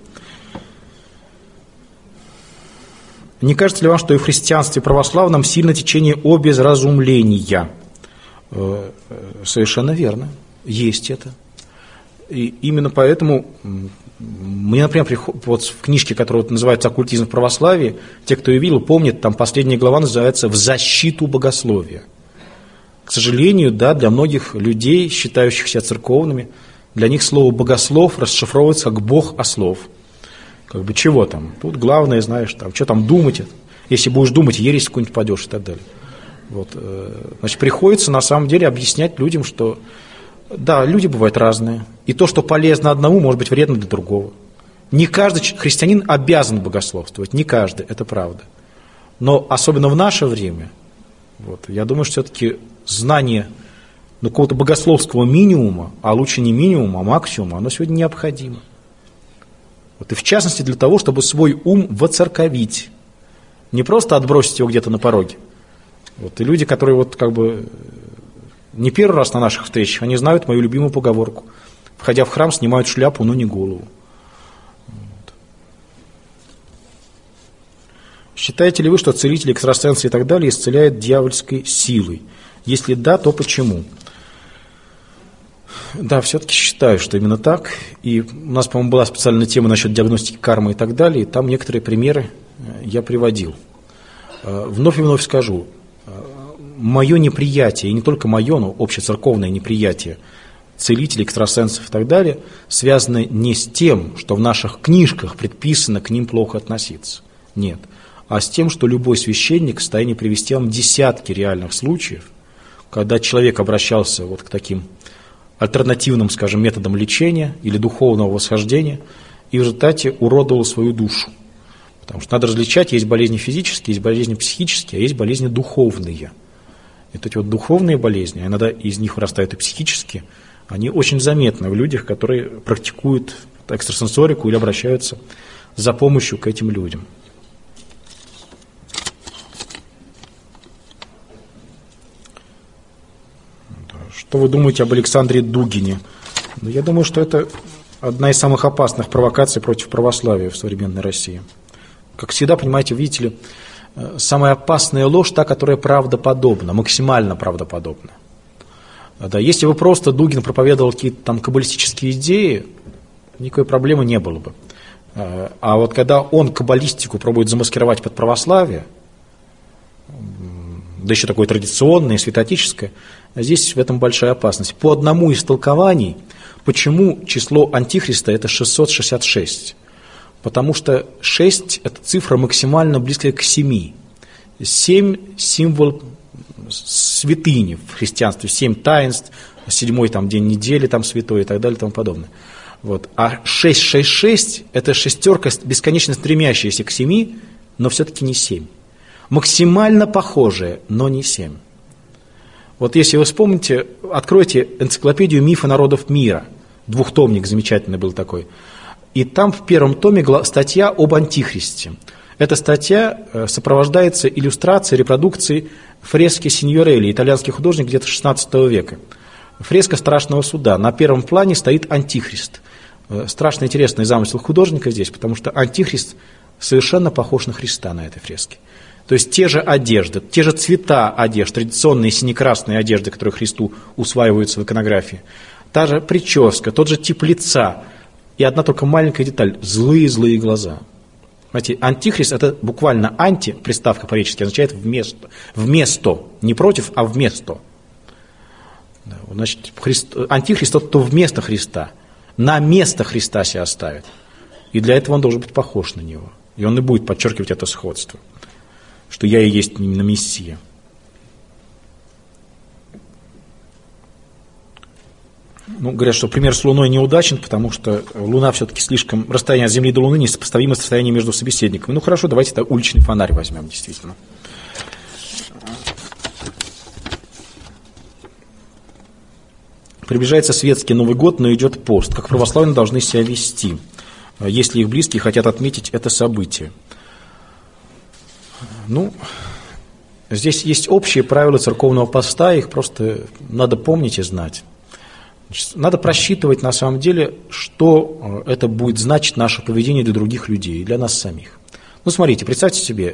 Не кажется ли вам, что и в христианстве православном сильно течение обезразумления? Совершенно верно. Есть это. И именно поэтому мне, например, вот в книжке, которая называется «Оккультизм в православии», те, кто ее видел, помнят, там последняя глава называется «В защиту богословия». К сожалению, да, для многих людей, считающих себя церковными, для них слово «богослов» расшифровывается как «бог ослов». Как бы чего там? Тут главное, знаешь, там, что там думать. Если будешь думать, ересь какую-нибудь падешь и так далее. Вот, значит, приходится на самом деле объяснять людям, что да, люди бывают разные. И то, что полезно одному, может быть вредно для другого. Не каждый христианин обязан богословствовать, не каждый, это правда. Но особенно в наше время, вот, я думаю, что все-таки знание какого-то богословского минимума, а лучше не минимума, а максимума, оно сегодня необходимо. Вот, и в частности для того, чтобы свой ум воцерковить. Не просто отбросить его где-то на пороге. Вот, и люди, которые вот как бы не первый раз на наших встречах, они знают мою любимую поговорку. Входя в храм, снимают шляпу, но не голову. Вот. Считаете ли вы, что целители, экстрасенсы и так далее исцеляют дьявольской силой? Если да, то почему? Да, все-таки считаю, что именно так. И у нас, по-моему, была специальная тема насчет диагностики кармы и так далее. И там некоторые примеры я приводил. Вновь и вновь скажу. Мое неприятие, и не только мое, но общецерковное неприятие целителей, экстрасенсов и так далее, связано не с тем, что в наших книжках предписано к ним плохо относиться. Нет. А с тем, что любой священник в состоянии привести вам десятки реальных случаев, когда человек обращался вот к таким альтернативным, скажем, методам лечения или духовного восхождения и в результате уродовал свою душу. Потому что надо различать, есть болезни физические, есть болезни психические, а есть болезни духовные. И эти вот духовные болезни, иногда из них вырастают и психические, они очень заметны в людях, которые практикуют экстрасенсорику или обращаются за помощью к этим людям. Да, Что вы думаете об Александре Дугине? Ну, я думаю, что это одна из самых опасных провокаций против православия в современной России. Как всегда, понимаете, видите ли, самая опасная ложь та, которая правдоподобна, максимально правдоподобна. Да, если бы просто Дугин проповедовал какие-то там каббалистические идеи, никакой проблемы не было бы. А вот когда он каббалистику пробует замаскировать под православие, да еще такое традиционное, святоотеческое, здесь в этом большая опасность. По одному из толкований, почему число Антихриста это 666? Потому что 6 – это цифра максимально близкая к 7. 7 – символ святыни в христианстве, 7 таинств, 7-й там, день недели там, святой и так далее и тому подобное. Вот. А 666 – это шестерка, бесконечно стремящаяся к 7, но все-таки не 7. Максимально похожая, но не 7. Вот если вы вспомните, откройте энциклопедию «Мифы народов мира». Двухтомник замечательный был такой. И там в первом томе статья об Антихристе. Эта статья сопровождается иллюстрацией, репродукцией фрески Синьорелли, итальянский художник где-то XVI века. Фреска Страшного суда. На первом плане стоит Антихрист. Страшно интересный замысел художника здесь, потому что Антихрист совершенно похож на Христа на этой фреске. То есть те же одежды, те же цвета одежд, традиционные сине-красные одежды, которые Христу усваиваются в иконографии, та же прическа, тот же тип лица. И одна только маленькая деталь – злые-злые глаза. Знаете, антихрист – это буквально анти, приставка по-гречески, означает вместо. Вместо, не против, а вместо. Значит, антихрист – тот, кто вместо Христа, на место Христа себя ставит. И для этого он должен быть похож на него. И он и будет подчеркивать это сходство, что я и есть именно Мессия. Ну, говорят, что пример с Луной неудачен, потому что Луна все-таки слишком... Расстояние от Земли до Луны несопоставимо с расстоянием между собеседниками. Ну, хорошо, давайте это уличный фонарь возьмем, действительно. Приближается светский Новый год, но идет пост. Как православные должны себя вести, если их близкие хотят отметить это событие? Ну, здесь есть общие правила церковного поста, их просто надо помнить и знать. Надо просчитывать на самом деле, что это будет значить наше поведение для других людей, для нас самих. Ну, смотрите, представьте себе,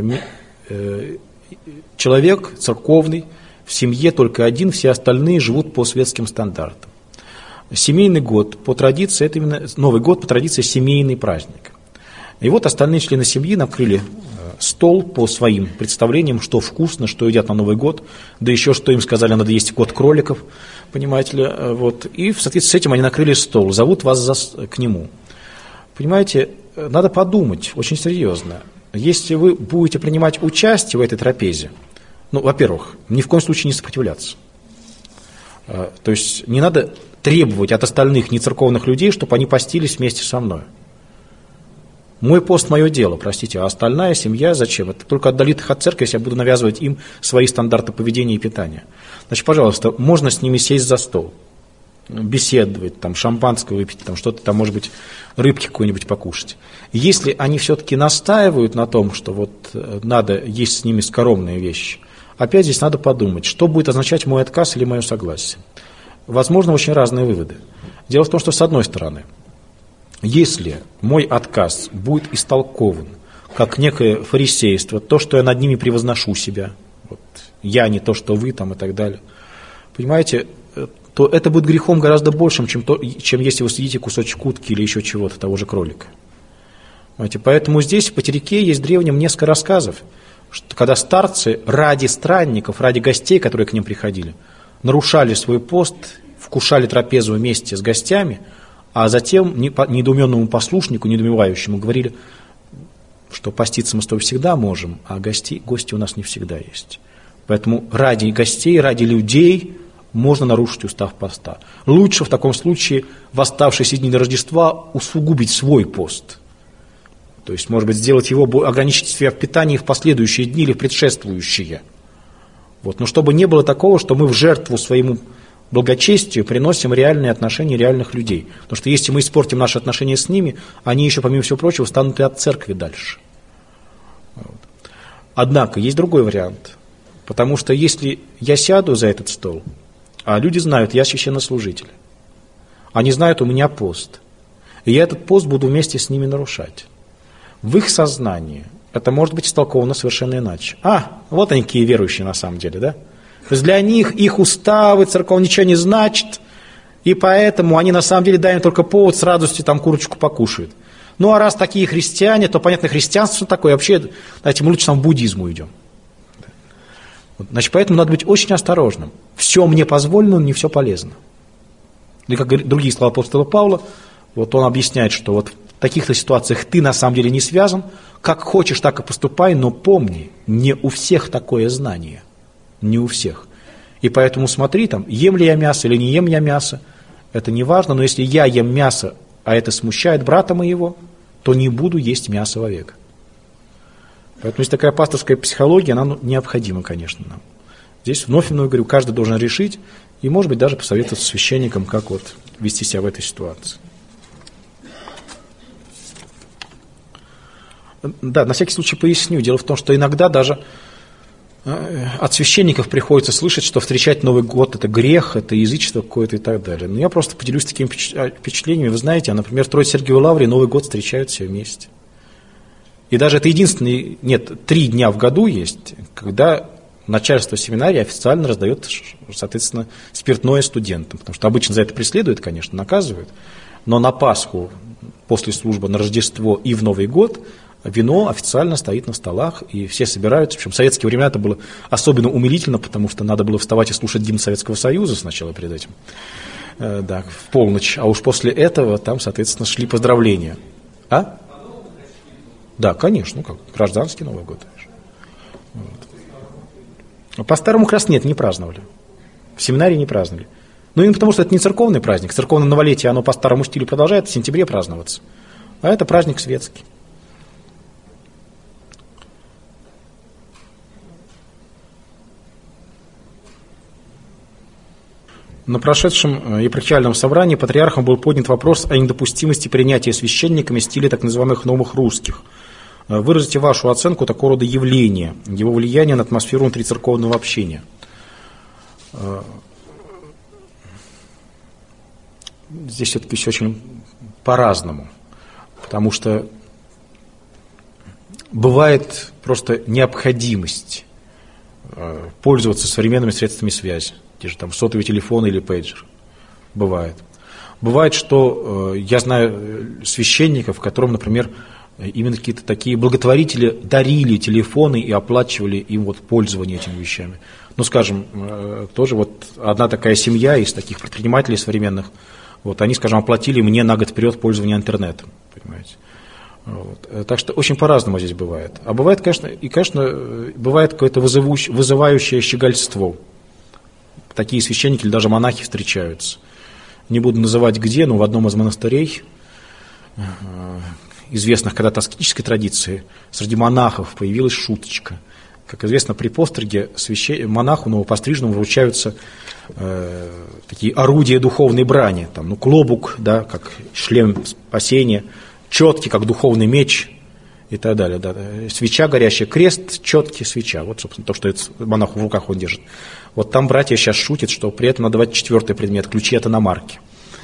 человек церковный, в семье только один, все остальные живут по светским стандартам. Семейный год по традиции, это именно Новый год по традиции семейный праздник. И вот остальные члены семьи накрыли стол по своим представлениям, что вкусно, что едят на Новый год, да еще что им сказали, надо есть год кроликов, понимаете ли, вот. И в соответствии с этим они накрыли стол, зовут вас к нему. Понимаете, надо подумать очень серьезно. Если вы будете принимать участие в этой трапезе, ну, во-первых, ни в коем случае не сопротивляться. То есть не надо требовать от остальных нецерковных людей, чтобы они постились вместе со мной. Мой пост – мое дело, простите, а остальная семья зачем? Это только отдалит их от церкви, если я буду навязывать им свои стандарты поведения и питания. Значит, пожалуйста, можно с ними сесть за стол, беседовать, там, шампанское выпить, там, что-то там, может быть, рыбки какой-нибудь покушать. Если они все-таки настаивают на том, что вот надо есть с ними скоромные вещи, опять здесь надо подумать, что будет означать мой отказ или мое согласие. Возможно, очень разные выводы. Дело в том, что с одной стороны, если мой отказ будет истолкован как некое фарисейство, то, что я над ними превозношу себя, вот, я не то, что вы там и так далее, понимаете, то это будет грехом гораздо большим, чем если вы съедите кусочек утки или еще чего-то, того же кролика. Понимаете, поэтому здесь в Потеряке есть в древнем несколько рассказов, что когда старцы ради странников, ради гостей, которые к ним приходили, нарушали свой пост, вкушали трапезу вместе с гостями, а затем недоуменному послушнику, недоумевающему, говорили, что поститься мы с тобой всегда можем, а гости у нас не всегда есть. Поэтому ради гостей, ради людей можно нарушить устав поста. Лучше в таком случае в оставшиеся дни до Рождества усугубить свой пост. То есть, может быть, сделать его, ограничить себя в питании в последующие дни или в предшествующие. Вот. Но чтобы не было такого, что мы в жертву своему благочестию приносим реальные отношения реальных людей. Потому что если мы испортим наши отношения с ними, они еще, помимо всего прочего, станут и от церкви дальше. Вот. Однако, есть другой вариант. Потому что если я сяду за этот стол, А люди знают, я священнослужитель. Они знают, у меня пост. И я этот пост буду вместе с ними нарушать. В их сознании это может быть истолковано совершенно иначе. Вот они какие верующие на самом деле, да? То есть для них их уставы, церковь ничего не значит, и поэтому они на самом деле дают только повод с радостью там курочку покушают. Ну а раз такие христиане, то понятно, христианство что такое, вообще, знаете, мы лучше там в буддизм уйдем. Значит, поэтому надо быть очень осторожным. Все мне позволено, но не все полезно. И как говорят другие слова апостола Павла, вот он объясняет, что вот в таких-то ситуациях ты на самом деле не связан, как хочешь, так и поступай, но помни, не у всех такое знание. Не у всех. И поэтому смотри, там, ем ли я мясо или не ем я мясо, это не важно, но если я ем мясо, а это смущает брата моего, то не буду есть мясо вовек. Поэтому есть такая пасторская психология, она необходима, конечно, нам. Здесь вновь и вновь говорю, каждый должен решить, и, может быть, даже посоветоваться с священником, как вот вести себя в этой ситуации. Да, на всякий случай поясню. Дело в том, что иногда даже от священников приходится слышать, что встречать Новый год – это грех, это язычество какое-то и так далее. Но я просто поделюсь такими впечатлениями. Вы знаете, например, в Троице-Сергиевой Лавре Новый год встречают все вместе. И даже это единственный, 3 дня в году есть, когда начальство семинарии официально раздает, соответственно, спиртное студентам. Потому что обычно за это преследуют, конечно, наказывают. Но на Пасху, после службы, на Рождество и в Новый год вино официально стоит на столах, и все собираются. Причем в советские времена это было особенно умилительно, потому что надо было вставать и слушать гимн Советского Союза сначала перед этим, да, в полночь. А уж после этого там, соответственно, шли поздравления. Да, конечно, как гражданский Новый год. Вот. По-старому как раз не праздновали. В семинарии не праздновали. Ну, именно потому, что это не церковный праздник. Церковное новолетие, оно по старому стилю продолжает в сентябре праздноваться. А это праздник светский. На прошедшем епархиальном собрании патриархом был поднят вопрос о недопустимости принятия священниками стиля так называемых новых русских. Выразите вашу оценку такого рода явления, его влияния на атмосферу внутрицерковного общения. Здесь все-таки все очень по-разному, потому что бывает просто необходимость пользоваться современными средствами связи. Те же там сотовый телефон или пейджер. Бывает. Бывает, что я знаю священников, которым, например, именно какие-то такие благотворители дарили телефоны и оплачивали им вот пользование этими вещами. Ну, скажем, тоже вот одна такая семья из таких предпринимателей современных, вот они, скажем, оплатили мне на год вперед пользование интернетом, понимаете. Вот. Так что очень по-разному здесь бывает. А бывает, конечно, бывает какое-то вызывающее щегольство. Такие священники или даже монахи встречаются. Не буду называть где, но в одном из монастырей, известных когда-то аскетической традиции, среди монахов появилась шуточка. Как известно, при постриге монаху новопостриженному вручаются такие орудия духовной брани. Там, клобук, да, как шлем спасения, четки, как духовный меч и так далее. Да. Свеча горящая, крест, четки, свеча. Вот, собственно, то, что монаху в руках он держит. Вот там братья сейчас шутят, что при этом надо давать 4-й предмет, ключи от иномарки.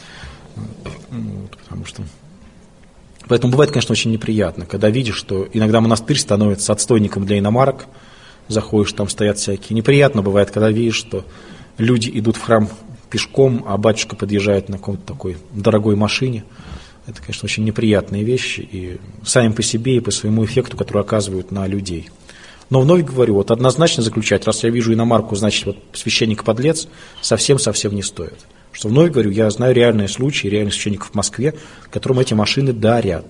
Потому что... Поэтому бывает, конечно, очень неприятно, когда видишь, что иногда монастырь становится отстойником для иномарок, заходишь, там стоят всякие. Неприятно бывает, когда видишь, что люди идут в храм пешком, а батюшка подъезжает на какой-то такой дорогой машине. Это, конечно, очень неприятные вещи, и сами по себе, и по своему эффекту, который оказывают на людей. Но вновь говорю, вот однозначно заключать, раз я вижу иномарку, значит, вот священник подлец, совсем-совсем не стоит. Что вновь говорю, я знаю реальные случаи, реальных священников в Москве, которым эти машины дарят.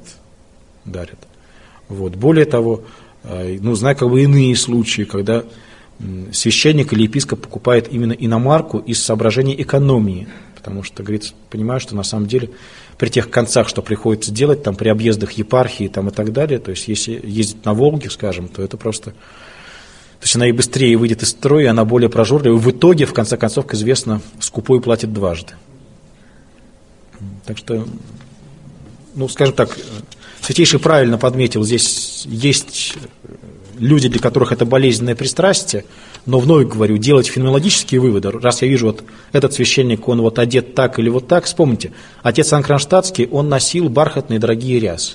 Вот. Более того, знаю иные случаи, когда священник или епископ покупает именно иномарку из соображений экономии. Потому что, говорится, понимаю, что на самом деле при тех концах, что приходится делать, там, при объездах епархии там, и так далее, то есть если ездить на Волге, скажем, то это просто... То есть она и быстрее выйдет из строя, она более прожорливая. В итоге, в конце концов, как известно, скупой платит дважды. Так что, скажем так, Святейший правильно подметил, здесь есть люди, для которых это болезненное пристрастие, Но вновь говорю, делать феноменологические выводы, раз я вижу, вот этот священник, он вот одет так или вот так, вспомните, отец Иоанн Кронштадтский, он носил бархатные дорогие рясы.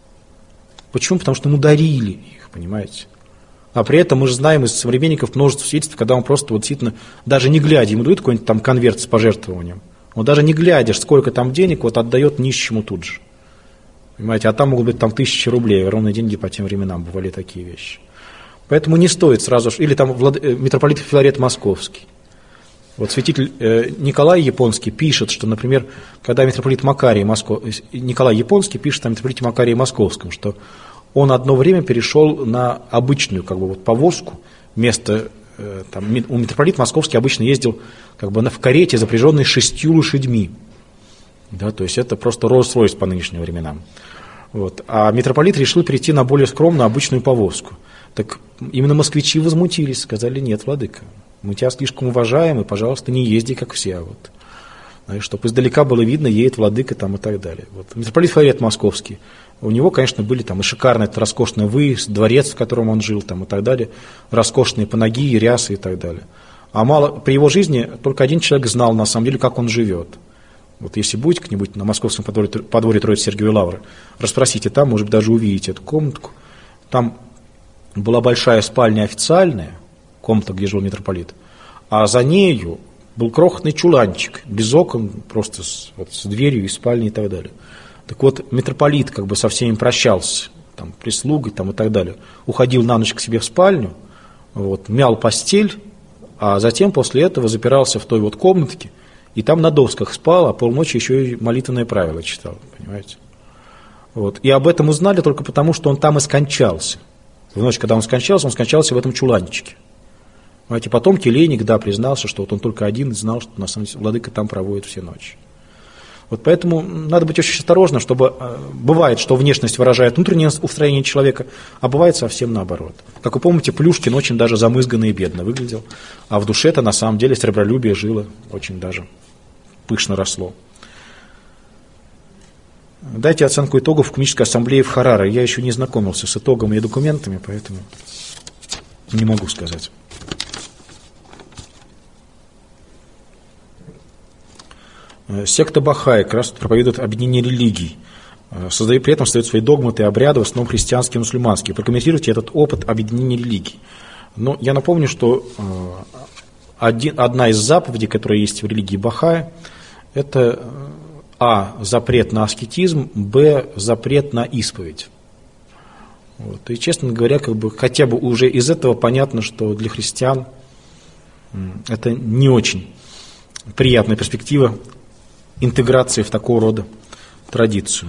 Почему? Потому что ему дарили их, понимаете? А при этом мы же знаем из современников множество свидетельств, когда он просто вот действительно, даже не глядя, ему дают какой-нибудь там конверт с пожертвованием, он даже не глядя, сколько там денег, вот отдает нищему тут же. Понимаете, а там могут быть там 1000 рублей, ровные деньги по тем временам, бывали такие вещи. Поэтому не стоит сразу, или там митрополит Филарет Московский. Вот святитель Николай Японский пишет, что, например, когда митрополит Николай Японский пишет о митрополите Макарии Московском, что он одно время перешел на обычную как бы, вот, повозку, вместо, там, у митрополита Московский обычно ездил как бы, в карете, запряженной 6 лошадьми. Да, то есть это просто Роллс-Ройс по нынешним временам. Вот. А митрополит решил перейти на более скромную обычную повозку. Так именно москвичи возмутились, сказали: нет, владыка, мы тебя слишком уважаем, и, пожалуйста, не езди, как все. Вот. Чтобы издалека было видно, едет владыка там, и так далее. Вот. Митрополит Филарет Московский, у него, конечно, были там и шикарный, это роскошный выезд, дворец, в котором он жил, там, и так далее, роскошные панагии, рясы и так далее. А при его жизни только один человек знал, на самом деле, как он живет. Вот если будете как-нибудь на московском подворье Троицы-Сергиевой Лавры, расспросите там, может быть, даже увидите эту комнатку. Там была большая спальня официальная, комната, где жил митрополит, а за нею был крохотный чуланчик, без окон, просто с дверью и спальней и так далее. Так вот, митрополит как бы со всеми прощался, там, прислугой там, и так далее, уходил на ночь к себе в спальню, вот, мял постель, а затем после этого запирался в той вот комнатке, и там на досках спал, а полночи еще и молитвенное правило читал, понимаете. Вот. И об этом узнали только потому, что он там и скончался. В ночь, когда он скончался в этом чуланчике. Понимаете, потом келейник, да, признался, что вот он только один знал, что на самом деле владыка там проводит все ночи. Вот поэтому надо быть очень осторожным, чтобы бывает, что внешность выражает внутреннее устроение человека, а бывает совсем наоборот. Как вы помните, Плюшкин очень даже замызганно и бедно выглядел, а в душе-то на самом деле сребролюбие жило, очень даже пышно росло. Дайте оценку итогов Экуменической ассамблеи в Хараре. Я еще не знакомился с итогами и документами, поэтому не могу сказать. Секта Бахаи как раз проповедует объединение религий, при этом создает свои догматы и обряды, в основном христианские и мусульманские. Прокомментируйте этот опыт объединения религий. Но я напомню, что одна из заповедей, которая есть в религии Бахаи, это а. запрет на аскетизм, б. запрет на исповедь. Вот. И, честно говоря, как бы, хотя бы уже из этого понятно, что для христиан это не очень приятная перспектива интеграции в такого рода традицию.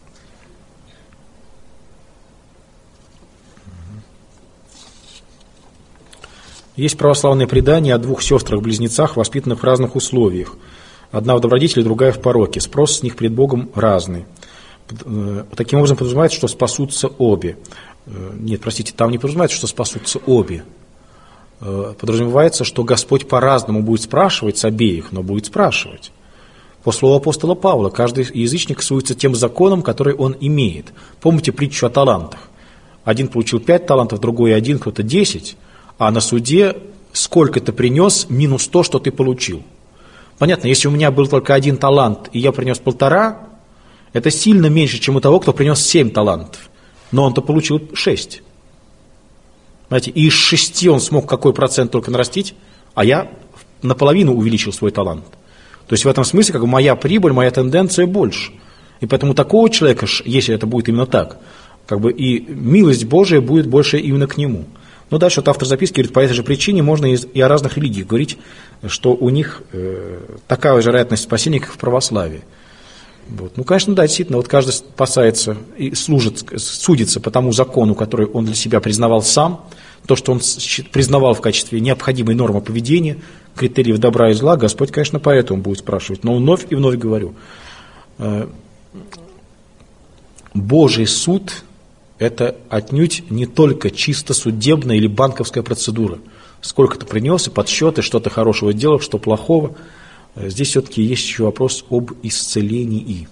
Есть православное предание о двух сестрах-близнецах, воспитанных в разных условиях. Одна в добродетели, другая в пороке. Спрос с них пред Богом разный. Таким образом подразумевается, что спасутся обе. Нет, простите, там не подразумевается, что спасутся обе. Подразумевается, что Господь по-разному будет спрашивать с обеих, но будет спрашивать. По слову апостола Павла, каждый язычник суется тем законом, который он имеет. Помните притчу о талантах? Один получил 5 талантов, другой 1, кто-то 10, а на суде сколько ты принес минус то, что ты получил. Понятно, если у меня был только 1 талант, и я принес 1,5, это сильно меньше, чем у того, кто принес 7 талантов. Но он-то получил 6. Знаете, и из 6 он смог какой процент только нарастить, а я наполовину увеличил свой талант. То есть в этом смысле как бы моя прибыль, моя тенденция больше. И поэтому такого человека, если это будет именно так, как бы и милость Божия будет больше именно к нему. Но дальше вот автор записки говорит, по этой же причине можно и о разных религиях говорить, что у них такая же вероятность спасения, как в православии. Вот. Ну, конечно, да, действительно, вот каждый спасается и судится по тому закону, который он для себя признавал сам, то, что он признавал в качестве необходимой нормы поведения, критериев добра и зла, Господь, конечно, поэтому будет спрашивать. Но вновь и вновь говорю, Божий суд – это отнюдь не только чисто судебная или банковская процедура. Сколько ты принес, и подсчеты, что ты хорошего делал, что плохого. Здесь все-таки есть еще вопрос об исцелении,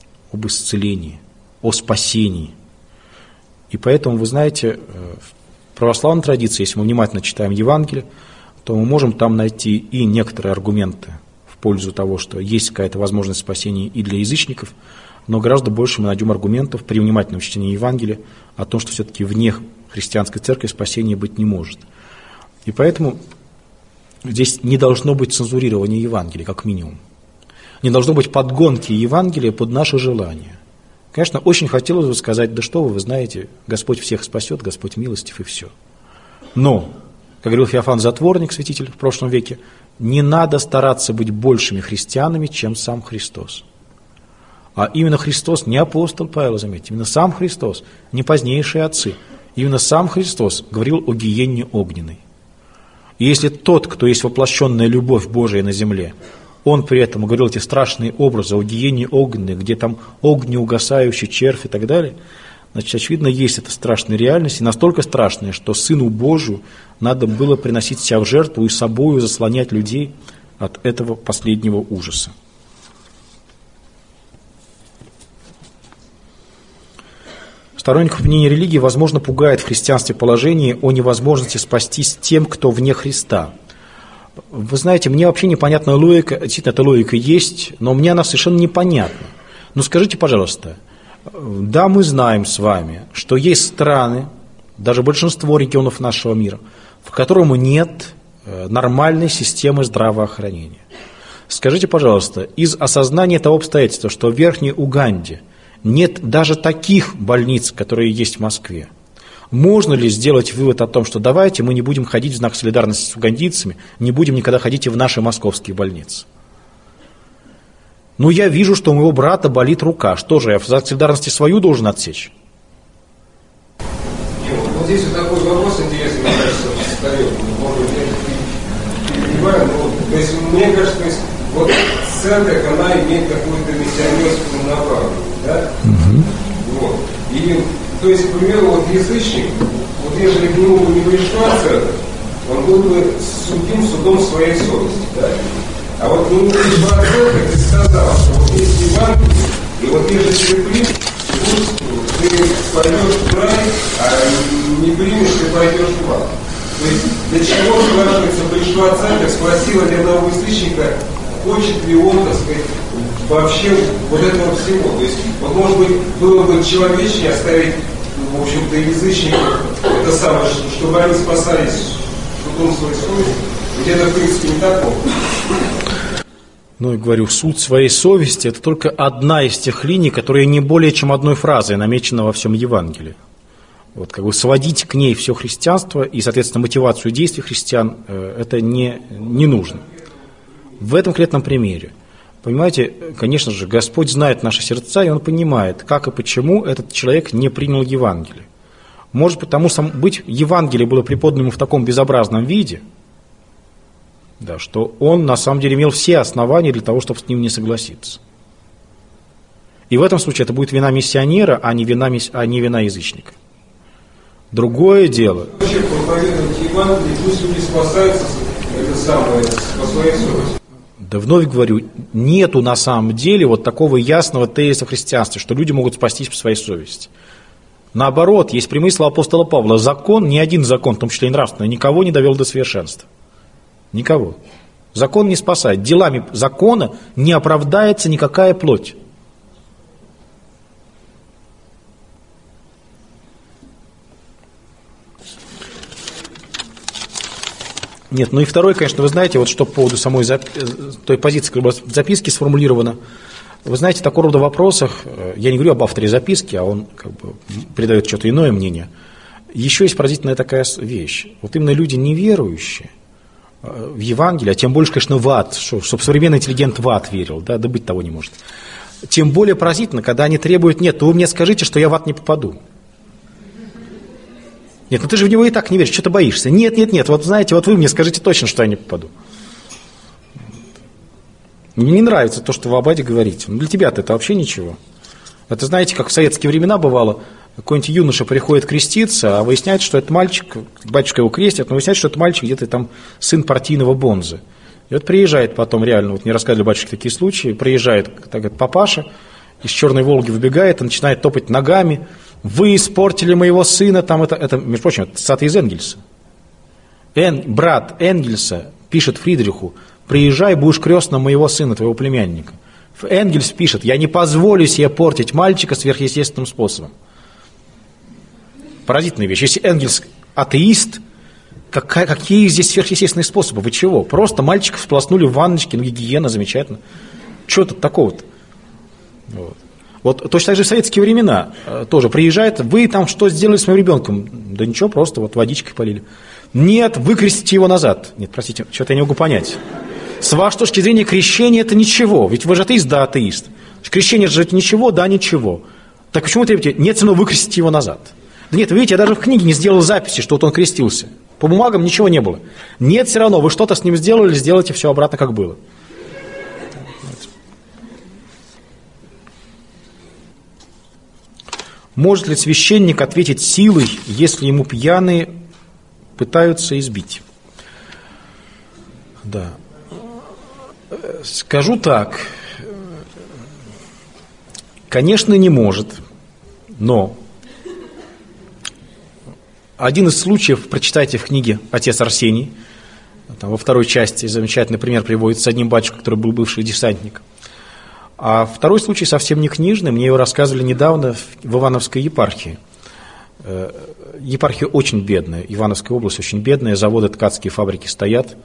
о спасении. И поэтому, вы знаете, православной традиции, если мы внимательно читаем Евангелие, то мы можем там найти и некоторые аргументы в пользу того, что есть какая-то возможность спасения и для язычников, но гораздо больше мы найдем аргументов при внимательном чтении Евангелия о том, что все-таки вне христианской церкви спасения быть не может. И поэтому здесь не должно быть цензурирования Евангелия, как минимум. Не должно быть подгонки Евангелия под наши желания. Конечно, очень хотелось бы сказать, да что вы знаете, Господь всех спасет, Господь милостив и все. Но, как говорил Феофан Затворник, святитель в прошлом веке, не надо стараться быть большими христианами, чем сам Христос. А именно Христос, не апостол Павел, заметьте, именно сам Христос, не позднейшие отцы, именно сам Христос говорил о гиенне огненной. И если тот, кто есть воплощенная любовь Божия на земле, он при этом говорил эти страшные образы о гиенне огненной, где там огнеугасающий червь и так далее, значит, очевидно, есть эта страшная реальность, и настолько страшная, что Сыну Божию надо было приносить себя в жертву и собою заслонять людей от этого последнего ужаса. Сторонников мнения религии, возможно, пугает в христианстве положение о невозможности спастись тем, кто вне Христа. Вы знаете, мне вообще непонятна логика, действительно, эта логика есть, но мне она совершенно непонятна. Но скажите, пожалуйста, да, мы знаем с вами, что есть страны, даже большинство регионов нашего мира, в котором нет нормальной системы здравоохранения. Скажите, пожалуйста, из осознания того обстоятельства, что в Верхней Уганде нет даже таких больниц, которые есть в Москве, можно ли сделать вывод о том, что давайте мы не будем ходить в знак солидарности с угандийцами, не будем никогда ходить и в наши московские больницы? Ну, я вижу, что у моего брата болит рука. Что же, я в знак солидарности свою должен отсечь? Вот здесь вот такой вопрос интересный, мне кажется, встает. Может быть, я перебиваю, но то есть, мне кажется, то есть, вот церковь, она имеет какую-то миссионерскую направленность, да? Вот. И, то есть, к примеру, вот язычник, вот если к нему бы не пришла церковь, он был бы судим судом своей совести, да? А вот к нему пришла церковь и сказала, что вот есть Евангелие, и вот если ты примешь, ты пойдешь в рай, а не примешь, ты пойдешь в ад. То есть, для чего, спрашивается, пришла церковь, спросила для одного язычника, хочет ли он, так сказать, вообще вот этого всего. То есть, вот, может быть, было бы человечнее оставить, в общем-то, язычников, это самое, чтобы они спасались судом своей совести. Ведь это, в принципе, не так плохо. Ну, и говорю, суд своей совести – это только одна из тех линий, которые не более чем одной фразой намечена во всем Евангелии. Вот, как бы сводить к ней все христианство и, соответственно, мотивацию действий христиан это не нужно. В этом конкретном примере, понимаете, конечно же, Господь знает наши сердца, и Он понимает, как и почему этот человек не принял Евангелие. Может потому быть, Евангелие было преподано ему в таком безобразном виде, да, что он на самом деле имел все основания для того, чтобы с ним не согласиться. И в этом случае это будет вина миссионера, а не вина язычника. Другое дело. Проповедовать Евангелие, пусть люди спасаются, это самое, по своей совести. Да вновь говорю, нету на самом деле вот такого ясного тезиса в христианстве, что люди могут спастись по своей совести. Наоборот, есть прямые слова апостола Павла. Закон, ни один закон, в том числе и нравственный, никого не довел до совершенства. Никого. Закон не спасает. Делами закона не оправдается никакая плоть. Нет, ну и второй, конечно, вы знаете, вот что по поводу самой той позиции, которая была в записке сформулирована. Вы знаете, в такого рода вопросах, я не говорю об авторе записки, а он как бы придает что-то иное мнение. Еще есть поразительная такая вещь. Вот именно люди неверующие в Евангелие, а тем больше, конечно, в ад, чтобы современный интеллигент в ад верил, да быть того не может. Тем более поразительно, когда они требуют, нет, то вы мне скажите, что я в ад не попаду. Нет, ну ты же в него и так не веришь, что ты боишься. Нет, вот знаете, вот вы мне скажите точно, что я не попаду. Мне не нравится то, что вы об аде говорите. Ну для тебя-то это вообще ничего. Это знаете, как в советские времена бывало, какой-нибудь юноша приходит креститься, а выясняется, что этот мальчик, батюшка его крестит, но выясняется, что этот мальчик где-то там сын партийного бонзы. И вот приезжает потом реально, вот мне рассказывали батюшки такие случаи, приезжает так, папаша, из Черной Волги выбегает и начинает топать ногами, вы испортили моего сына, там это между прочим, это цитата из Энгельса. Брат Энгельса пишет Фридриху: приезжай, будешь крестным моего сына, твоего племянника. Энгельс пишет: я не позволю себе портить мальчика сверхъестественным способом. Поразительная вещь. Если Энгельс атеист, какие здесь сверхъестественные способы? Вы чего? Просто мальчика всплоснули в ванночке, гигиена, замечательно. Что тут такого-то? Вот точно так же в советские времена тоже приезжает: вы там что сделали с моим ребенком? Да ничего, просто вот водичкой полили. Нет, выкрестите его назад. Нет, простите, что-то я не могу понять. С вашей точки зрения крещение это ничего. Ведь вы же атеист, да, атеист. Крещение же это ничего, да, ничего. Так почему вы требуете? Нет, все равно выкрестите его назад. Да нет, видите, я даже в книге не сделал записи, что вот он крестился. По бумагам ничего не было. Нет, все равно, вы что-то с ним сделали, сделайте все обратно, как было. Может ли священник ответить силой, если ему пьяные пытаются избить? Да. Скажу так. Конечно, не может, но один из случаев, прочитайте в книге «Отец Арсений», там во второй части замечательный пример приводится с одним батюшкой, который был бывший десантник. А второй случай совсем не книжный, мне его рассказывали недавно в Ивановской епархии. Епархия очень бедная, Ивановская область очень бедная, заводы, ткацкие фабрики стоят.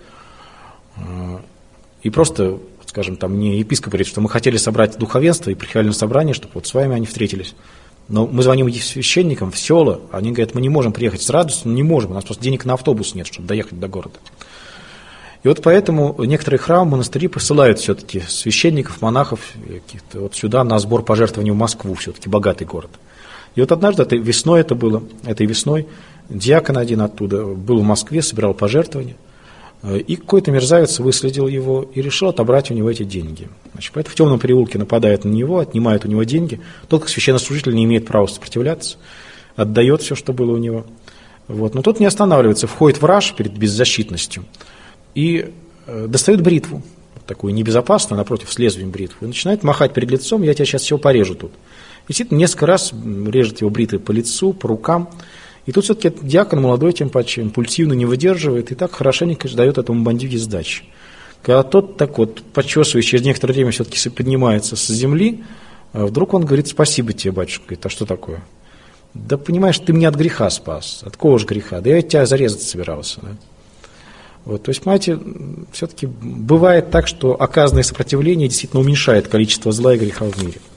И просто, скажем, там мне епископ говорит, что мы хотели собрать духовенство и приехали на собрание, чтобы вот с вами они встретились. Но мы звоним священникам в села, они говорят: мы не можем приехать с радостью, не можем, у нас просто денег на автобус нет, чтобы доехать до города. И вот поэтому некоторые храмы, монастыри посылают все-таки священников, монахов вот сюда на сбор пожертвований в Москву, все-таки богатый город. И вот однажды, этой весной, диакон один оттуда был в Москве, собирал пожертвования, и какой-то мерзавец выследил его и решил отобрать у него эти деньги. Значит, поэтому в темном переулке нападают на него, отнимают у него деньги. Тот, как священнослужитель, не имеет права сопротивляться, отдает все, что было у него. Вот. Но тот не останавливается, входит в раж перед беззащитностью и достает бритву, такую небезопасную, напротив, с лезвием бритву, и начинает махать перед лицом: я тебя сейчас всего порежу тут. И действительно, несколько раз режет его бритвой по лицу, по рукам. И тут все-таки диакон молодой, тем паче, импульсивно не выдерживает, и так хорошенько дает этому бандюге сдачи. Когда тот так вот, почесывая, через некоторое время все-таки поднимается с земли, вдруг он говорит: спасибо тебе, батюшка. Говорит: а что такое? Да понимаешь, ты меня от греха спас. От кого же греха? Да я тебя зарезать собирался. Да? Вот, то есть, понимаете, все-таки бывает так, что оказанное сопротивление действительно уменьшает количество зла и греха в мире.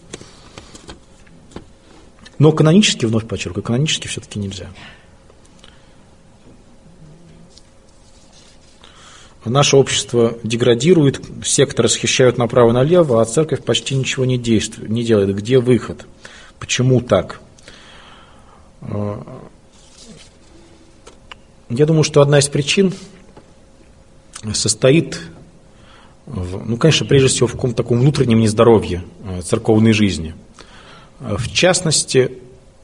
Но канонически, вновь подчеркиваю, канонически все-таки нельзя. Наше общество деградирует, секты расхищают направо-налево, а церковь почти ничего не делает. Где выход? Почему так? Я думаю, что одна из причин состоит, конечно, прежде всего в каком-то таком внутреннем нездоровье церковной жизни. В частности,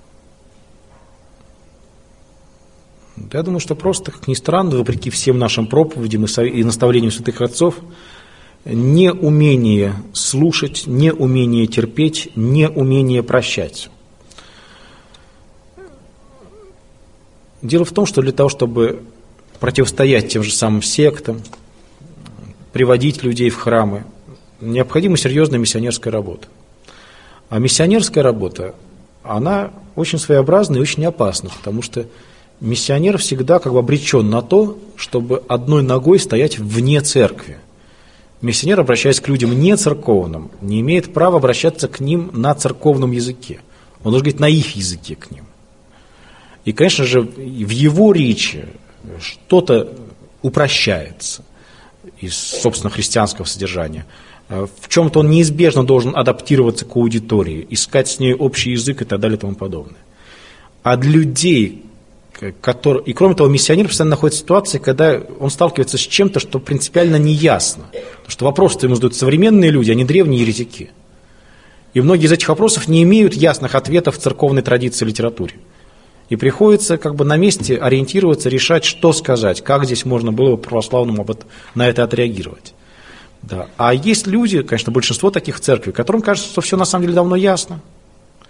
я думаю, что просто, как ни странно, вопреки всем нашим проповедям и наставлениям святых отцов, неумение слушать, неумение терпеть, неумение прощать. Дело в том, что для того, чтобы противостоять тем же самым сектам, приводить людей в храмы, необходима серьезная миссионерская работа. А миссионерская работа, она очень своеобразна и очень опасна, потому что миссионер всегда как бы обречен на то, чтобы одной ногой стоять вне церкви. Миссионер, обращаясь к людям не церковным, не имеет права обращаться к ним на церковном языке. Он должен говорить на их языке к ним. И, конечно же, в его речи что-то упрощается из, собственно, христианского содержания. В чем-то он неизбежно должен адаптироваться к аудитории, искать с ней общий язык и так далее и тому подобное. А для людей, и кроме того, миссионер постоянно находится в ситуации, когда он сталкивается с чем-то, что принципиально неясно. Потому что вопросы ему задают современные люди, а не древние еретики. И многие из этих вопросов не имеют ясных ответов в церковной традиции и литературе. И приходится как бы на месте ориентироваться, решать, что сказать, как здесь можно было бы православному на это отреагировать. Да. А есть люди, конечно, большинство таких в церкви, которым кажется, что все на самом деле давно ясно.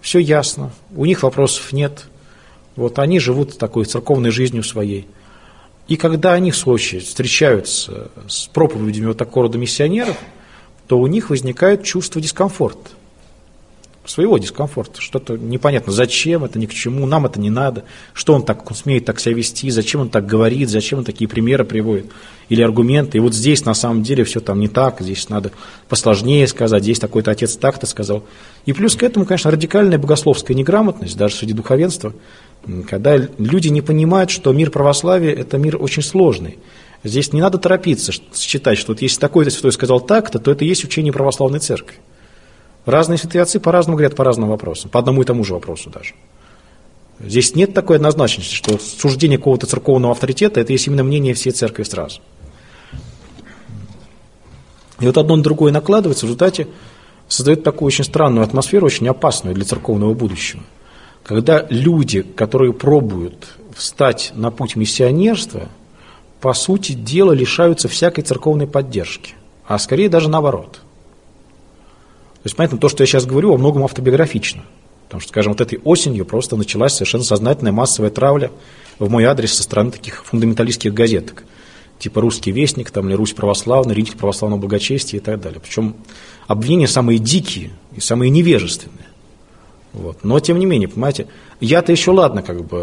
все ясно, у них вопросов нет. Вот они живут такой церковной жизнью своей. И когда они, в свою очередь, встречаются с проповедями вот такого рода миссионеров, то у них возникает чувство дискомфорта. Своего дискомфорта. Что-то непонятно, зачем это, ни к чему, нам это не надо, что он смеет так себя вести, зачем он так говорит, зачем он такие примеры приводит, или аргументы. И вот здесь на самом деле все там не так, здесь надо посложнее сказать, здесь такой-то отец так-то сказал. И плюс к этому, конечно, радикальная богословская неграмотность, даже среди духовенства, когда люди не понимают, что мир православия – это мир очень сложный. Здесь не надо торопиться считать, что вот если такой-то святой сказал так-то, то это и есть учение православной церкви. Разные святые отцы по-разному говорят по разным вопросам, по одному и тому же вопросу даже. Здесь нет такой однозначности, что суждение какого-то церковного авторитета – это есть именно мнение всей церкви сразу. И вот одно на другое накладывается, в результате создает такую очень странную атмосферу, очень опасную для церковного будущего. Когда люди, которые пробуют встать на путь миссионерства, по сути дела лишаются всякой церковной поддержки, а скорее даже наоборот. То есть, понятно, то, что я сейчас говорю, во многом автобиографично. Потому что, скажем, вот этой осенью просто началась совершенно сознательная массовая травля в мой адрес со стороны таких фундаменталистских газеток. Типа «Русский вестник», там, или «Русь православная», «Ритель православного благочестия» и так далее. Причем обвинения самые дикие и самые невежественные. Вот. Но, тем не менее, понимаете, я-то еще ладно,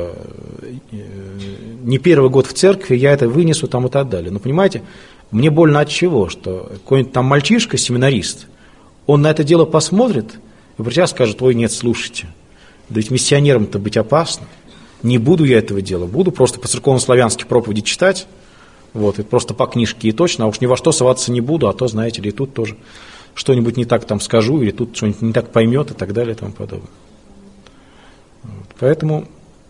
не первый год в церкви, я это вынесу там и так далее. Но, понимаете, мне больно от чего? Что какой-нибудь там мальчишка, семинарист, он на это дело посмотрит и придя скажет: ой, нет, слушайте, да ведь миссионером-то быть опасно, не буду я этого дела, буду просто по церковно-славянски проповеди читать, вот, и просто по книжке и точно, а уж ни во что соваться не буду, а то, знаете ли, и тут тоже что-нибудь не так там скажу, или тут что-нибудь не так поймет и так далее и тому подобное. Вот. Поэтому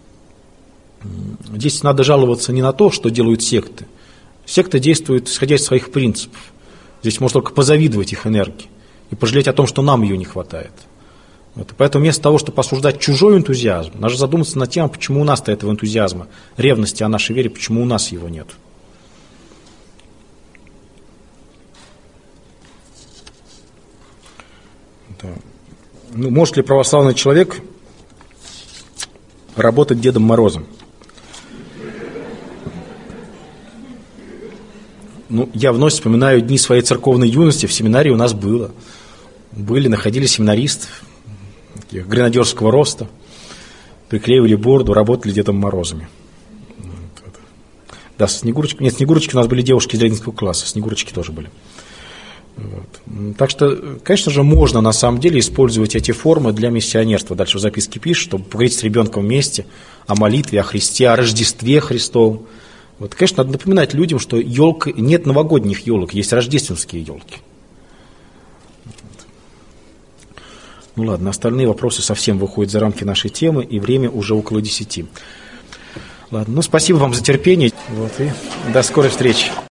здесь надо жаловаться не на то, что делают секты. Секта действует исходя из своих принципов. Здесь можно только позавидовать их энергии и пожалеть о том, что нам ее не хватает. Вот. И поэтому вместо того, чтобы осуждать чужой энтузиазм, надо задуматься над тем, почему у нас-то этого энтузиазма, ревности о нашей вере, почему у нас его нет. Да. Ну, может ли православный человек работать Дедом Морозом? Ну, я вновь вспоминаю дни своей церковной юности. В семинарии у нас находили семинаристов гренадерского роста, приклеивали бороду, работали Дедом Морозами. Да, Снегурочки у нас были девушки из ленинского класса, Снегурочки тоже были. Вот. Так что, конечно же, можно на самом деле использовать эти формы для миссионерства. Дальше в записке пишет, чтобы поговорить с ребенком вместе о молитве, о Христе, о Рождестве Христовом. Вот, конечно, надо напоминать людям, что нет новогодних елок, есть рождественские елки. Ну ладно, остальные вопросы совсем выходят за рамки нашей темы, и время уже около 10. Ладно, спасибо вам за терпение. Вот, и до скорой встречи.